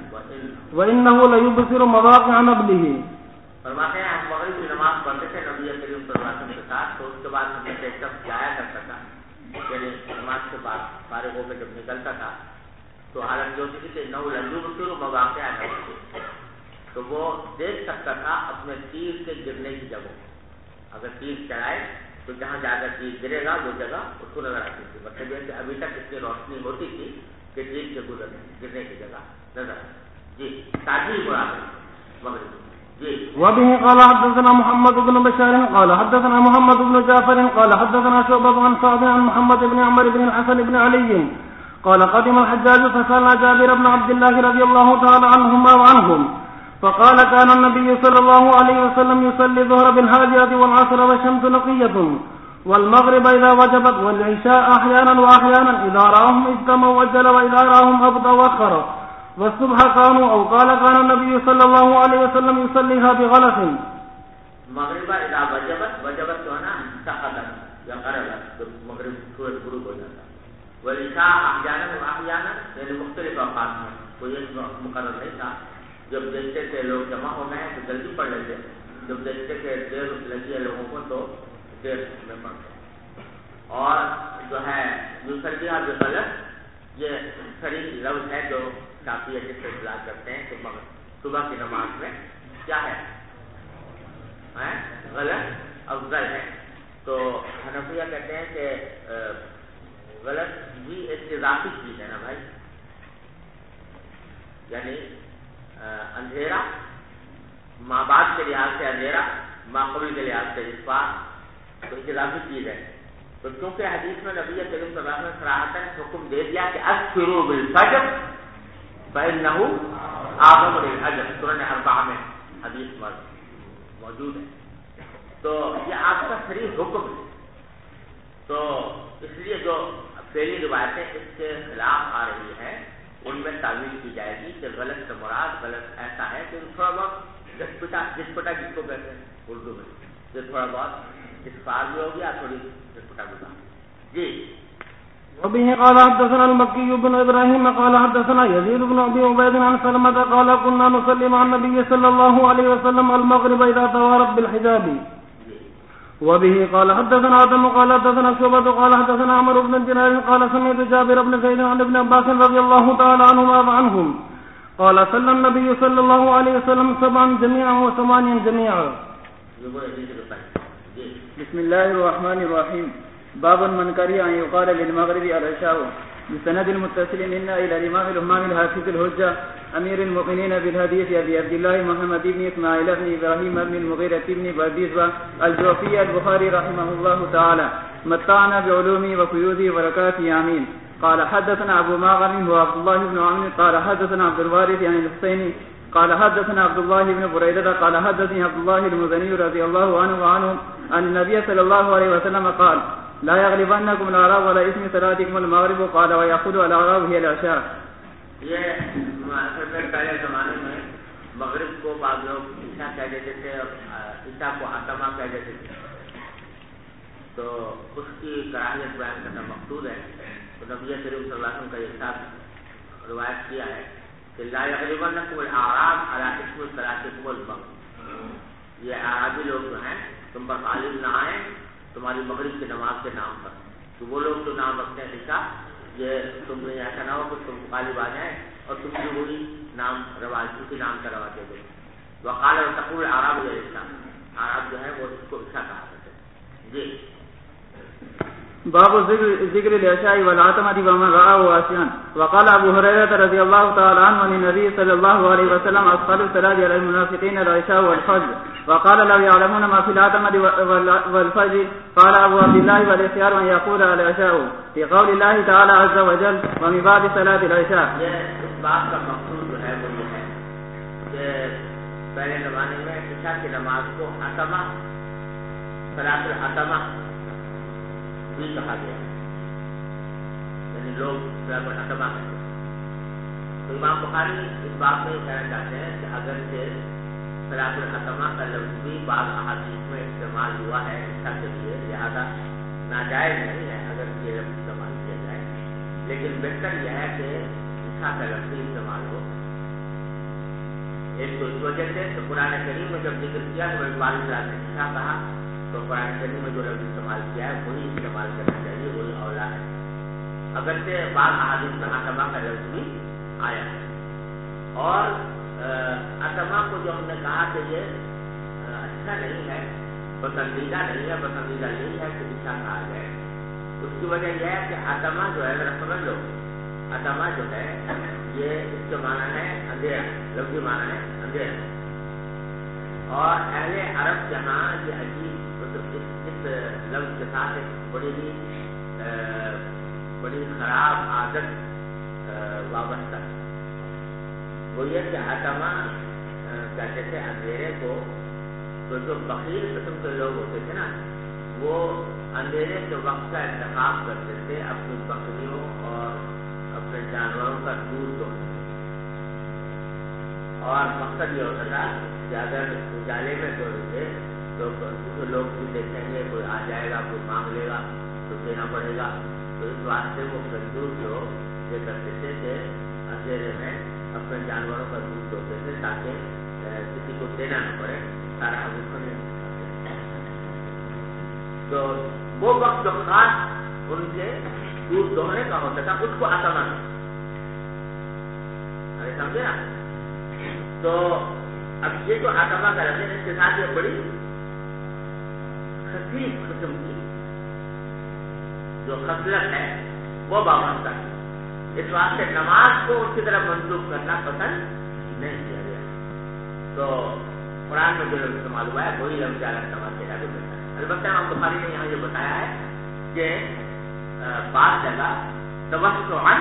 فرماتے ہیں ہم مغرب کی نماز پڑھتے تھے نبی کریم صلی اللہ علیہ وسلم کے ساتھ، تو اس کے بعد ہم نے ایک شخص جایا کرتا تھا، یعنی نماز کے بعد فارغ ہو کے جب نکلتا تھا تو حالت جو تھی کہ نو لجوبصر مواقع نبله، تو وہ دیکھ سکتا تھا اپنے تیر کے گرنے کی جگہ، اگر تیر چلائے تو جہاں جا کر تیر گرے گا وہ جگہ اس کو نظر آتی تھی. مطلب یہ کہ ابھی تک اتنی روشنی ہوتی تھی کہ تیر کے گرنے کی جگہ نظر آتی. جی تاجیل مراد ہے مغرب. وبه قال حدثنا محمد بن بشار قال حدثنا محمد بن جعفر قال حدثنا شعبة عن سعد عن محمد بن عمرو بن الحسن بن علي قال قدم الحجاج فسألنا جابر بن عبد الله رضي الله تعالى عنهما وعنهم فقال كان النبي صلى الله عليه وسلم يصلي الظهر بالهاجرة والعصر والشمس نقية والمغرب إذا وجبت والعشاء أحيانا وأحيانا إذا رأهم اجتمعوا وجل وإذا رأهم أبطأ وأخر والصبح كانوا أو قال كان النبي صلى الله عليه وسلم يصليها بغلس. مغرب اذا وجبت جو ہے نا سقطت یا قربت، جب مغرب سورج غروب ہو جاتا. والعشاء احیانا واحیانا یعنی مختلف اوقات میں، کوئی ایک مقرر نہیں تھا. جب دیکھتے تھے لوگ جمع ہو گئے تو جلدی پڑھ لیتے، جب دیکھتے تھے دیر لگی ہے لوگوں کو تو دیر میں پڑھتے. اور جو ہے یصلیھا بغلس یہ صریح لفظ ہے جو کافی اچھے سے اطلاع کرتے ہیں کہ صبح کی نماز میں کیا ہے غلط افضل ہے. تو حنفیہ کہتے ہیں کہ غلط بھی ایک اضافی چیز ہے نا بھائی، یعنی اندھیرا ماں بعد کے لحاظ سے اندھیرا، ماں قبل کے لحاظ سے اسفار، تو ایک اضافی چیز ہے. تو کیونکہ حدیث میں نبی کریم صلی اللہ علیہ وسلم نے صراحتاً حکم دے دیا کہ اسفروا بالفجر فإنه أعظم للأجر، سورہ اربعہ میں حدیث موجود ہے. تو یہ آپ کا صریح حکم ہے. تو اس لیے جو پہلی روایتیں اس کے خلاف آ رہی ہیں ان میں تعویل کی جائے گی کہ غلط سے مراد غلط ایسا ہے کہ تھوڑا بہت جسپٹا جس کو کہتے ہیں اردو میں، جو تھوڑا بہت اسفار بھی ہو گیا تھوڑی جسپٹا بھی ہوگا. جی. وبه قال حدثنا المكي بن ابراهيم قال حدثنا يزيد بن ابي عبيد عن سلمة قال كنا نصلي مع النبي صلى الله عليه وسلم المغرب اذا توارت بالحجاب. وبه قال حدثنا آدم قال حدثنا شعبة قال حدثنا عمرو بن دينار قال سمعت جابر بن زيد عن ابن عباس رضي الله تعالى عنهما وعنهم قال صلى النبي صلى الله عليه وسلم 7 جميعا و8 جميعا. بسم الله الرحمن الرحيم. باب من كره أن يقال للمغرب العشاء. بسند المتصل منا إلى الإمام الإمام الحافظ الحجة أمير المؤمنين بالحديث أبي عبد الله محمد بن إسماعيل بن إبراهيم بن المغيرة بن برديسبة الجوفي البخاري رحمه الله تعالى متعنا بعلومه وفيوزه وبركاته آمين. قال حدثنا أبو معمر هو عبد الله بن عمرو قال حدثنا عبد الوارث عن الحسين قال حدثنا عبد الله بن بريدة قال حدثني عبد الله المزني رضي الله عنه وعنهم أن النبي صلى الله عليه وسلم قال لا يغلبنكم الأعراب ولا اسم صلاتكم المغرب قال ويأخذ الأعراب هي العشاء. یہ پہلے زمانے میں مغرب کو بعض لوگ عشاء کہہ دیتے تھے اور عشاء کو عتمہ کہہ دیتے تھے، تو اس کی کراہیت بیان کرنا مقصود ہے. تو نبی کریم صلی اللہ علیہ وسلم کا یہ ساتھ روایت کیا ہے کہ لا یغلبنکم الاعراب علی اسم صلاتکم المغرب، یہ اعرابی لوگ جو ہیں تم پر غالب نہ آئیں تمہاری مغرب کی نماز کے نام پر. تو وہ لوگ جو نام رکھتے ہیں عشاء، یہ تم نے ایسا نہ ہو کہ تم غالب آ جائیں اور تم جو وہی نام رواج اسی نام کا رواج دے دو. وقال تقول اعراب العشاء، اعراب جو ہے وہ اس کو عشاء کہا کرتے ہیں. جی. باب ذکر العشاء والعتمة ومن رآه واسعا. وقال ابو هريرة رضي الله تعالى عنه عن النبي صلى الله عليه وسلم اثقل الصلاة على المنافقين العشاء والفجر. وقال لو يعلمون ما في العتمة والفجر قال ابو عبد الله والاختيار ان يقول العشاء في قول الله تعالى عز وجل ومن بعد صلاة العشاء. اس بات کا مقصود جو ہے وہ یہ ہے کہ پہلے زمانے میں عشاء کی نماز کو عتمہ صلاۃ العتمہ بھی کہا گیا، یعنی لوگ صلاۃ العتمہ کہتے ہیں. تو امام بخاری اس بات میں کہنا چاہتے ہیں کہ اگر یہ صلاۃ العتمہ کا لفظ بھی بعض احادیث میں استعمال ہوا ہے عشاء کے لیے، لہذا ناجائز نہیں ہے اگر یہ لفظ استعمال کیا جائے، لیکن بہتر یہ ہے کہ عشاء کا لفظ استعمال ہو. ایک تو اس وجہ سے تو قرآن کریم میں جب ذکر کیا تو بارش رات نے عشاء کہا، تو قرآن کریم میں جو لفظ استعمال کیا ہے وہی استعمال کرنا چاہیے، وہی اولا ہے. اگرچہ بعض احادیث میں عتمہ کا لفظ بھی آیا ہے. اور عتمہ کو جو ہم نے کہا کہ یہ اچھا نہیں ہے، پسندیدہ نہیں ہے، پسندیدہ نہیں ہے کہ عشاء کہا جائے. اس کی وجہ یہ ہے کہ عتمہ جو ہے ذرا سمجھ لو، عتمہ جو ہے یہ اس کے معنی ہے اندھیرا، لفظی معنی ہے اندھیرا. اور اہل عرب جہاں یہ عجیب اس لفظ کے ساتھ ایک بڑی خراب عادت وابستہ، وہ یہ کہ عتمہ کہتے تھے اندھیرے کو. تو جو بخیل قسم کے لوگ ہوتے تھے نا، وہ اندھیرے کے وقت کا انتخاب کرتے تھے اپنی بکریوں اور اپنے جانوروں کا دودھ دھونے، اور مقصد یہ ہوتا تھا کہ اگر اجالے میں دھونے تھے تو دوسرے لوگ بھی دیکھیں گے، کوئی آ جائے گا، کوئی مانگ لے گا تو دینا پڑے گا. تو اس واسطے وہ کنجوس لوگ یہ کرتے تھے کہ اندھیرے میں اپنے جانوروں کا دودھ دھوتے تھے تاکہ کسی کو دینا نہ پڑے، سارا حضور کو نہیں. تو وہ وقت جو خاص ان کے دودھ دوہنے کا ہوتا تھا اس کو عتمہ سمجھے نا. تو اب یہ جو عتمہ کا رہتے ہیں اس کے ساتھ یہ بڑی خفیف قسم کی جو خصلت ہے وہ وابستہ ہے. اس واسطے نماز کو اس کی طرف منسوخ کرنا پسند نہیں کیا گیا. تو قرآن میں جو لفظ استعمال ہوا ہے وہی لفظ نماز کے لائق بنتا ہے. البتہ امام بخاری نے یہاں یہ بتایا ہے کہ بعض جگہ توسعاً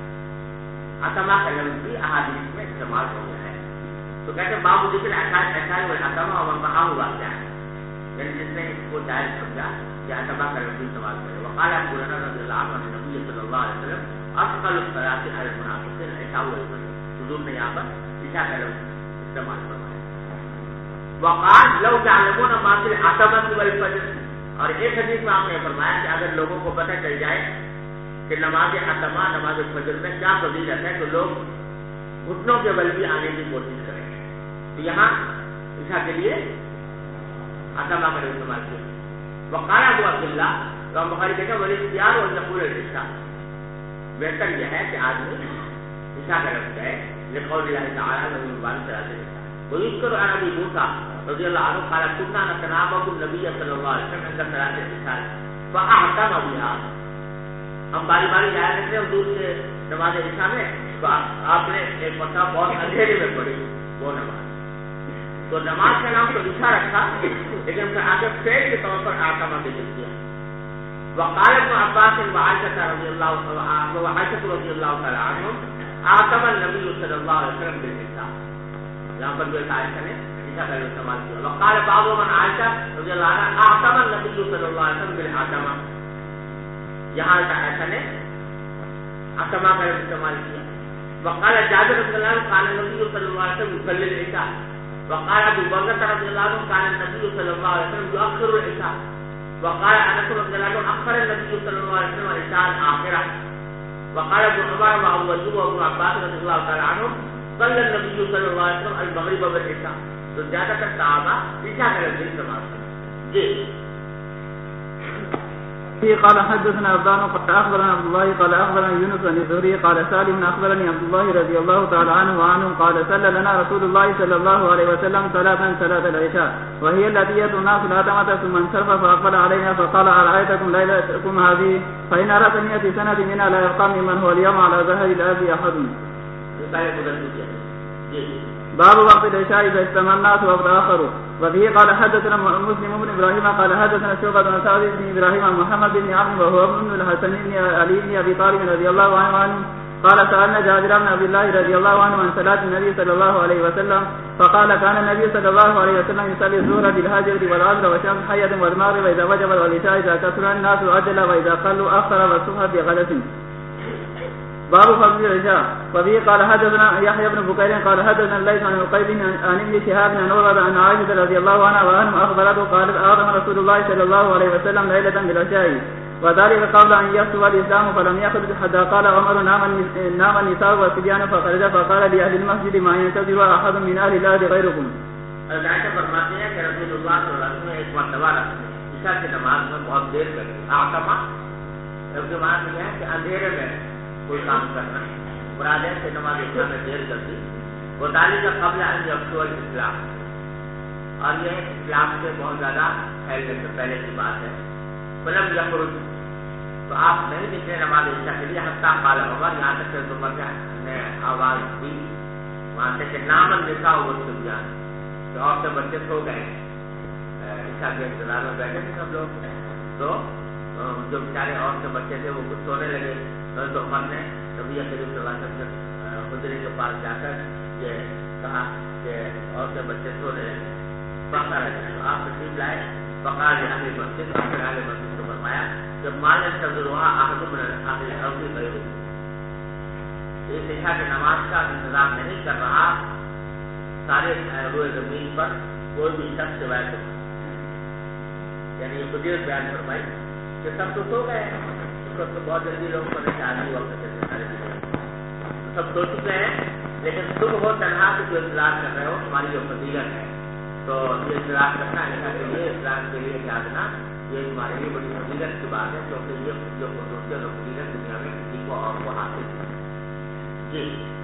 عتمہ کا لفظ بھی احادیث میں استعمال ہو گیا ہے. تو کہتے ہیں باب ذکر عشاء والعتمہ ومن رآه واسعا، یعنی جس نے اس کو جائز سمجھا کہ عتمہ کا لفظ استعمال کرے. وقال ابو هريرة رضی اللہ عنہ عن النبي صلی اللہ علیہ وسلم اثقل الصلاة على المنافقين العشاء والفجر. حضور نے یہاں پر عشاء کا لفظ استعمال فرمایا. وقال لو تعلمون ما في العتمة والفجر. اور ایک حدیث میں آپ نے فرمایا کہ اگر لوگوں کو پتہ چل جائے کہ نماز عتمہ نماز فجر میں کیا فضیلت ہے تو لوگ گھٹنوں کے بل بھی آنے کی کوشش کریں. تو یہاں عشاء کے لیے عتمہ کا استعمال کیا. وقال ابو عبد اللہ امام بخاری کہتے ہیں والاختیار والنقول العشاء، بہتر یہ ہے کہ آدمی عشاء کا لفظ ہے لقول اللہ تعالی ومن بعد صلاۃ العشاء. ويذكر عن ابي موسى رضي الله عنه قال كنا نتناوب النبي صلى الله عليه وسلم عند صلاة العشاء فأعتم بها. ہم باری باری جایا کرتے ہیں حضور سے نماز عشاء میں، تو آپ نے ایک مرتبہ بہت اندھیرے میں پڑھی وہ نماز. تو نماز کا نام تو عشاء رکھا لیکن پھر آگے فعل کے طور پر عتمہ ذکر کیا. وقال ابن عباس وعائشة رضي الله تعالى عنهم عتم النبي صلى الله عليه وسلم بالعشاء. یہاں پر جو عائشہ نے عشاء کا استعمال کیا. وقال بعض من عائشہ رضی اللہ عنہ عتم النبي صلی اللہ علیہ وسلم بالعتمہ. یہاں عائشہ نے عتمہ کا استعمال کیا. وقال جابر رضی اللہ عنہ قال النبي صلی اللہ علیہ وسلم يصلي العشاء. وقال ابو بکر رضی اللہ عنہ قال النبي صلی اللہ علیہ وسلم يؤخر العشاء. وقال انس رضی اللہ عنہ اخر النبي صلی اللہ علیہ وسلم العشاء الاخرہ. وقال ابن عمر وابو ايوب وابن عباس رضی اللہ تعالی عنہم صلی النبی صلی اللہ علیہ وسلم المغرب والعشاء. تو زیادہ تر صحابہ عشاء کا لفظ استعمال کرتے. جی قال حدثنا عبدان قال اخبرنا عبد الله قال اخبرنا يونس بن الزهري قال سالم اخبرني عبد الله رضي الله تعالى عنه قال صلى لنا رسول الله صلى الله عليه وسلم صلاة العشاء وهي التي يدعو الناس العتمة ثم انصرف فاقبل علينا فقال ارايتكم ليلتكم هذه فان اراد 100 سنة منها لا يبقى ممن هو اليوم على ظهر الارض احد. باب وقت العشاء اذا اجتمع الناس وقت اخر. وفيه قال حدثنا مسلم بن ابراهيم قال حدثنا شعبة بن سعد بن ابراهيم عن محمد بن عمرو وهو ابن الحسن بن علي بن ابي طالب رضي الله عنه قال سألنا جابر بن عبد الله رضي الله عنه عن صلاة النبي صلى الله عليه وسلم فقال كان النبي صلى الله عليه وسلم يصلي الظهر بالهجر والعصر والشمس حية والمغرب واذا وجب والعشاء اذا كثر الناس عجل واذا قلوا اخر والصبح بغلس. باب فضل العشاء. وفيه قال حدثنا يحيى بن بكير قال حدثنا الليث عن القيس عن ابن شهاب عن عروة عن عائشة رضي الله عنها وعنهم اخبرته قالت اعظم رسول الله صلى الله عليه وسلم ليلة بالعشاء وذلك قبل ان يخطب الاسلام فلم يخرج حتى قال عمر نام النساء والصبيان فخرج فقال لاهل المسجد ما ينتظر احد من اهل الارض غيركم. عائشہ فرماتی ہیں کہ رسول اللہ صلی اللہ علیہ وسلم ایک مرتبہ عشاء کی نماز میں بہت دیر کر دی. آتما اس کے معنی یہ ہے کہ اندھیرے میں کوئی کام کرنا مراد ہے کہ نماز عشاء میں دیر کر دی. وہ ذالک قبل ان یخطب الاسلام اور یہ اسلام سے بہت زیادہ پھیلنے سے پہلے کی بات ہے. فلم یخرج تو آپ نہیں نکلے نماز عشاء کے لیے حتیٰ قال عمر یہاں تک کہ عمر نے آواز دی وہاں سے کہ نام النساء والصبیان کہ عورتیں بچے سو گئے. عشاء کے انتظار میں بیٹھے تھے سب لوگ تو جو بیچارے عورتیں بچے تھے وہ کچھ سونے لگے تو عمر نے نبی کریم صلی اللہ علیہ وسلم حجرے کے پاس جا کر یہ کہا کہ عورتیں بچے سونے لگے. آپ تشریف لائے فقال اہل مسجد اپنے اہل مسجد کو فرمایا جب مان تجربہ احد من اہل الارض غیرہ اس عشاء کی نماز کا انتظام نہیں کر رہا سارے روئے زمین پر کوئی بھی شخص سوائے تو یعنی یہ قدرت بیان فرمائی کہ سب تو سو گئے اس وقت تو بہت جلدی لوگ پریشان وقت سے سارے سب سو چکے ہیں لیکن تم ہو تنہا سے جو انتظار کر رہے ہو تمہاری جو فضیلت ہے تو یہ انتظار کرنا ہے کہ یہ اسلام کے لیے جاننا یہ ہمارے لیے بڑی فضیلت کی بات ہے کیونکہ یہ جو خصوصیت اور فضیلت دنیا میں کسی کو اور کو حاصل ہے. جی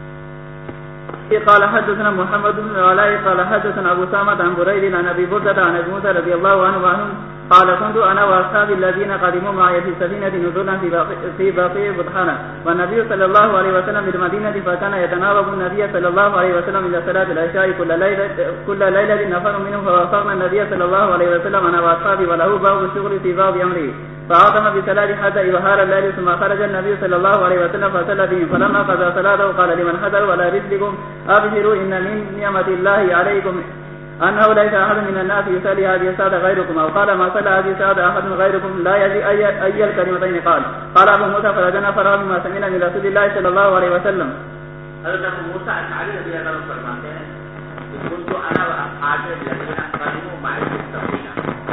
قال حدثنا محمد بن علاء قال حدثنا ابو سامة عن بريد عن ابي بردة عن ابي موسى رضي الله عنه قال كنت انا واصحابي الذين قدموا معي في سفينة نزولا في بقيع بطحانة والنبي صلى الله عليه وسلم بالمدينة فكان يتناوب النبي صلى الله عليه وسلم الى صلاة العشاء كل ليلة نفر منهم فوافقنا النبي صلى الله عليه وسلم انا واصحابي وله بعض الشغل في بعض امره فعظم بصلاة حتى يظهر الليل ثم خرج النبي صلى الله عليه وسلم فصلى بهم فلما قضى صلاته قال لمن حضر ولا رزقكم ابشروا ان من نعمة الله عليكم انه ليس احد من الناس يصلي هذه الصلاة غيركم او قال ما صلى هذه الصلاة احد غيركم لا يدري اي الكلمتين قال ابو موسى فرجنا فرغ مما سمعنا من رسول الله صلى الله عليه وسلم. حضرت ابو موسى اشعری رضی اللہ عنہ فرماتے ہیں کہ كنت انا واصحابي الذين قدموا معي في السفينة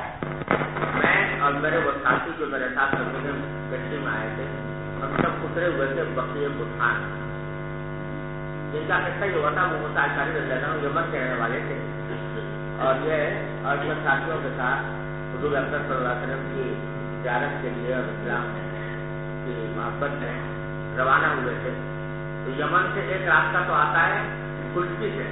میں اور میرے وہ ساتھی جو میرے ساتھ سفینے کشتی میں آئے تھے ہم سب اترے ہوئے تھے بقیع بطحان جن کا قصہ یہ ہوا تھا وہ موسیٰ اشعری رضی اللہ عنہ یمن کے رہنے والے تھے اور یہ اور اپنے ساتھیوں کے ساتھ حضور اکرم صلی اللہ علیہ وسلم کی زیارت کے لیے اور اسلام کی محبت میں روانہ ہوئے تھے. تو یمن سے ایک راستہ تو آتا ہے خشکی سے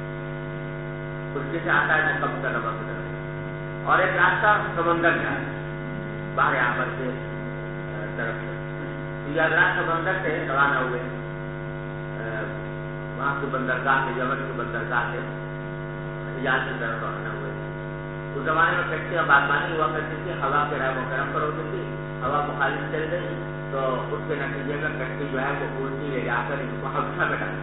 آتا ہے مکہ مکرمہ کی طرف اور ایک راستہ سمندر کا باہر آمر کے طرف سے. تو یہ حضرات سمندر سے روانہ ہوئے وہاں کی بندرگاہ سے یمن کی بندرگاہ سے حجاز کی طرف روانہ ہوئے. اس زمانے میں کشتیاں بادبانی ہوا کرتی تھی ہوا کے رائے محرم پر ہوتی تھی ہوا مخالف چل گئی تو اس کے نتیجے میں کشتی جو ہے وہ الٹی لے جا کر ان کو حبشہ میں ڈال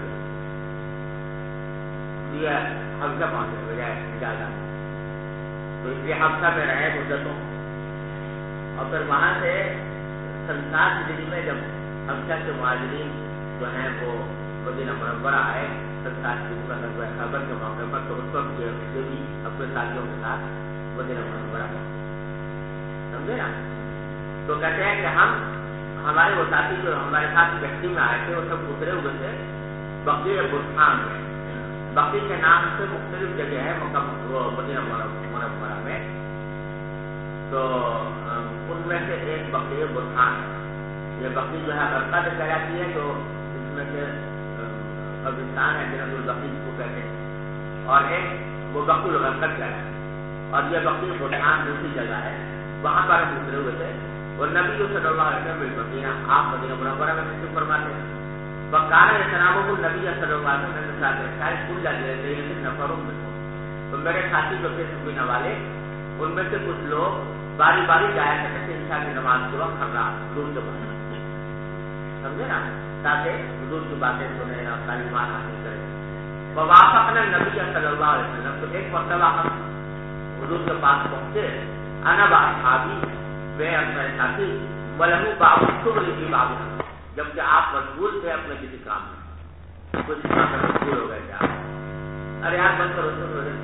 دیا حبشہ پہنچنے بجائے حجاز تو اس لیے حبشہ میں رہے مدتوں اور پھر وہاں سے 7 ہجری میں جب حبشہ کے مہاجرین جو ہیں وہ مدینہ منورہ آئے 7 ہجری میں خیبر کے موقع پر تو اس وقت یہ بھی اپنے ساتھیوں کے ساتھ مدینہ منورہ پہنچے. سمجھے نا؟ تو کہتے ہیں کہ ہمارے وہ ساتھی جو ہمارے ساتھ کشتی میں آئے تھے وہ سب اترے ہوئے تھے بقیع بطحان میں. بقیع کے نام سے مختلف جگہ ہے مدینہ منورہ میں. تو ان میں سے ایک ایک بکری برہان ہے. یہ بکری جو ہے برقد کہلاتی ہے، تو اس میں سے قبرستان ہے جنت البقیع کو کہتے ہیں، اور ایک وہ بکری الغرقد کہلاتی ہے. اور یہ بکری برہان دوسری جگہ ہے، وہاں پر ہم گزرے ہوئے تھے. اور نبی صلی اللہ علیہ وسلم بالمدینہ، آپ مدینہ منورہ میں تشریف فرماتے ہیں. بکارے جناب النبی صلی اللہ علیہ وسلم کے ساتھ شاید اسکول جاتے رہتے ہیں لیکن نفروں میں تو میرے ساتھی جو تھے سکینہ والے، ان میں سے کچھ لوگ باری باری جایا کرتے تھے عشاء کی نماز کے وقت ہم حضور سے بات سمجھے نا، تاکہ حضور کی باتیں سنیں اور تعلیمات حاصل کریں. ووافقنا النبی صلی اللہ علیہ وسلم، تو ایک مرتبہ ہم حضور کے پاس پہنچے، انا باصحابی، میں اپنے ساتھی، ولہو باب الشغل فی باب، جبکہ آپ مشغول تھے اپنے کسی کام میں، کچھ کام میں مشغول ہو گئے تھے آپ. ارے یار بند کرو بند کرو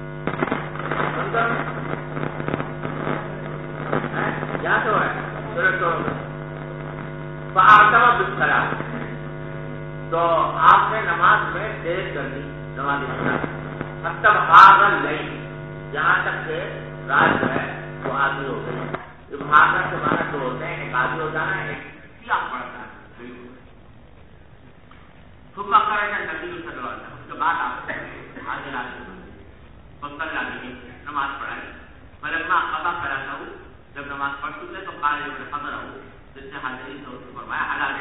یہاں تو ہے تو آپ نے نماز میں دیر کر دی، نماز مطلب حاضر نہیں، جہاں تک کہ رات جو ہے وہ آدھی ہو گئی. حاضر سے مانا تو ہوتے ہیں ایک آدھی ہو جانا ہے، ایک سیاہ پڑتا ہے. صبح کرے گا نبی صلی اللہ علیہ وسلم، اس کے بعد آپ حاضر نماز پڑھائی. فلما قضا صلاته، جب نماز پڑھ چکے تو قال ابن حضر ہو، جس نے حاضری سے اس کو فرمایا حلال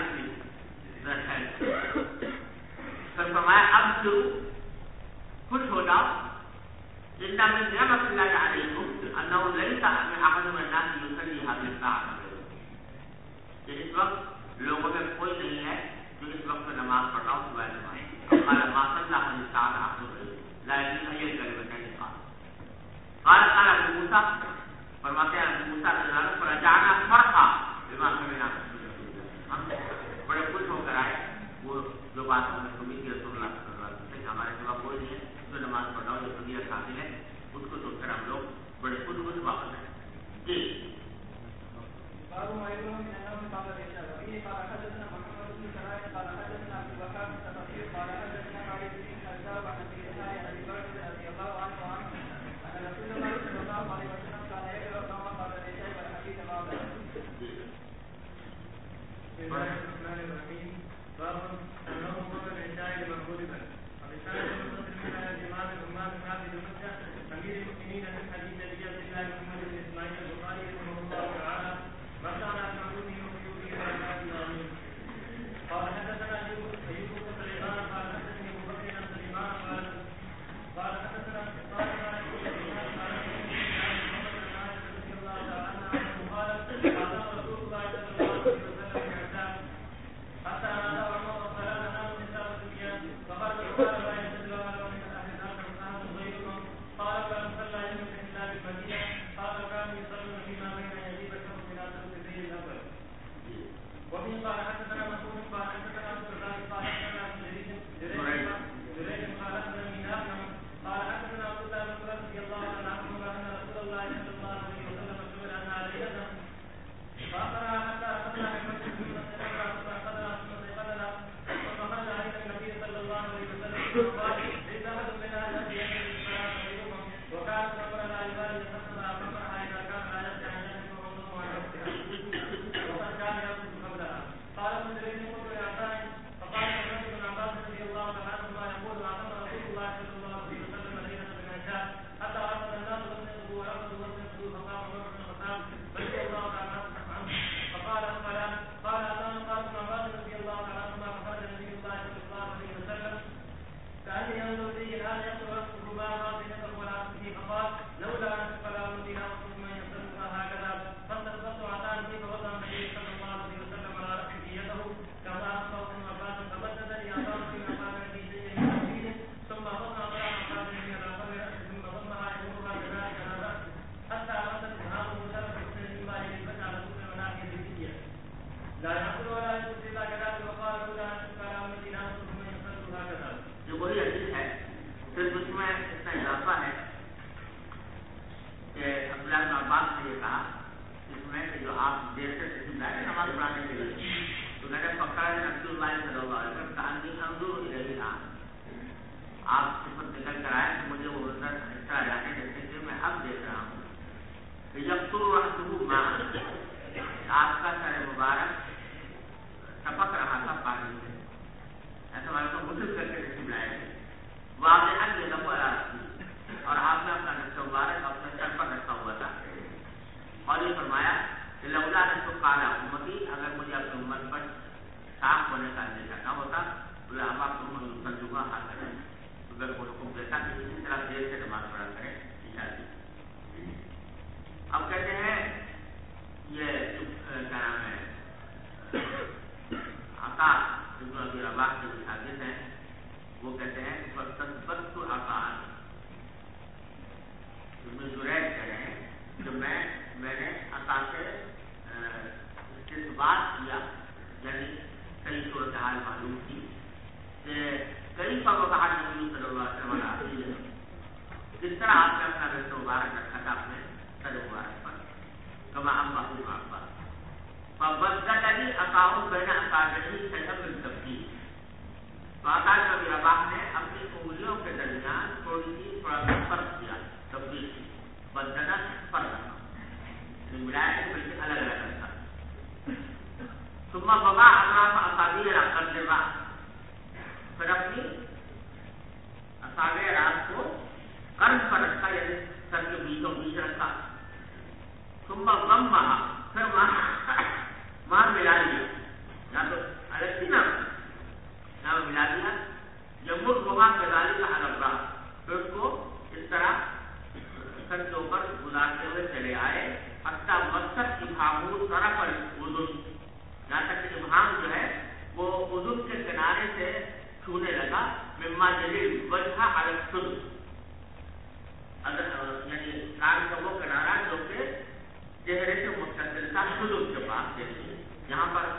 پھر فرمایا اب شروع خوش ہو جاؤ، ان من نعمت اللہ علیکم انه ليس احد من الناس يصلي هذه الساعه، کہ اس وقت لوگوں میں کوئی نہیں ہے جو اس وقت نماز پڑھا ہو صبح نماز. قال ما صلى هذه الساعه احد لا يدري اي كلمتين قال ابو موسیٰ، فرماتے ہیں ابو موسیٰ رضی اللہ عنہ فرجعنا فرحا بما سمعنا، ہم بڑے خوش ہو کر آئے وہ جو بات ہم نے سنی تھی رسول اللہ صلی اللہ علیہ وسلم، ہمارے سوا کوئی نہیں ہے جو نماز پڑھا ہو، جو فضیلت حاصل ہے، اس کو سن کر ہم لوگ بڑے خوش واپس آئے. جی क्या नाम है आकार जिसमें अभी रबाह के शागिर्द हैं, वो कहते हैं तस्बत्तु आकार जिसमें जुरैद कह रहे हैं कि मैंने आकार से इसके बात किया, यानी कई सूरत हाल मालूम की कि कई पवकार नबी सल्लल्लाहु अलैहि वसल्लम किस तरह आपने अपना रस्ते मुबारक रखा था अपने सर मुबारक पर कमा अम्बा बदली अकाउं बहना अकादमी सजब तब्दील। तो आकाश नबी रबाह ने अपनी उंगलियों के दरमियान थोड़ा फर्क किया, तब्दील की, बदना फर्क रखा, मिलाया के बिल्कुल अलग अलग रखा। सुम्मा बबा अतराफ असाबी रखकर देवा, फिर अपनी असाबे रात को कर्म पर रखा, यानी सर के बीचों बीच रखा। सुम्मा गम बहा, फिर वहां मिला लिया, या तो अलग थी ना यहाँ मिला दिया। यमुर वहां गजाली का अलग रहा, फिर उसको इस तरह सर के ऊपर गुजारते हुए चले आए। हत्ता मकसद इबामू तरफ उजुन, यहाँ तक कि इबाम जो है वो उजुन के किनारे से छूने लगा। मिम्मा जलील वजहा अलग सुद, अगर यानी कान का वो किनारा जो कि चेहरे से मुस्तकिल था खुद उसके पास। देखिए यहाँ पर